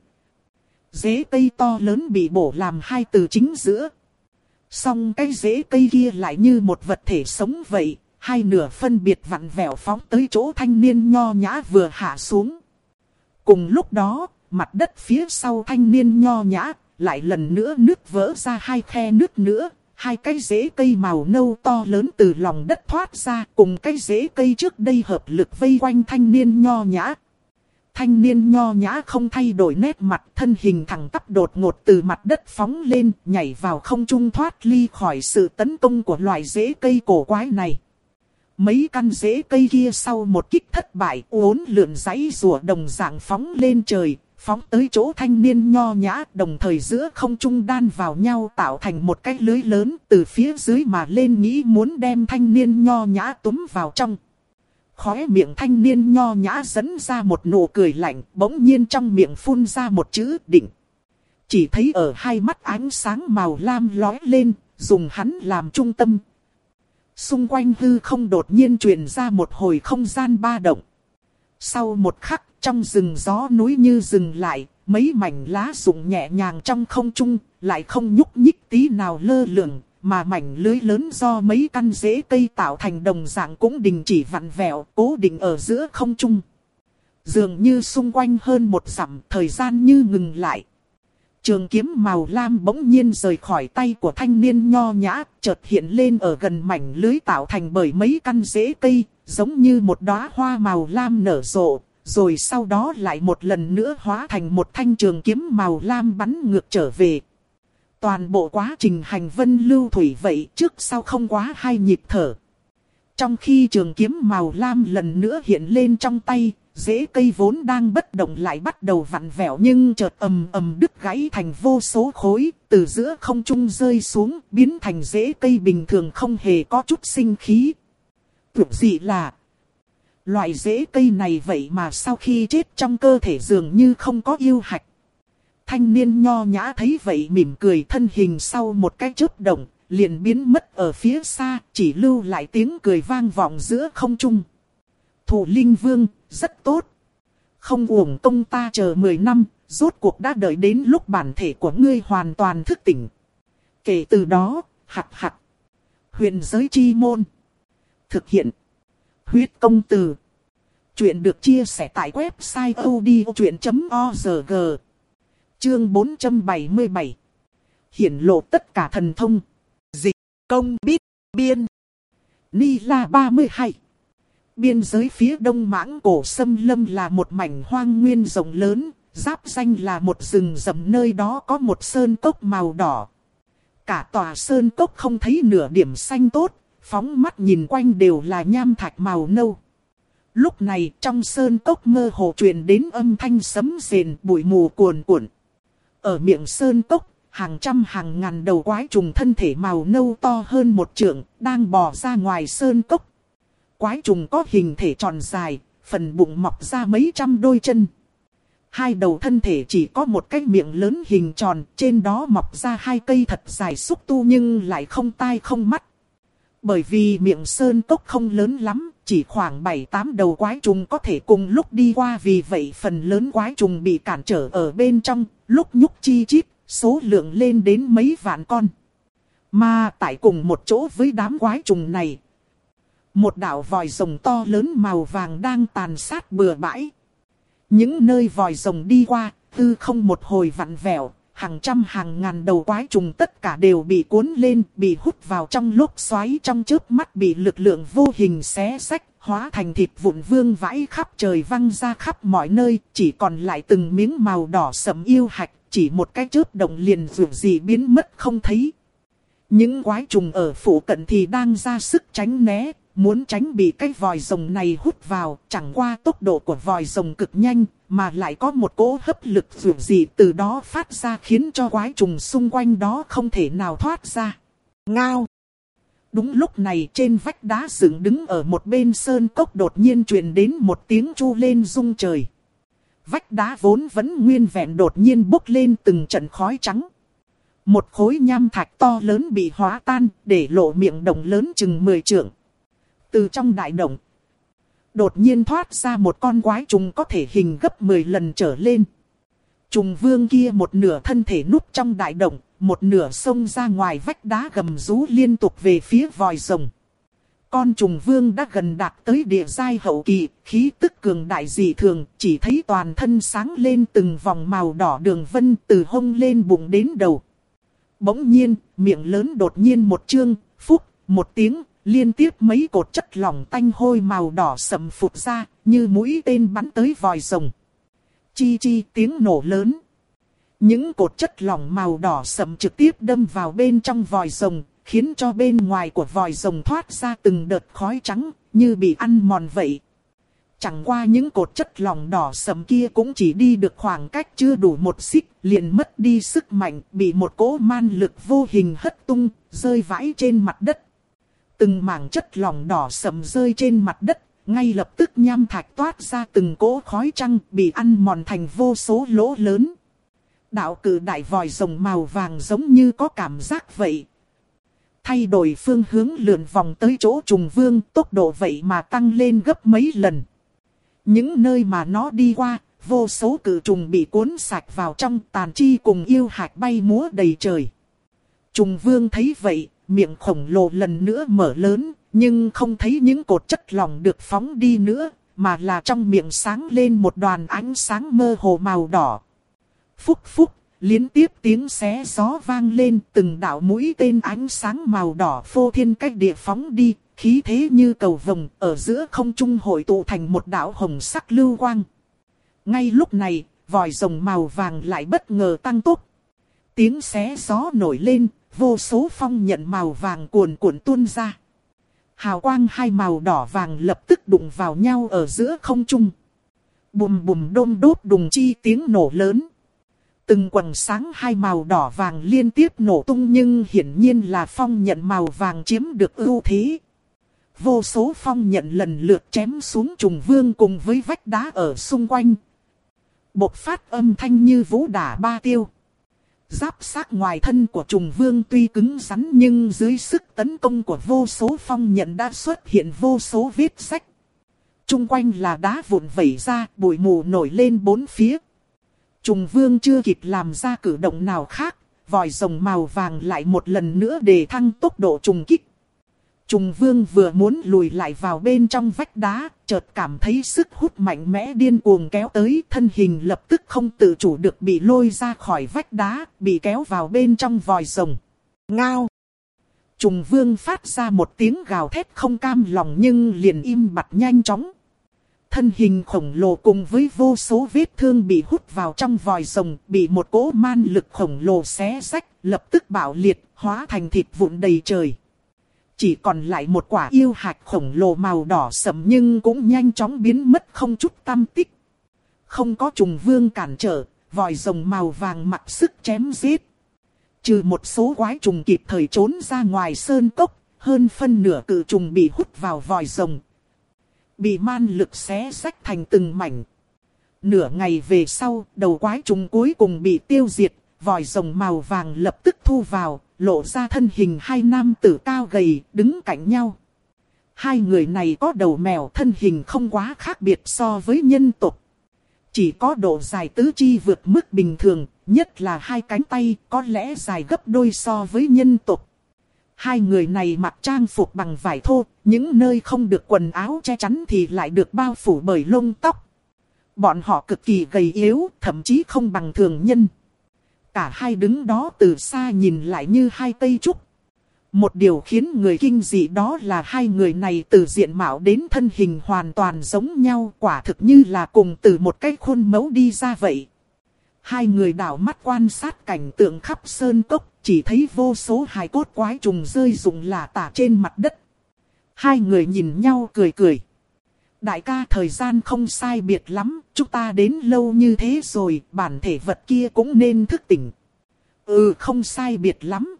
Speaker 1: Rễ cây to lớn bị bổ làm hai từ chính giữa. Song cái rễ cây kia lại như một vật thể sống vậy, hai nửa phân biệt vặn vẹo phóng tới chỗ thanh niên nho nhã vừa hạ xuống. Cùng lúc đó, mặt đất phía sau thanh niên nho nhã lại lần nữa nứt vỡ ra hai khe nứt nữa, hai cái rễ cây màu nâu to lớn từ lòng đất thoát ra, cùng cái rễ cây trước đây hợp lực vây quanh thanh niên nho nhã. Thanh niên nho nhã không thay đổi nét mặt, thân hình thẳng tắp đột ngột từ mặt đất phóng lên, nhảy vào không trung thoát ly khỏi sự tấn công của loài rễ cây cổ quái này. Mấy căn rễ cây kia sau một kích thất bại, uốn lượn giãy rùa đồng dạng phóng lên trời, phóng tới chỗ thanh niên nho nhã, đồng thời giữa không trung đan vào nhau tạo thành một cái lưới lớn từ phía dưới mà lên, nghĩ muốn đem thanh niên nho nhã túm vào trong. Khóe miệng thanh niên nho nhã dẫn ra một nụ cười lạnh, bỗng nhiên trong miệng phun ra một chữ định. Chỉ thấy ở hai mắt ánh sáng màu lam lóe lên, dùng hắn làm trung tâm. Xung quanh hư không đột nhiên truyền ra một hồi không gian ba động. Sau một khắc, trong rừng gió núi như dừng lại, mấy mảnh lá rụng nhẹ nhàng trong không trung, lại không nhúc nhích tí nào lơ lửng. Mà mảnh lưới lớn do mấy căn rễ cây tạo thành đồng dạng cũng đình chỉ vặn vẹo, cố định ở giữa không trung. Dường như xung quanh hơn một dặm, thời gian như ngừng lại. Trường kiếm màu lam bỗng nhiên rời khỏi tay của thanh niên nho nhã, chợt hiện lên ở gần mảnh lưới tạo thành bởi mấy căn rễ cây, giống như một đóa hoa màu lam nở rộ, rồi sau đó lại một lần nữa hóa thành một thanh trường kiếm màu lam bắn ngược trở về. Toàn bộ quá trình hành vân lưu thủy vậy trước sau không quá hai nhịp thở. Trong khi trường kiếm màu lam lần nữa hiện lên trong tay, rễ cây vốn đang bất động lại bắt đầu vặn vẹo nhưng chợt ầm ầm đứt gãy thành vô số khối, từ giữa không trung rơi xuống, biến thành rễ cây bình thường không hề có chút sinh khí. Tuyệt dị là, loại rễ cây này vậy mà sau khi chết trong cơ thể dường như không có yêu hạch. Thanh niên nho nhã thấy vậy mỉm cười, thân hình sau một cái chớp động, liền biến mất ở phía xa, chỉ lưu lại tiếng cười vang vọng giữa không trung. Thủ Linh Vương, rất tốt. Không uổng công ta chờ mười năm, rốt cuộc đã đợi đến lúc bản thể của ngươi hoàn toàn thức tỉnh. Kể từ đó, hạt hạt. Huyền giới chi môn. Thực hiện. Huyết công từ. Chuyện được chia sẻ tại website odchuyện chấm org. Chương bốn trăm bảy mươi bảy. Hiển lộ tất cả thần thông. Dịch, công, bít, biên. Ni La ba mươi hai. Biên giới phía đông Mãng Cổ Xâm Lâm là một mảnh hoang nguyên rộng lớn, giáp danh là một rừng rậm, nơi đó có một sơn cốc màu đỏ. Cả tòa sơn cốc không thấy nửa điểm xanh tốt, phóng mắt nhìn quanh đều là nham thạch màu nâu. Lúc này trong sơn cốc mơ hồ truyền đến âm thanh sấm rền, bụi mù cuồn cuộn. Ở miệng sơn cốc, hàng trăm hàng ngàn đầu quái trùng thân thể màu nâu to hơn một trượng, đang bò ra ngoài sơn cốc. Quái trùng có hình thể tròn dài, phần bụng mọc ra mấy trăm đôi chân. Hai đầu thân thể chỉ có một cái miệng lớn hình tròn, trên đó mọc ra hai cây thật dài xúc tu nhưng lại không tai không mắt. Bởi vì miệng sơn cốc không lớn lắm, chỉ khoảng bảy tám đầu quái trùng có thể cùng lúc đi qua, vì vậy phần lớn quái trùng bị cản trở ở bên trong, lúc nhúc chi chít, số lượng lên đến mấy vạn con. Mà tại cùng một chỗ với đám quái trùng này, một đạo vòi rồng to lớn màu vàng đang tàn sát bừa bãi. Những nơi vòi rồng đi qua, tư không một hồi vặn vẹo, hàng trăm hàng ngàn đầu quái trùng tất cả đều bị cuốn lên, bị hút vào trong lốc xoáy, trong chớp mắt bị lực lượng vô hình xé xách, hóa thành thịt vụn vương vãi khắp trời, văng ra khắp mọi nơi, chỉ còn lại từng miếng màu đỏ sẫm yêu hạch, chỉ một cái chớp động liền dù gì biến mất không thấy. Những quái trùng ở phụ cận thì đang ra sức tránh né, muốn tránh bị cái vòi rồng này hút vào, chẳng qua tốc độ của vòi rồng cực nhanh, mà lại có một cỗ hấp lực dù gì từ đó phát ra, khiến cho quái trùng xung quanh đó không thể nào thoát ra. Ngao! Đúng lúc này trên vách đá dựng đứng ở một bên sơn cốc đột nhiên truyền đến một tiếng chu lên rung trời. Vách đá vốn vẫn nguyên vẹn đột nhiên bốc lên từng trận khói trắng. Một khối nham thạch to lớn bị hóa tan, để lộ miệng động lớn chừng mười trượng. Từ trong đại động, đột nhiên thoát ra một con quái trùng có thể hình gấp mười lần trở lên. Trùng vương kia một nửa thân thể núp trong đại động, một nửa xông ra ngoài vách đá gầm rú liên tục về phía vòi rồng. Con trùng vương đã gần đạt tới địa giai hậu kỳ, khí tức cường đại dị thường, chỉ thấy toàn thân sáng lên từng vòng màu đỏ đường vân từ hông lên bụng đến đầu. Bỗng nhiên, miệng lớn đột nhiên một chương, phúc, một tiếng, liên tiếp mấy cột chất lỏng tanh hôi màu đỏ sầm phụt ra, như mũi tên bắn tới vòi rồng. Chi chi tiếng nổ lớn. Những cột chất lỏng màu đỏ sầm trực tiếp đâm vào bên trong vòi rồng, khiến cho bên ngoài của vòi rồng thoát ra từng đợt khói trắng, như bị ăn mòn vậy. Chẳng qua những cột chất lỏng đỏ sầm kia cũng chỉ đi được khoảng cách chưa đủ một xích, liền mất đi sức mạnh, bị một cỗ man lực vô hình hất tung, rơi vãi trên mặt đất. Từng mảng chất lỏng đỏ sầm rơi trên mặt đất, ngay lập tức nham thạch toát ra từng cỗ khói trắng, bị ăn mòn thành vô số lỗ lớn. Đạo cử đại vòi rồng màu vàng giống như có cảm giác vậy. Thay đổi phương hướng lượn vòng tới chỗ trùng vương, tốc độ vậy mà tăng lên gấp mấy lần. Những nơi mà nó đi qua, vô số cử trùng bị cuốn sạch vào trong, tàn chi cùng yêu hạch bay múa đầy trời. Trùng vương thấy vậy, miệng khổng lồ lần nữa mở lớn, nhưng không thấy những cột chất lỏng được phóng đi nữa, mà là trong miệng sáng lên một đoàn ánh sáng mơ hồ màu đỏ. Phúc phúc, liên tiếp tiếng xé gió vang lên, từng đạo mũi tên ánh sáng màu đỏ phô thiên cách địa phóng đi, khí thế như cầu vồng, ở giữa không trung hội tụ thành một đạo hồng sắc lưu quang. Ngay lúc này, vòi rồng màu vàng lại bất ngờ tăng tốc. Tiếng xé gió nổi lên, vô số phong nhận màu vàng cuồn cuộn tuôn ra. Hào quang hai màu đỏ vàng lập tức đụng vào nhau ở giữa không trung. Bùm bùm đôm đốt đùng chi tiếng nổ lớn. Từng quầng sáng hai màu đỏ vàng liên tiếp nổ tung nhưng hiển nhiên là phong nhận màu vàng chiếm được ưu thế. Vô số phong nhận lần lượt chém xuống trùng vương cùng với vách đá ở xung quanh. Bộc phát âm thanh như vũ đả ba tiêu. Giáp xác ngoài thân của trùng vương tuy cứng rắn nhưng dưới sức tấn công của vô số phong nhận đã xuất hiện vô số vết rách. Trung quanh là đá vụn vẩy ra, bụi mù nổi lên bốn phía. Trùng vương chưa kịp làm ra cử động nào khác, vòi rồng màu vàng lại một lần nữa để thăng tốc độ trùng kích. Trùng vương vừa muốn lùi lại vào bên trong vách đá, chợt cảm thấy sức hút mạnh mẽ điên cuồng kéo tới, thân hình lập tức không tự chủ được bị lôi ra khỏi vách đá, bị kéo vào bên trong vòi rồng. Ngao! Trùng vương phát ra một tiếng gào thét không cam lòng nhưng liền im bặt nhanh chóng. Thân hình khổng lồ cùng với vô số vết thương bị hút vào trong vòi rồng, bị một cỗ man lực khổng lồ xé rách, lập tức bạo liệt, hóa thành thịt vụn đầy trời. Chỉ còn lại một quả yêu hạch khổng lồ màu đỏ sẫm nhưng cũng nhanh chóng biến mất không chút tăm tích. Không có trùng vương cản trở, vòi rồng màu vàng mặc sức chém giết. Trừ một số quái trùng kịp thời trốn ra ngoài sơn cốc, hơn phân nửa cự trùng bị hút vào vòi rồng. Bị man lực xé rách thành từng mảnh. Nửa ngày về sau, đầu quái trùng cuối cùng bị tiêu diệt, vòi rồng màu vàng lập tức thu vào, lộ ra thân hình hai nam tử cao gầy, đứng cạnh nhau. Hai người này có đầu mèo, thân hình không quá khác biệt so với nhân tộc. Chỉ có độ dài tứ chi vượt mức bình thường, nhất là hai cánh tay có lẽ dài gấp đôi so với nhân tộc. Hai người này mặc trang phục bằng vải thô, những nơi không được quần áo che chắn thì lại được bao phủ bởi lông tóc. Bọn họ cực kỳ gầy yếu, thậm chí không bằng thường nhân. Cả hai đứng đó từ xa nhìn lại như hai cây trúc. Một điều khiến người kinh dị đó là hai người này từ diện mạo đến thân hình hoàn toàn giống nhau, quả thực như là cùng từ một cái khuôn mẫu đi ra vậy. Hai người đảo mắt quan sát cảnh tượng khắp sơn cốc, chỉ thấy vô số hài cốt quái trùng rơi rụng lả tả trên mặt đất. Hai người nhìn nhau cười cười. Đại ca, thời gian không sai biệt lắm, chúng ta đến lâu như thế rồi, bản thể vật kia cũng nên thức tỉnh. Ừ, không sai biệt lắm.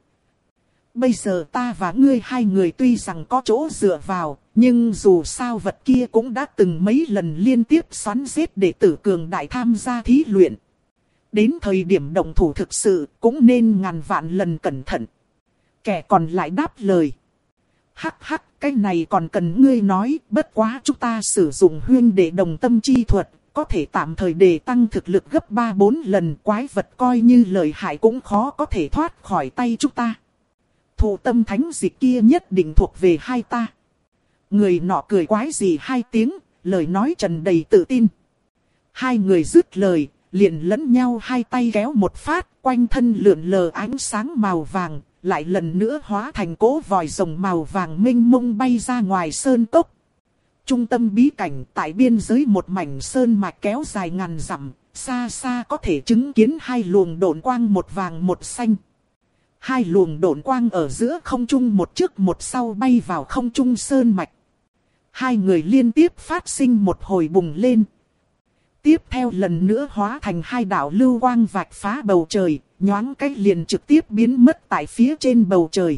Speaker 1: Bây giờ ta và ngươi hai người tuy rằng có chỗ dựa vào, nhưng dù sao vật kia cũng đã từng mấy lần liên tiếp xoắn giết đệ tử cường đại tham gia thí luyện. Đến thời điểm động thủ thực sự cũng nên ngàn vạn lần cẩn thận. Kẻ còn lại đáp lời. Hắc hắc, cái này còn cần ngươi nói, bất quá chúng ta sử dụng huyên để đồng tâm chi thuật, có thể tạm thời để tăng thực lực gấp ba bốn lần, quái vật coi như lợi hại cũng khó có thể thoát khỏi tay chúng ta. Thụ tâm thánh dịch kia nhất định thuộc về hai ta. Người nọ cười quái gì hai tiếng, lời nói tràn đầy tự tin. Hai người dứt lời, liền lẫn nhau hai tay kéo một phát, quanh thân lượn lờ ánh sáng màu vàng, lại lần nữa hóa thành cỗ vòi rồng màu vàng mênh mông bay ra ngoài sơn cốc. Trung tâm bí cảnh tại biên giới một mảnh sơn mạch kéo dài ngàn dặm, xa xa có thể chứng kiến hai luồng độn quang một vàng một xanh. Hai luồng độn quang ở giữa không trung một trước một sau bay vào không trung sơn mạch. Hai người liên tiếp phát sinh một hồi bùng lên. Tiếp theo lần nữa hóa thành hai đạo lưu quang vạch phá bầu trời, nhoáng cái liền trực tiếp biến mất tại phía trên bầu trời.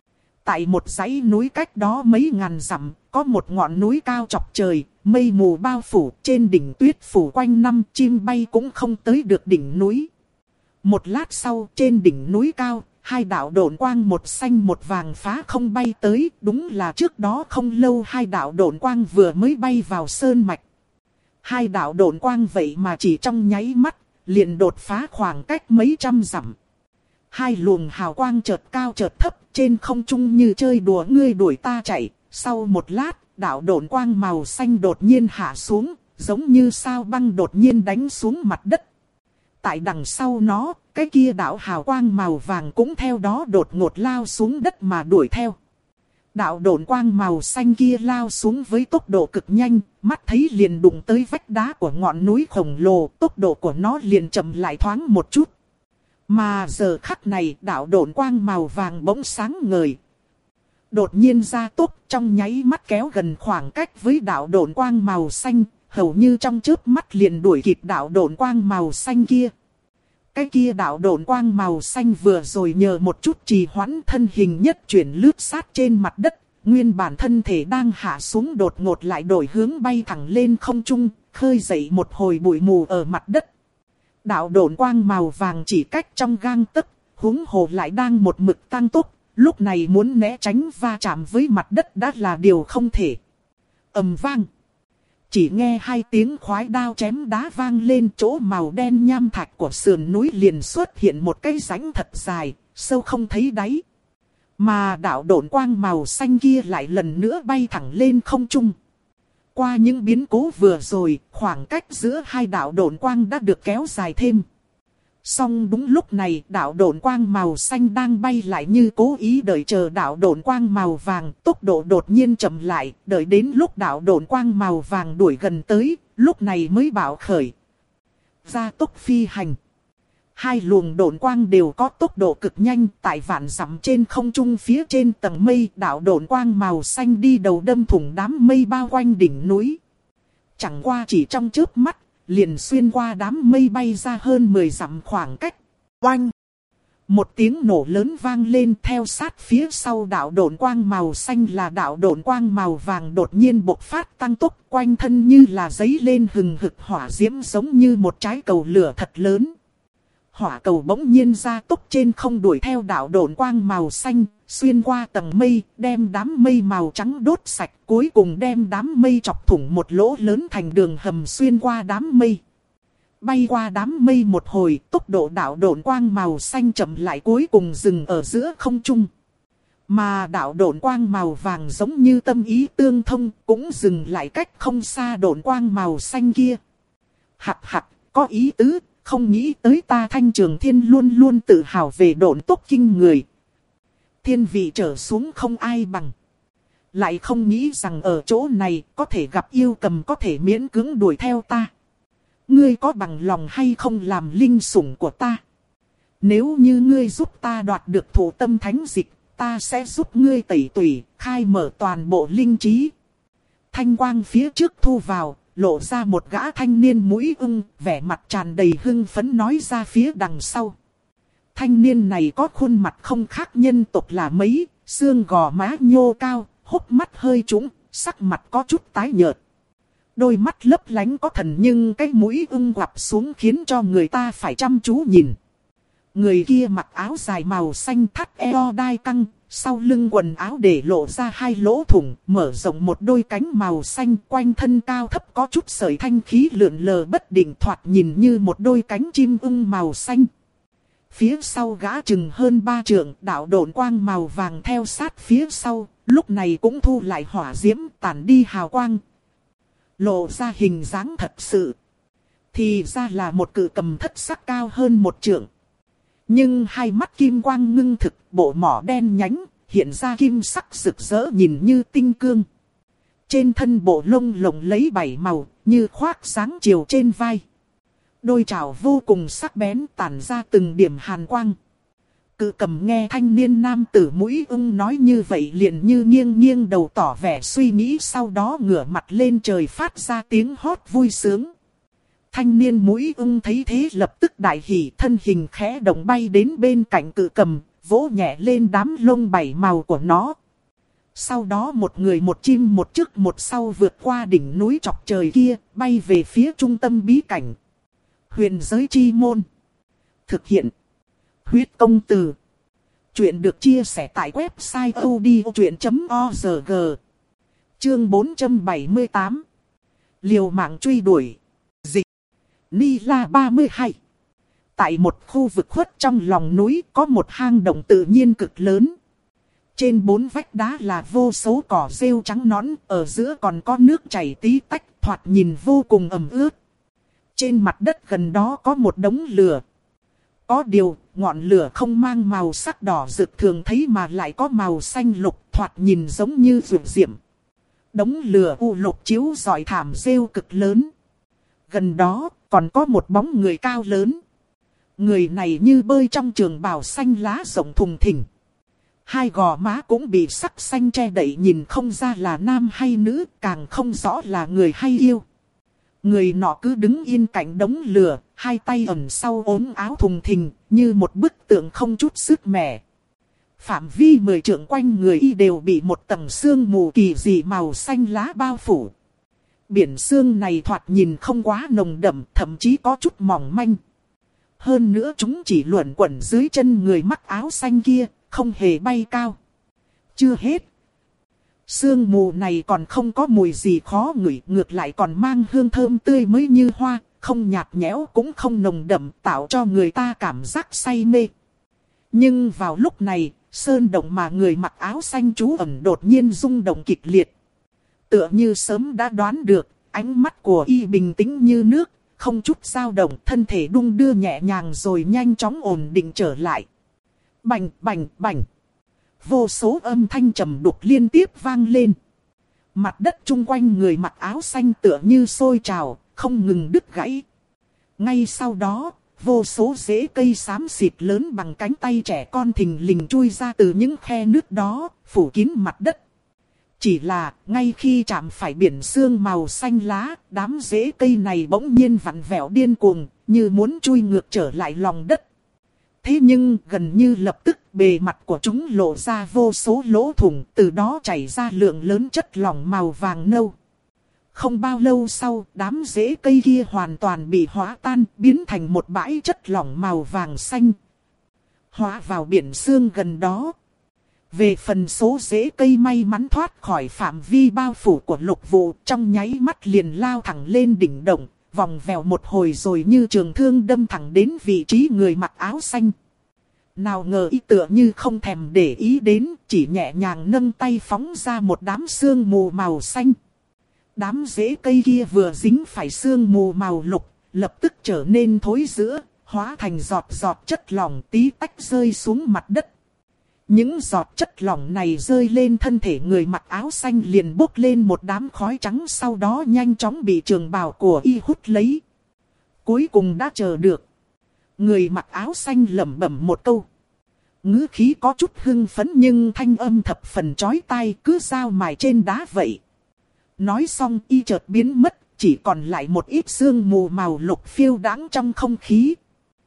Speaker 1: Tại một dãy núi cách đó mấy ngàn dặm, có một ngọn núi cao chọc trời, mây mù bao phủ, trên đỉnh tuyết phủ quanh năm, chim bay cũng không tới được đỉnh núi. Một lát sau, trên đỉnh núi cao, hai đạo độn quang một xanh một vàng phá không bay tới, đúng là trước đó không lâu hai đạo độn quang vừa mới bay vào sơn mạch. Hai đạo độn quang vậy mà chỉ trong nháy mắt, liền đột phá khoảng cách mấy trăm dặm. Hai luồng hào quang chợt cao chợt thấp, trên không trung như chơi đùa ngươi đuổi ta chạy. Sau một lát, đạo độn quang màu xanh đột nhiên hạ xuống, giống như sao băng đột nhiên đánh xuống mặt đất. Tại đằng sau nó, cái kia đạo hào quang màu vàng cũng theo đó đột ngột lao xuống đất mà đuổi theo. Đạo độn quang màu xanh kia lao xuống với tốc độ cực nhanh, mắt thấy liền đụng tới vách đá của ngọn núi khổng lồ, tốc độ của nó liền chậm lại thoáng một chút. Mà giờ khắc này đạo độn quang màu vàng bỗng sáng ngời. Đột nhiên gia tốc trong nháy mắt kéo gần khoảng cách với đạo độn quang màu xanh, hầu như trong chớp mắt liền đuổi kịp đạo độn quang màu xanh kia. Cái kia đạo độn quang màu xanh vừa rồi nhờ một chút trì hoãn thân hình nhất chuyển lướt sát trên mặt đất, nguyên bản thân thể đang hạ xuống đột ngột lại đổi hướng bay thẳng lên không trung, khơi dậy một hồi bụi mù ở mặt đất. Đạo độn quang màu vàng chỉ cách trong gang tấc, huống hồ lại đang một mực tăng tốc, lúc này muốn né tránh va chạm với mặt đất đã là điều không thể. Ầm vang. Chỉ nghe hai tiếng khoái đao chém đá vang lên, chỗ màu đen nham thạch của sườn núi liền xuất hiện một cái rãnh thật dài, sâu không thấy đáy. Mà đạo độn quang màu xanh kia lại lần nữa bay thẳng lên không trung. Qua những biến cố vừa rồi, khoảng cách giữa hai đạo độn quang đã được kéo dài thêm. Song đúng lúc này, đạo độn quang màu xanh đang bay lại như cố ý đợi chờ đạo độn quang màu vàng, tốc độ đột nhiên chậm lại, đợi đến lúc đạo độn quang màu vàng đuổi gần tới, lúc này mới bạo khởi. Gia tốc phi hành. Hai luồng độn quang đều có tốc độ cực nhanh, tại vạn dặm trên không trung phía trên tầng mây, đạo độn quang màu xanh đi đầu đâm thủng đám mây bao quanh đỉnh núi. Chẳng qua chỉ trong chớp mắt, liền xuyên qua đám mây bay ra hơn mười dặm khoảng cách. Oanh! Một tiếng nổ lớn vang lên, theo sát phía sau đạo độn quang màu xanh là đạo độn quang màu vàng đột nhiên bộc phát tăng tốc, quanh thân như là giấy lên hừng hực hỏa diễm, giống như một trái cầu lửa thật lớn. Hỏa cầu bỗng nhiên ra tốc trên không đuổi theo đạo độn quang màu xanh, xuyên qua tầng mây, đem đám mây màu trắng đốt sạch, cuối cùng đem đám mây chọc thủng một lỗ lớn thành đường hầm xuyên qua đám mây. Bay qua đám mây một hồi, tốc độ đạo độn quang màu xanh chậm lại, cuối cùng dừng ở giữa không trung. Mà đạo độn quang màu vàng giống như tâm ý tương thông, cũng dừng lại cách không xa độn quang màu xanh kia. Hạc hạc, có ý tứ. Không nghĩ tới ta Thanh Trường Thiên luôn luôn tự hào về độn tốc kinh người. Thiên vị trở xuống không ai bằng. Lại không nghĩ rằng ở chỗ này có thể gặp yêu cầm có thể miễn cưỡng đuổi theo ta. Ngươi có bằng lòng hay không làm linh sủng của ta? Nếu như ngươi giúp ta đoạt được thủ tâm thánh dịch, ta sẽ giúp ngươi tẩy tủy, khai mở toàn bộ linh trí. Thanh quang phía trước thu vào. Lộ ra một gã thanh niên mũi ưng, vẻ mặt tràn đầy hưng phấn nói ra phía đằng sau. Thanh niên này có khuôn mặt không khác nhân tộc là mấy, xương gò má nhô cao, hốc mắt hơi trũng, sắc mặt có chút tái nhợt. Đôi mắt lấp lánh có thần nhưng cái mũi ưng quặp xuống khiến cho người ta phải chăm chú nhìn. Người kia mặc áo dài màu xanh thắt eo đai căng. Sau lưng quần áo để lộ ra hai lỗ thủng, mở rộng một đôi cánh màu xanh, quanh thân cao thấp có chút sợi thanh khí lượn lờ bất định, thoạt nhìn như một đôi cánh chim ưng màu xanh. Phía sau gã chừng hơn ba trượng, đạo độn quang màu vàng theo sát phía sau, lúc này cũng thu lại hỏa diễm, tản đi hào quang. Lộ ra hình dáng thật sự. Thì ra là một cự cầm thất sắc cao hơn một trượng. Nhưng hai mắt kim quang ngưng thực, bộ mỏ đen nhánh, hiện ra kim sắc rực rỡ nhìn như tinh cương. Trên thân bộ lông lồng lấy bảy màu, như khoác sáng chiều trên vai. Đôi trảo vô cùng sắc bén tản ra từng điểm hàn quang. Cự cầm nghe thanh niên nam tử mũi ưng nói như vậy liền như nghiêng nghiêng đầu tỏ vẻ suy nghĩ, sau đó ngửa mặt lên trời phát ra tiếng hót vui sướng. Thanh niên mũi ưng thấy thế lập tức đại hỉ, thân hình khẽ động bay đến bên cạnh cự cầm, vỗ nhẹ lên đám lông bảy màu của nó. Sau đó một người một chim một trước một sau vượt qua đỉnh núi chọc trời kia, bay về phía trung tâm bí cảnh. Huyền giới chi môn. Thực hiện. Huyết công từ. Chuyện được chia sẻ tại website odchuyện chấm org. Chương bốn trăm bảy mươi tám. Liều mạng truy đuổi. Dịch. Ni La ba mươi hai. Tại một khu vực khuất trong lòng núi có một hang động tự nhiên cực lớn. Trên bốn vách đá là vô số cỏ rêu trắng nõn, ở giữa còn có nước chảy tí tách, thoạt nhìn vô cùng ẩm ướt. Trên mặt đất gần đó có một đống lửa. Có điều, ngọn lửa không mang màu sắc đỏ rực thường thấy mà lại có màu xanh lục, thoạt nhìn giống như rượu diệm. Đống lửa u lục chiếu rọi thảm rêu cực lớn. Gần đó, còn có một bóng người cao lớn. Người này như bơi trong trường bào xanh lá rộng thùng thình. Hai gò má cũng bị sắc xanh che đậy, nhìn không ra là nam hay nữ, càng không rõ là người hay yêu. Người nọ cứ đứng yên cạnh đống lửa, hai tay ẩn sau ốm áo thùng thình, như một bức tượng không chút sức mẻ. Phạm vi mười trượng quanh người y đều bị một tầng sương mù kỳ dị màu xanh lá bao phủ. Biển sương này thoạt nhìn không quá nồng đậm, thậm chí có chút mỏng manh. Hơn nữa chúng chỉ luẩn quẩn dưới chân người mặc áo xanh kia, không hề bay cao. Chưa hết. Sương mù này còn không có mùi gì khó ngửi, ngược lại còn mang hương thơm tươi mới như hoa, không nhạt nhẽo cũng không nồng đậm, tạo cho người ta cảm giác say mê. Nhưng vào lúc này, sơn động mà người mặc áo xanh trú ẩn đột nhiên rung động kịch liệt. Tựa như sớm đã đoán được, ánh mắt của y bình tĩnh như nước, không chút dao động, thân thể đung đưa nhẹ nhàng rồi nhanh chóng ổn định trở lại. Bành, bành, bành. Vô số âm thanh trầm đục liên tiếp vang lên. Mặt đất chung quanh người mặc áo xanh tựa như sôi trào, không ngừng đứt gãy. Ngay sau đó, vô số rễ cây xám xịt lớn bằng cánh tay trẻ con thình lình chui ra từ những khe nước đó, phủ kín mặt đất. Chỉ là, ngay khi chạm phải biển sương màu xanh lá, đám rễ cây này bỗng nhiên vặn vẹo điên cuồng, như muốn chui ngược trở lại lòng đất. Thế nhưng gần như lập tức bề mặt của chúng lộ ra vô số lỗ thủng, từ đó chảy ra lượng lớn chất lỏng màu vàng nâu. Không bao lâu sau, đám rễ cây kia hoàn toàn bị hóa tan, biến thành một bãi chất lỏng màu vàng xanh. Hóa vào biển sương gần đó. Về phần số rễ cây may mắn thoát khỏi phạm vi bao phủ của Lục Vụ, trong nháy mắt liền lao thẳng lên đỉnh động, vòng vèo một hồi rồi như trường thương đâm thẳng đến vị trí người mặc áo xanh. Nào ngờ y tựa như không thèm để ý đến, chỉ nhẹ nhàng nâng tay phóng ra một đám sương mù màu xanh. Đám rễ cây kia vừa dính phải sương mù màu lục, lập tức trở nên thối rữa, hóa thành giọt giọt chất lỏng tí tách rơi xuống mặt đất. Những giọt chất lỏng này rơi lên thân thể người mặc áo xanh liền bốc lên một đám khói trắng, sau đó nhanh chóng bị trường bào của y hút lấy. Cuối cùng đã chờ được. Người mặc áo xanh lẩm bẩm một câu. Ngữ khí có chút hưng phấn nhưng thanh âm thập phần chói tai, cứ dao mài trên đá vậy. Nói xong y chợt biến mất, chỉ còn lại một ít sương mù màu lục phiêu đãng trong không khí.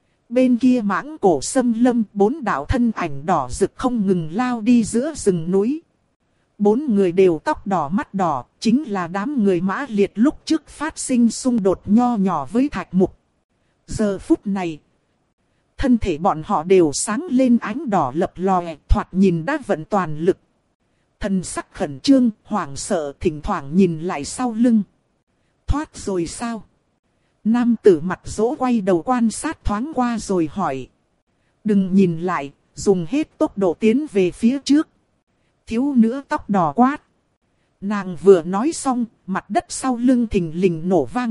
Speaker 1: Bên kia mãng cổ xâm lâm, bốn đạo thân ảnh đỏ rực không ngừng lao đi giữa rừng núi. Bốn người đều tóc đỏ mắt đỏ, chính là đám người Mã Liệt lúc trước phát sinh xung đột nho nhỏ với Thạch Mục. Giờ phút này, thân thể bọn họ đều sáng lên ánh đỏ lập lòe, thoạt nhìn đã vận toàn lực. Thần sắc khẩn trương, hoảng sợ, thỉnh thoảng nhìn lại sau lưng. Thoát rồi sao? Nam tử mặt dỗ quay đầu quan sát thoáng qua rồi hỏi. Đừng nhìn lại, dùng hết tốc độ tiến về phía trước. Thiếu nữ tóc đỏ quát. Nàng vừa nói xong, mặt đất sau lưng thình lình nổ vang.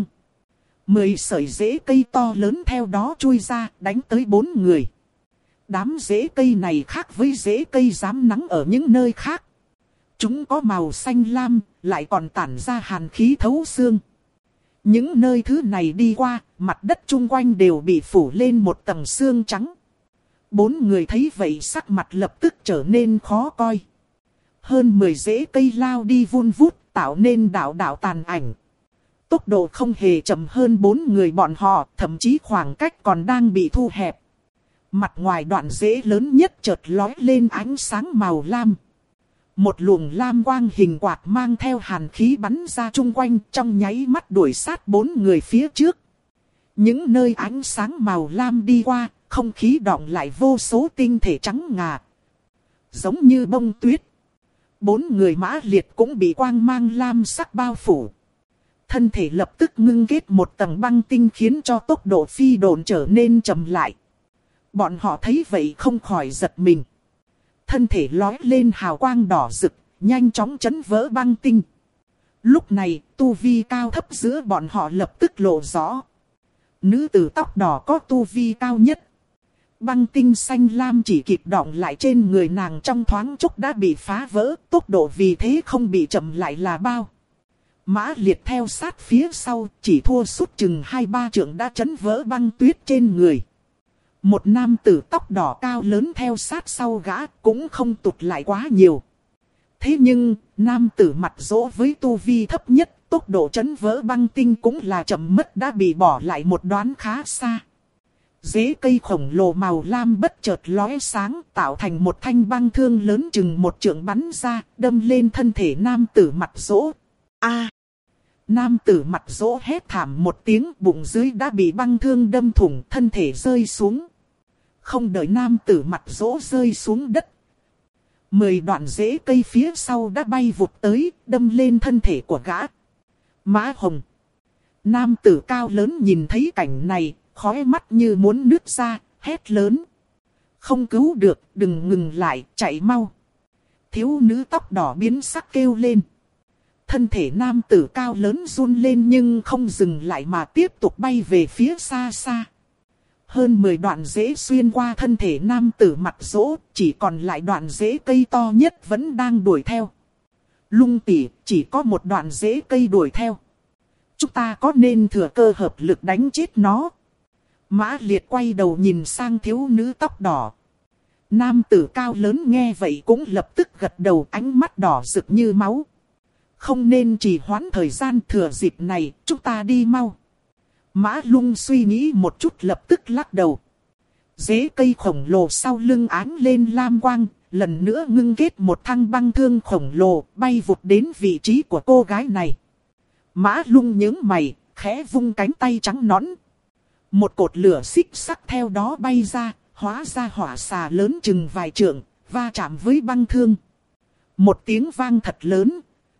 Speaker 1: Mười sợi rễ cây to lớn theo đó chui ra, đánh tới bốn người. Đám rễ cây này khác với rễ cây rám nắng ở những nơi khác. Chúng có màu xanh lam, lại còn tản ra hàn khí thấu xương. Những nơi thứ này đi qua, mặt đất chung quanh đều bị phủ lên một tầng xương trắng. Bốn người thấy vậy sắc mặt lập tức trở nên khó coi. Hơn mười rễ cây lao đi vun vút, tạo nên đạo đạo tàn ảnh. Tốc độ không hề chậm hơn bốn người bọn họ, thậm chí khoảng cách còn đang bị thu hẹp. Mặt ngoài đoạn rễ lớn nhất chợt lói lên ánh sáng màu lam. Một luồng lam quang hình quạt mang theo hàn khí bắn ra chung quanh, trong nháy mắt đuổi sát bốn người phía trước. Những nơi ánh sáng màu lam đi qua, không khí đọng lại vô số tinh thể trắng ngà. Giống như bông tuyết. Bốn người Mã Liệt cũng bị quang mang lam sắc bao phủ. Thân thể lập tức ngưng kết một tầng băng tinh khiến cho tốc độ phi độn trở nên chậm lại. Bọn họ thấy vậy không khỏi giật mình. Thân thể lói lên hào quang đỏ rực, nhanh chóng chấn vỡ băng tinh. Lúc này, tu vi cao thấp giữa bọn họ lập tức lộ rõ. Nữ tử tóc đỏ có tu vi cao nhất. Băng tinh xanh lam chỉ kịp đọng lại trên người nàng trong thoáng chốc đã bị phá vỡ, tốc độ vì thế không bị chậm lại là bao. Mã Liệt theo sát phía sau, chỉ thua sút chừng hai ba trượng đã chấn vỡ băng tuyết trên người. Một nam tử tóc đỏ cao lớn theo sát sau gã cũng không tụt lại quá nhiều. Thế nhưng, nam tử mặt rỗ với tu vi thấp nhất, tốc độ chấn vỡ băng tinh cũng là chậm mất đã bị bỏ lại một đoạn khá xa. Rễ cây khổng lồ màu lam bất chợt lóe sáng tạo thành một thanh băng thương lớn chừng một trượng bắn ra, đâm lên thân thể nam tử mặt rỗ. A! Nam tử mặt rỗ hét thảm một tiếng, bụng dưới đã bị băng thương đâm thủng, thân thể rơi xuống. Không đợi nam tử mặt rỗ rơi xuống đất, mười đoạn rễ cây phía sau đã bay vụt tới, đâm lên thân thể của gã. Mã Hồng! Nam tử cao lớn nhìn thấy cảnh này, khóe mắt như muốn nứt ra, hét lớn. Không cứu được, đừng ngừng lại, chạy mau. Thiếu nữ tóc đỏ biến sắc kêu lên. Thân thể nam tử cao lớn run lên nhưng không dừng lại mà tiếp tục bay về phía xa xa. Hơn mười đoạn rễ xuyên qua thân thể nam tử mặt rỗ, chỉ còn lại đoạn rễ cây to nhất vẫn đang đuổi theo. Lung tỉ, chỉ có một đoạn rễ cây đuổi theo. Chúng ta có nên thừa cơ hợp lực đánh chết nó? Mã Liệt quay đầu nhìn sang thiếu nữ tóc đỏ. Nam tử cao lớn nghe vậy cũng lập tức gật đầu, ánh mắt đỏ rực như máu. Không nên trì hoãn thời gian, thừa dịp này, chúng ta đi mau. Mã Lung suy nghĩ một chút lập tức lắc đầu. Rễ cây khổng lồ sau lưng áng lên lam quang, lần nữa ngưng kết một thanh băng thương khổng lồ, bay vụt đến vị trí của cô gái này. Mã Lung nhướng mày, khẽ vung cánh tay trắng nõn. Một cột lửa xích sắc theo đó bay ra, hóa ra hỏa xà lớn chừng vài trượng, va chạm với băng thương. Một tiếng vang thật lớn.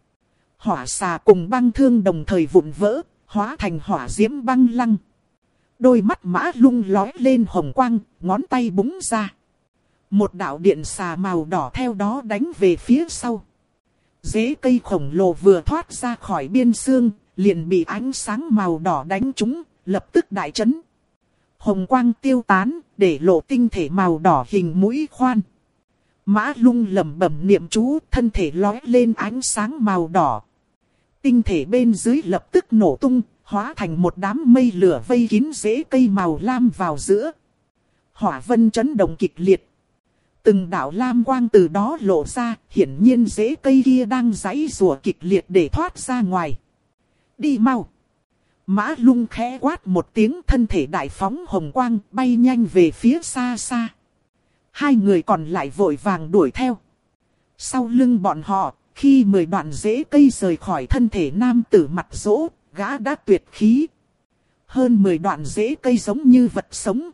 Speaker 1: Hỏa xà cùng băng thương đồng thời vụn vỡ, hóa thành hỏa diễm băng lăng. Đôi mắt Mã Lung lóe lên hồng quang, ngón tay búng ra. Một đạo điện xà màu đỏ theo đó đánh về phía sau. Rễ cây khổng lồ vừa thoát ra khỏi biên xương, liền bị ánh sáng màu đỏ đánh trúng, lập tức đại chấn. Hồng quang tiêu tán, để lộ tinh thể màu đỏ hình mũi khoan. Mã Lung lẩm bẩm niệm chú, thân thể lóe lên ánh sáng màu đỏ. Tinh thể bên dưới lập tức nổ tung, hóa thành một đám mây lửa vây kín rễ cây màu lam vào giữa. Hỏa vân chấn động kịch liệt. Từng đạo lam quang từ đó lộ ra, hiển nhiên rễ cây kia đang giãy giụa kịch liệt để thoát ra ngoài. Đi mau! Mã Lung khẽ quát một tiếng, thân thể đại phóng hồng quang bay nhanh về phía xa xa. Hai người còn lại vội vàng đuổi theo. Sau lưng bọn họ, khi mười đoạn rễ cây rời khỏi thân thể nam tử mặt rỗ, gã đã tuyệt khí. Hơn mười đoạn rễ cây giống như vật sống.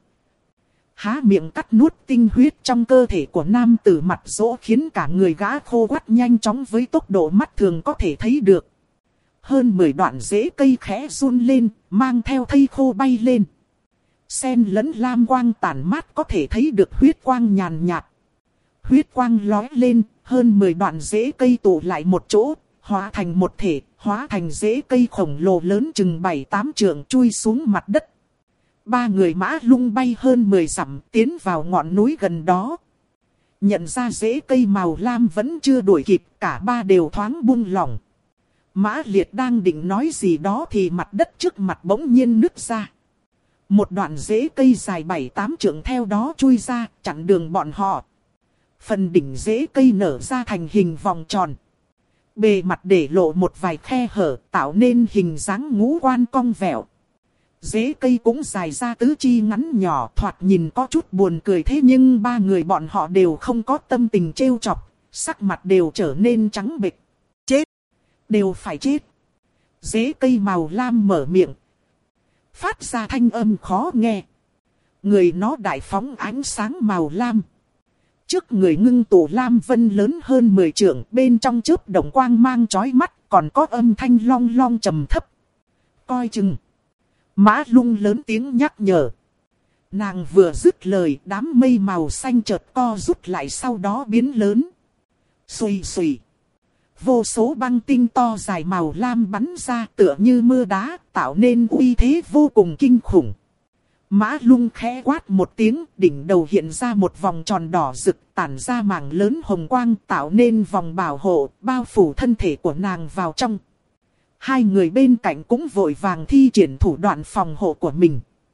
Speaker 1: Há miệng cắt nuốt tinh huyết trong cơ thể của nam tử mặt rỗ, khiến cả người gã khô quắt nhanh chóng với tốc độ mắt thường có thể thấy được. Hơn mười đoạn rễ cây khẽ run lên, mang theo thây khô bay lên. Xen lẫn lam quang tản mát có thể thấy được huyết quang nhàn nhạt. Huyết quang lói lên, hơn mười đoạn rễ cây tụ lại một chỗ, hóa thành một thể, hóa thành rễ cây khổng lồ lớn chừng bảy tám trượng chui xuống mặt đất. Ba người Mã Lung bay hơn mười dặm tiến vào ngọn núi gần đó. Nhận ra rễ cây màu lam vẫn chưa đuổi kịp, cả ba đều thoáng buông lỏng. Mã Liệt đang định nói gì đó thì mặt đất trước mặt bỗng nhiên nứt ra. Một đoạn rễ cây dài bảy tám trượng theo đó chui ra, chặn đường bọn họ. Phần đỉnh rễ cây nở ra thành hình vòng tròn. Bề mặt để lộ một vài khe hở, tạo nên hình dáng ngũ quan cong vẹo. Rễ cây cũng dài ra tứ chi ngắn nhỏ, thoạt nhìn có chút buồn cười, thế nhưng ba người bọn họ đều không có tâm tình trêu chọc, sắc mặt đều trở nên trắng bệch. Chết! Đều phải chết! Rễ cây màu lam mở miệng, phát ra thanh âm khó nghe. Người nó đại phóng ánh sáng màu lam. Trước người ngưng tụ lam vân lớn hơn mười trượng, bên trong chớp động quang mang chói mắt, còn có âm thanh long long trầm thấp. Coi chừng! Mã Lung lớn tiếng nhắc nhở. Nàng vừa dứt lời, đám mây màu xanh chợt co rút lại, sau đó biến lớn. Xùy xùy! Vô số băng tinh to dài màu lam bắn ra tựa như mưa đá, tạo nên uy thế vô cùng kinh khủng. Mã Lung khẽ quát một tiếng, đỉnh đầu hiện ra một vòng tròn đỏ rực, tản ra mảng lớn hồng quang, tạo nên vòng bảo hộ, bao phủ thân thể của nàng vào trong. Hai người bên cạnh cũng vội vàng thi triển thủ đoạn phòng hộ của mình.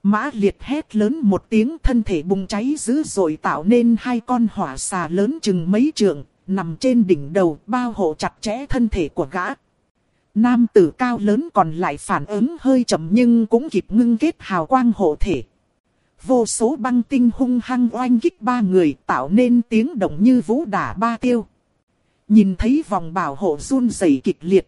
Speaker 1: Mã Liệt hét lớn một tiếng, thân thể bùng cháy dữ dội tạo nên hai con hỏa xà lớn chừng mấy trượng, nằm trên đỉnh đầu bao hộ chặt chẽ thân thể của gã. Nam tử cao lớn còn lại phản ứng hơi chậm nhưng cũng kịp ngưng kết hào quang hộ thể. Vô số băng tinh hung hăng oanh kích ba người tạo nên tiếng động như vũ đả ba tiêu. Nhìn thấy vòng bảo hộ run rẩy kịch liệt,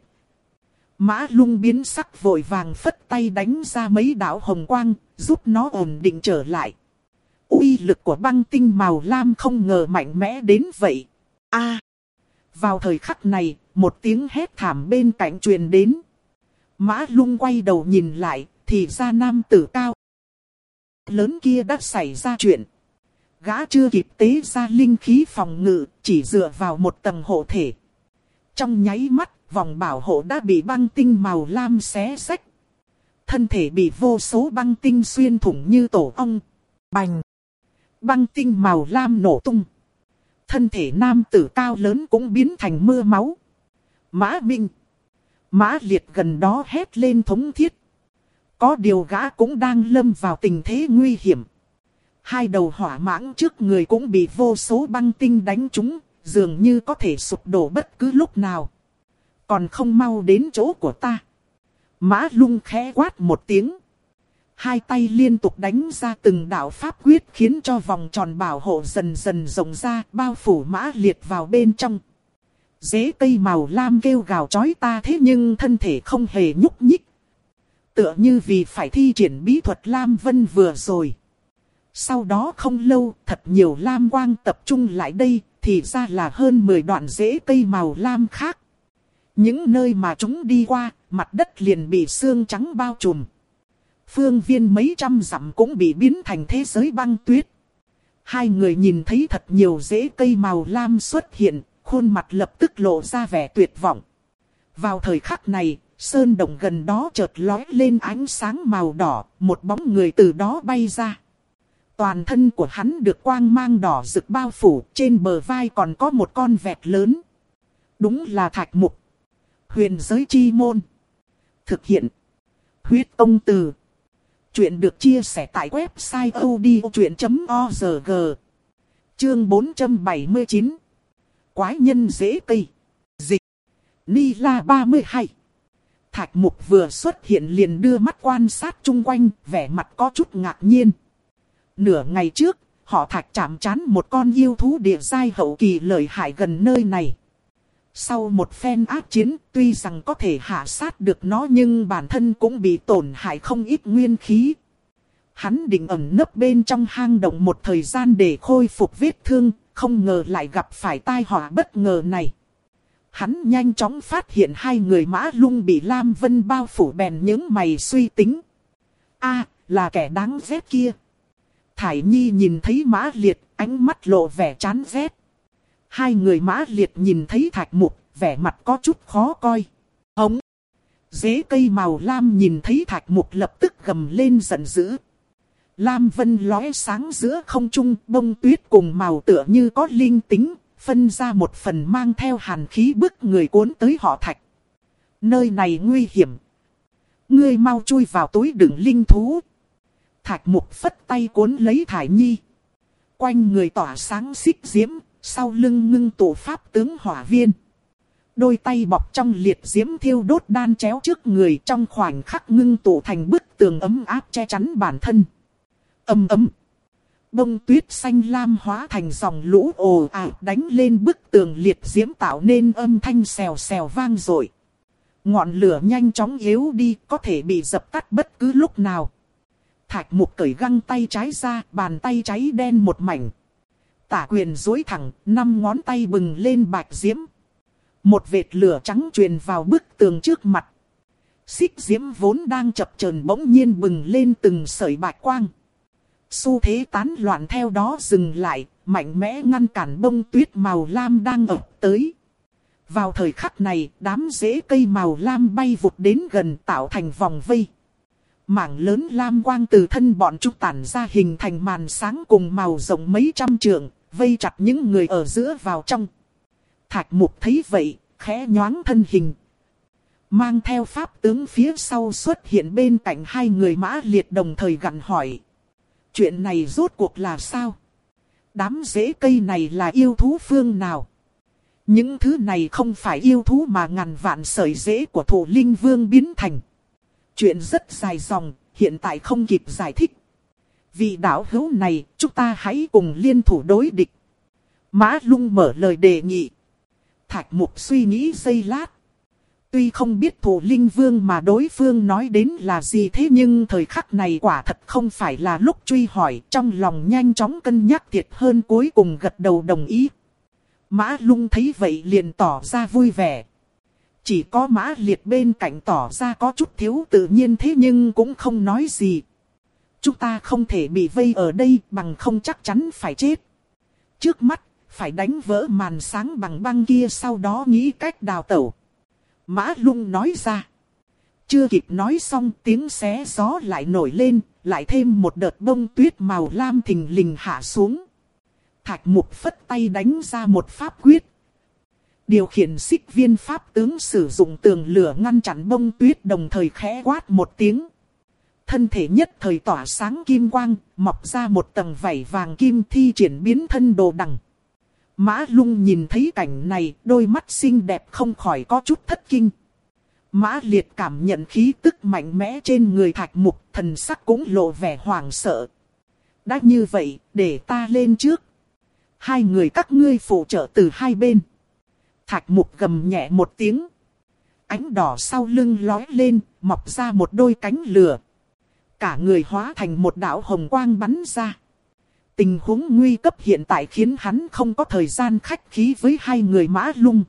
Speaker 1: Mã Lung biến sắc vội vàng phất tay đánh ra mấy đạo hồng quang, giúp nó ổn định trở lại. Uy lực của băng tinh màu lam không ngờ mạnh mẽ đến vậy. A! Vào thời khắc này, một tiếng hét thảm bên cạnh truyền đến. Mã Lung quay đầu nhìn lại, thì ra nam tử cao lớn kia đã xảy ra chuyện. Gã chưa kịp tế ra linh khí phòng ngự, chỉ dựa vào một tầng hộ thể. Trong nháy mắt, vòng bảo hộ đã bị băng tinh màu lam xé rách. Thân thể bị vô số băng tinh xuyên thủng như tổ ong. Bành! Băng tinh màu lam nổ tung. Thân thể nam tử cao lớn cũng biến thành mưa máu. Mã Minh! Mã Liệt gần đó hét lên thống thiết. Có điều gã cũng đang lâm vào tình thế nguy hiểm. Hai đầu hỏa mãng trước người cũng bị vô số băng tinh đánh trúng, dường như có thể sụp đổ bất cứ lúc nào. Còn không mau đến chỗ của ta. Mã Lung khẽ quát một tiếng. Hai tay liên tục đánh ra từng đạo pháp quyết khiến cho vòng tròn bảo hộ dần dần rộng ra, bao phủ Mã Liệt vào bên trong. Rễ cây màu lam kêu gào chói ta thế nhưng thân thể không hề nhúc nhích. Tựa như vì phải thi triển bí thuật Lam Vân vừa rồi. Sau đó không lâu, thật nhiều lam quang tập trung lại đây, thì ra là hơn mười đoạn rễ cây màu lam khác. Những nơi mà chúng đi qua, mặt đất liền bị sương trắng bao trùm. Phương viên mấy trăm dặm cũng bị biến thành thế giới băng tuyết. Hai người nhìn thấy thật nhiều rễ cây màu lam xuất hiện, khuôn mặt lập tức lộ ra vẻ tuyệt vọng. Vào thời khắc này, sơn động gần đó chợt lóe lên ánh sáng màu đỏ, một bóng người từ đó bay ra. Toàn thân của hắn được quang mang đỏ rực bao phủ, trên bờ vai còn có một con vẹt lớn. Đúng là Thạch Mục. Huyền giới chi môn. Thực hiện. Huyết Công Từ. Chuyện được chia sẻ tại website odchuyện chấm org. Chương bốn trăm bảy mươi chín. Quái nhân rễ cây. Dịch. Ni La ba mươi hai. Thạch Mục vừa xuất hiện liền đưa mắt quan sát chung quanh, vẻ mặt có chút ngạc nhiên. Nửa ngày trước, họ Thạch chạm trán một con yêu thú địa giai hậu kỳ lợi hại gần nơi này. Sau một phen ác chiến, tuy rằng có thể hạ sát được nó nhưng bản thân cũng bị tổn hại không ít nguyên khí. Hắn định ẩn nấp bên trong hang động một thời gian để khôi phục vết thương, không ngờ lại gặp phải tai họa bất ngờ này. Hắn nhanh chóng phát hiện hai người Mã Lung bị Lam Vân bao phủ bèn những mày suy tính. A, là kẻ đáng ghét kia. Thải Nhi nhìn thấy Mã Liệt, ánh mắt lộ vẻ chán ghét. Hai người Mã Liệt nhìn thấy Thạch Mục, vẻ mặt có chút khó coi. Hống! Rễ cây màu lam nhìn thấy Thạch Mục lập tức gầm lên giận dữ. Lam Vân lóe sáng giữa không trung, bông tuyết cùng màu tựa như có linh tính, phân ra một phần mang theo hàn khí bức người cuốn tới họ Thạch. Nơi này nguy hiểm. Ngươi mau chui vào túi đựng linh thú. Thạch Mục phất tay cuốn lấy Thải Nhi. Quanh người tỏa sáng xích diễm, sau lưng ngưng tụ pháp tướng hỏa viên. Đôi tay bọc trong liệt diễm thiêu đốt đan chéo trước người, trong khoảnh khắc ngưng tụ thành bức tường ấm áp che chắn bản thân. Ầm ầm. Bông tuyết xanh lam hóa thành dòng lũ ồ ạt đánh lên bức tường liệt diễm tạo nên âm thanh xèo xèo vang dội. Ngọn lửa nhanh chóng yếu đi, có thể bị dập tắt bất cứ lúc nào. Thạch Mục cởi găng tay trái ra, bàn tay cháy đen một mảnh. Tả quyền duỗi thẳng, năm ngón tay bừng lên bạch diễm. Một vệt lửa trắng truyền vào bức tường trước mặt. Xích diễm vốn đang chập chờn bỗng nhiên bừng lên từng sợi bạch quang. Xu thế tán loạn theo đó dừng lại, mạnh mẽ ngăn cản bông tuyết màu lam đang ập tới. Vào thời khắc này, đám rễ cây màu lam bay vụt đến gần tạo thành vòng vây. Mảng lớn lam quang từ thân bọn chúng tản ra hình thành màn sáng cùng màu rộng mấy trăm trượng, vây chặt những người ở giữa vào trong. Thạch Mục thấy vậy, khẽ nhoáng thân hình. Mang theo pháp tướng phía sau xuất hiện bên cạnh hai người Mã Liệt đồng thời gằn hỏi. Chuyện này rốt cuộc là sao? Đám rễ cây này là yêu thú phương nào? Những thứ này không phải yêu thú mà ngàn vạn sợi rễ của Thổ Linh Vương biến thành. Chuyện rất dài dòng, hiện tại không kịp giải thích. Vị đạo hữu này, chúng ta hãy cùng liên thủ đối địch. Mã Lung mở lời đề nghị. Thạch Mục suy nghĩ giây lát. Tuy không biết Thổ Linh Vương mà đối phương nói đến là gì, thế nhưng thời khắc này quả thật không phải là lúc truy hỏi. Trong lòng nhanh chóng cân nhắc thiệt hơn, cuối cùng gật đầu đồng ý. Mã Lung thấy vậy liền tỏ ra vui vẻ. Chỉ có Mã Liệt bên cạnh tỏ ra có chút thiếu tự nhiên, thế nhưng cũng không nói gì. Chúng ta không thể bị vây ở đây, bằng không chắc chắn phải chết. Trước mắt, phải đánh vỡ màn sáng bằng băng kia, sau đó nghĩ cách đào tẩu. Mã Lung nói ra. Chưa kịp nói xong, tiếng xé gió lại nổi lên, lại thêm một đợt bông tuyết màu lam thình lình hạ xuống. Thạch Mục phất tay đánh ra một pháp quyết. Điều khiển xích viên pháp tướng sử dụng tường lửa ngăn chặn bông tuyết, đồng thời khẽ quát một tiếng. Thân thể nhất thời tỏa sáng kim quang, mọc ra một tầng vảy vàng kim, thi triển biến thân đồ đằng. Mã Lung nhìn thấy cảnh này, đôi mắt xinh đẹp không khỏi có chút thất kinh. Mã Liệt cảm nhận khí tức mạnh mẽ trên người Thạch Mục, thần sắc cũng lộ vẻ hoảng sợ. Đã như vậy, để ta lên trước. Hai người các ngươi phụ trợ từ hai bên. Thạch Mục gầm nhẹ một tiếng. Ánh đỏ sau lưng lói lên, mọc ra một đôi cánh lửa. Cả người hóa thành một đạo hồng quang bắn ra. Tình huống nguy cấp hiện tại khiến hắn không có thời gian khách khí với hai người Mã Lung.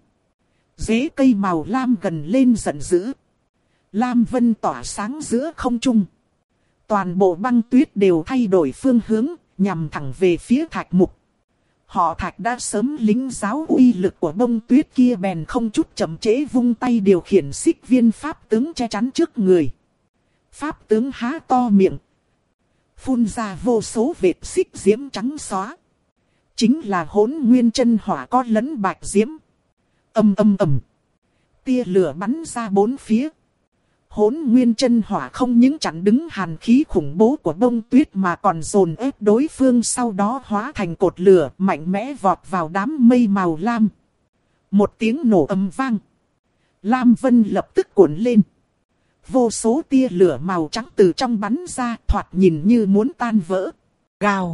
Speaker 1: Rễ cây màu lam gần lên giận dữ. Lam vân tỏa sáng giữa không trung. Toàn bộ băng tuyết đều thay đổi phương hướng, nhằm thẳng về phía Thạch Mục. Họ Thạch đã sớm lính giáo uy lực của bông tuyết kia, bèn không chút chậm trễ vung tay điều khiển xích viên pháp tướng che chắn trước người. Pháp tướng há to miệng, phun ra vô số vệt xích diễm trắng xóa. Chính là Hỗn Nguyên chân hỏa có lẫn bạch diễm. Ầm ầm ầm, tia lửa bắn ra bốn phía. Hỗn Nguyên chân hỏa không những chặn đứng hàn khí khủng bố của bông tuyết mà còn dồn ép đối phương, sau đó hóa thành cột lửa mạnh mẽ vọt vào đám mây màu lam. Một tiếng nổ ầm vang, lam vân lập tức cuộn lên. Vô số tia lửa màu trắng từ trong bắn ra, thoạt nhìn như muốn tan vỡ. Gào!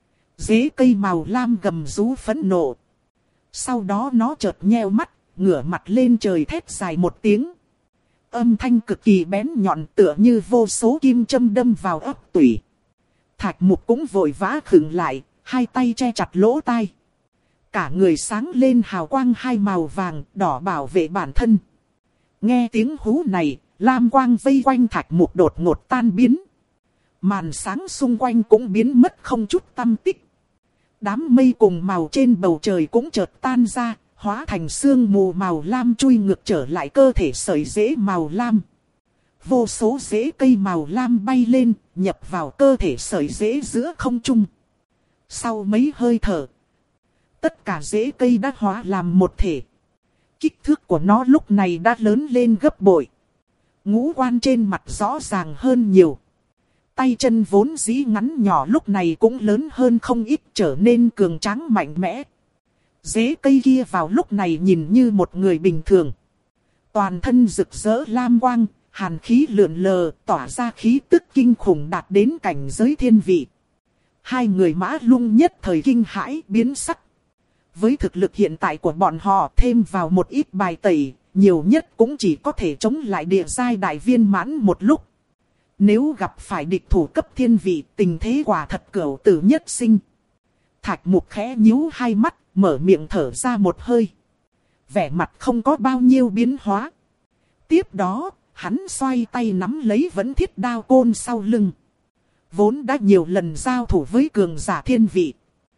Speaker 1: Rễ cây màu lam gầm rú phẫn nộ. Sau đó nó chợt nheo mắt, ngửa mặt lên trời thét dài một tiếng. Âm thanh cực kỳ bén nhọn, tựa như vô số kim châm đâm vào ấp tủy. Thạch Mục cũng vội vã khựng lại, hai tay che chặt lỗ tai. Cả người sáng lên hào quang hai màu vàng, đỏ bảo vệ bản thân. Nghe tiếng hú này, lam quang vây quanh Thạch Mục đột ngột tan biến. Màn sáng xung quanh cũng biến mất không chút tăm tích. Đám mây cùng màu trên bầu trời cũng chợt tan ra, hóa thành sương mù màu lam chui ngược trở lại cơ thể sợi rễ màu lam. Vô số rễ cây màu lam bay lên, nhập vào cơ thể sợi rễ giữa không trung. Sau mấy hơi thở, tất cả rễ cây đã hóa làm một thể. Kích thước của nó lúc này đã lớn lên gấp bội. Ngũ quan trên mặt rõ ràng hơn nhiều. Tay chân vốn dĩ ngắn nhỏ lúc này cũng lớn hơn không ít, trở nên cường tráng mạnh mẽ. Rễ cây kia vào lúc này nhìn như một người bình thường. Toàn thân rực rỡ lam quang, hàn khí lượn lờ, tỏa ra khí tức kinh khủng đạt đến cảnh giới thiên vị. Hai người Mã Lung nhất thời kinh hãi biến sắc. Với thực lực hiện tại của bọn họ, thêm vào một ít bài tẩy, nhiều nhất cũng chỉ có thể chống lại địa giai đại viên mãn một lúc. Nếu gặp phải địch thủ cấp thiên vị, tình thế quả thật cửu tử nhất sinh. Thạch Mục khẽ nhíu hai mắt, mở miệng thở ra một hơi. Vẻ mặt không có bao nhiêu biến hóa. Tiếp đó, hắn xoay tay nắm lấy vấn thiết đao côn sau lưng. Vốn đã nhiều lần giao thủ với cường giả thiên vị.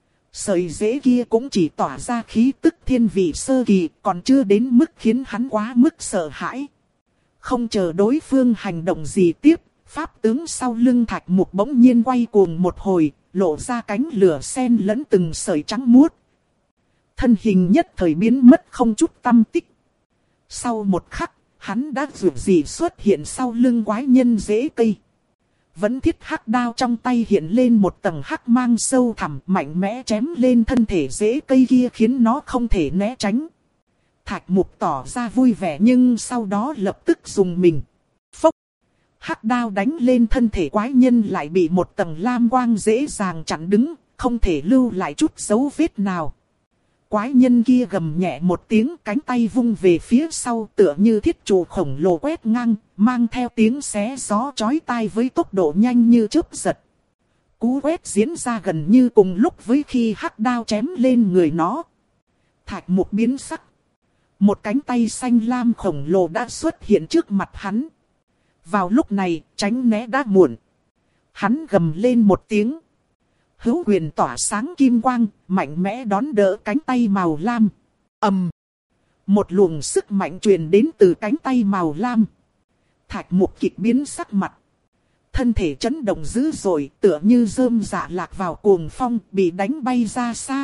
Speaker 1: Sợi rễ kia cũng chỉ tỏa ra khí tức thiên vị sơ kỳ, còn chưa đến mức khiến hắn quá mức sợ hãi. Không chờ đối phương hành động gì tiếp, pháp tướng sau lưng Thạch Mục bỗng nhiên quay cuồng một hồi, lộ ra cánh lửa sen lẫn từng sợi trắng muốt. Thân hình nhất thời biến mất không chút tăm tích. Sau một khắc, hắn đã dù gì xuất hiện sau lưng quái nhân rễ cây. Vẫn thiết hắc đao trong tay hiện lên một tầng hắc mang sâu thẳm, mạnh mẽ chém lên thân thể rễ cây kia khiến nó không thể né tránh. Thạch Mục tỏ ra vui vẻ nhưng sau đó lập tức dùng mình. Phốc! Hắc đao đánh lên thân thể quái nhân lại bị một tầng lam quang dễ dàng chặn đứng, không thể lưu lại chút dấu vết nào. Quái nhân kia gầm nhẹ một tiếng, cánh tay vung về phía sau tựa như thiết trụ khổng lồ quét ngang, mang theo tiếng xé gió chói tai với tốc độ nhanh như chớp giật. Cú quét diễn ra gần như cùng lúc với khi hắc đao chém lên người nó. Thạch Mục biến sắc. Một cánh tay xanh lam khổng lồ đã xuất hiện trước mặt hắn. Vào lúc này, tránh né đã muộn. Hắn gầm lên một tiếng. Hữu quyền tỏa sáng kim quang, mạnh mẽ đón đỡ cánh tay màu lam. Ầm! Một luồng sức mạnh truyền đến từ cánh tay màu lam. Thạch Mục kịch biến sắc mặt. Thân thể chấn động dữ dội, tựa như rơm rạ lạc vào cuồng phong, bị đánh bay ra xa.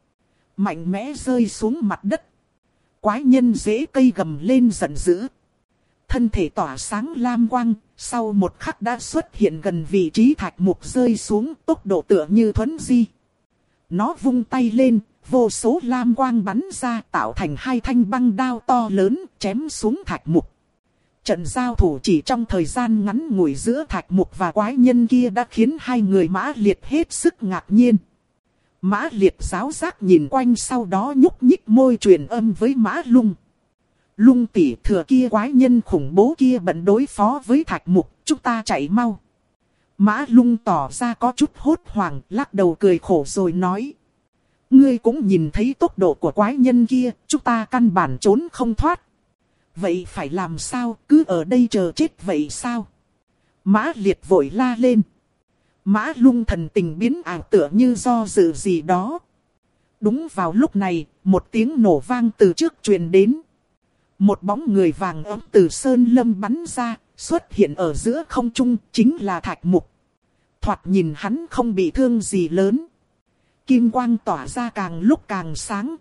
Speaker 1: Mạnh mẽ rơi xuống mặt đất. Quái nhân rễ cây gầm lên giận dữ. Thân thể tỏa sáng lam quang, sau một khắc đã xuất hiện gần vị trí Thạch Mục rơi xuống, tốc độ tựa như thuấn di. Nó vung tay lên, vô số lam quang bắn ra tạo thành hai thanh băng đao to lớn, chém xuống Thạch Mục. Trận giao thủ chỉ trong thời gian ngắn ngủi giữa Thạch Mục và quái nhân kia đã khiến hai người Mã Liệt hết sức ngạc nhiên. Mã Liệt giáo giác nhìn quanh, sau đó nhúc nhích môi truyền âm với Mã Lung. Lung tỷ, thừa kia quái nhân khủng bố kia bận đối phó với Thạch Mục, chúng ta chạy mau. Mã Lung tỏ ra có chút hốt hoảng, lắc đầu cười khổ rồi nói. Ngươi cũng nhìn thấy tốc độ của quái nhân kia, chúng ta căn bản trốn không thoát. Vậy phải làm sao, cứ ở đây chờ chết vậy sao? Mã Liệt vội la lên. Mã Lung thần tình biến ảo tựa như do dự gì đó. Đúng vào lúc này, một tiếng nổ vang từ trước truyền đến. Một bóng người vàng ấm từ sơn lâm bắn ra, xuất hiện ở giữa không trung, chính là Thạch Mục. Thoạt nhìn hắn không bị thương gì lớn. Kim quang tỏa ra càng lúc càng sáng.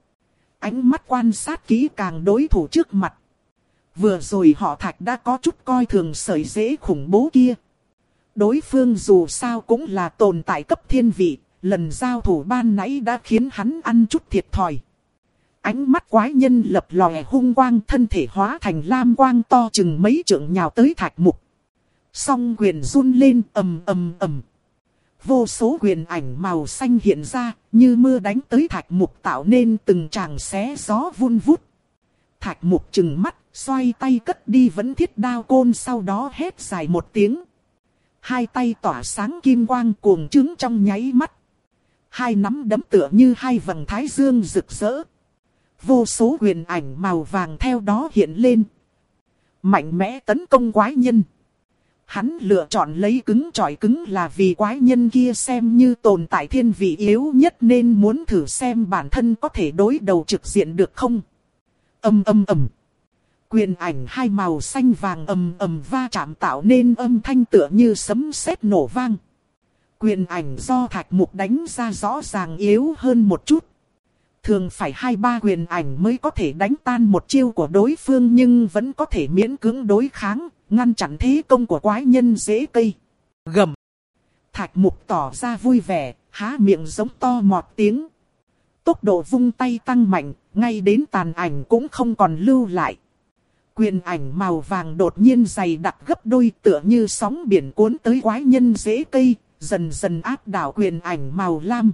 Speaker 1: Ánh mắt quan sát kỹ càng đối thủ trước mặt. Vừa rồi họ Thạch đã có chút coi thường sợi rễ khủng bố kia. Đối phương dù sao cũng là tồn tại cấp thiên vị, lần giao thủ ban nãy đã khiến hắn ăn chút thiệt thòi. Ánh mắt quái nhân lập lòe hung quang, thân thể hóa thành lam quang to chừng mấy trượng nhào tới Thạch Mục. Song quyền run lên ầm ầm ầm. Vô số quyền ảnh màu xanh hiện ra, như mưa đánh tới Thạch Mục tạo nên từng tràng xé gió vun vút. Thạch Mục trừng mắt, xoay tay cất đi vẫn thiết đao côn, sau đó hét dài một tiếng. Hai tay tỏa sáng kim quang cuồng trướng trong nháy mắt. Hai nắm đấm tựa như hai vầng thái dương rực rỡ. Vô số quyền ảnh màu vàng theo đó hiện lên. Mạnh mẽ tấn công quái nhân. Hắn lựa chọn lấy cứng chọi cứng là vì quái nhân kia xem như tồn tại thiên vị yếu nhất nên muốn thử xem bản thân có thể đối đầu trực diện được không. Âm âm ầm. Quyền ảnh hai màu xanh vàng ầm ầm va chạm tạo nên âm thanh tựa như sấm sét nổ vang. Quyền ảnh do Thạch Mục đánh ra rõ ràng yếu hơn một chút. Thường phải hai ba quyền ảnh mới có thể đánh tan một chiêu của đối phương nhưng vẫn có thể miễn cưỡng đối kháng, ngăn chặn thế công của quái nhân rễ cây. Gầm. Thạch Mục tỏ ra vui vẻ, há miệng giống to một tiếng. Tốc độ vung tay tăng mạnh, ngay đến tàn ảnh cũng không còn lưu lại. Quyền ảnh màu vàng đột nhiên dày đặc gấp đôi tựa như sóng biển cuốn tới quái nhân rễ cây, dần dần áp đảo quyền ảnh màu lam.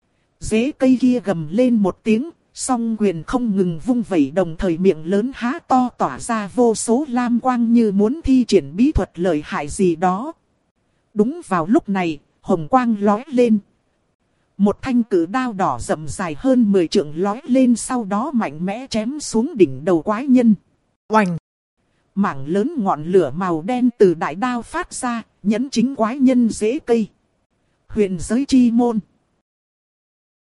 Speaker 1: Rễ cây kia gầm lên một tiếng, song quyền không ngừng vung vẩy đồng thời miệng lớn há to tỏa ra vô số lam quang như muốn thi triển bí thuật lợi hại gì đó. Đúng vào lúc này, hồng quang lóe lên. Một thanh cử đao đỏ rậm dài hơn mười trượng lóe lên sau đó mạnh mẽ chém xuống đỉnh đầu quái nhân. Oành! Mảng lớn ngọn lửa màu đen từ đại đao phát ra, nhấn chính quái nhân rễ cây. Huyền giới chi môn.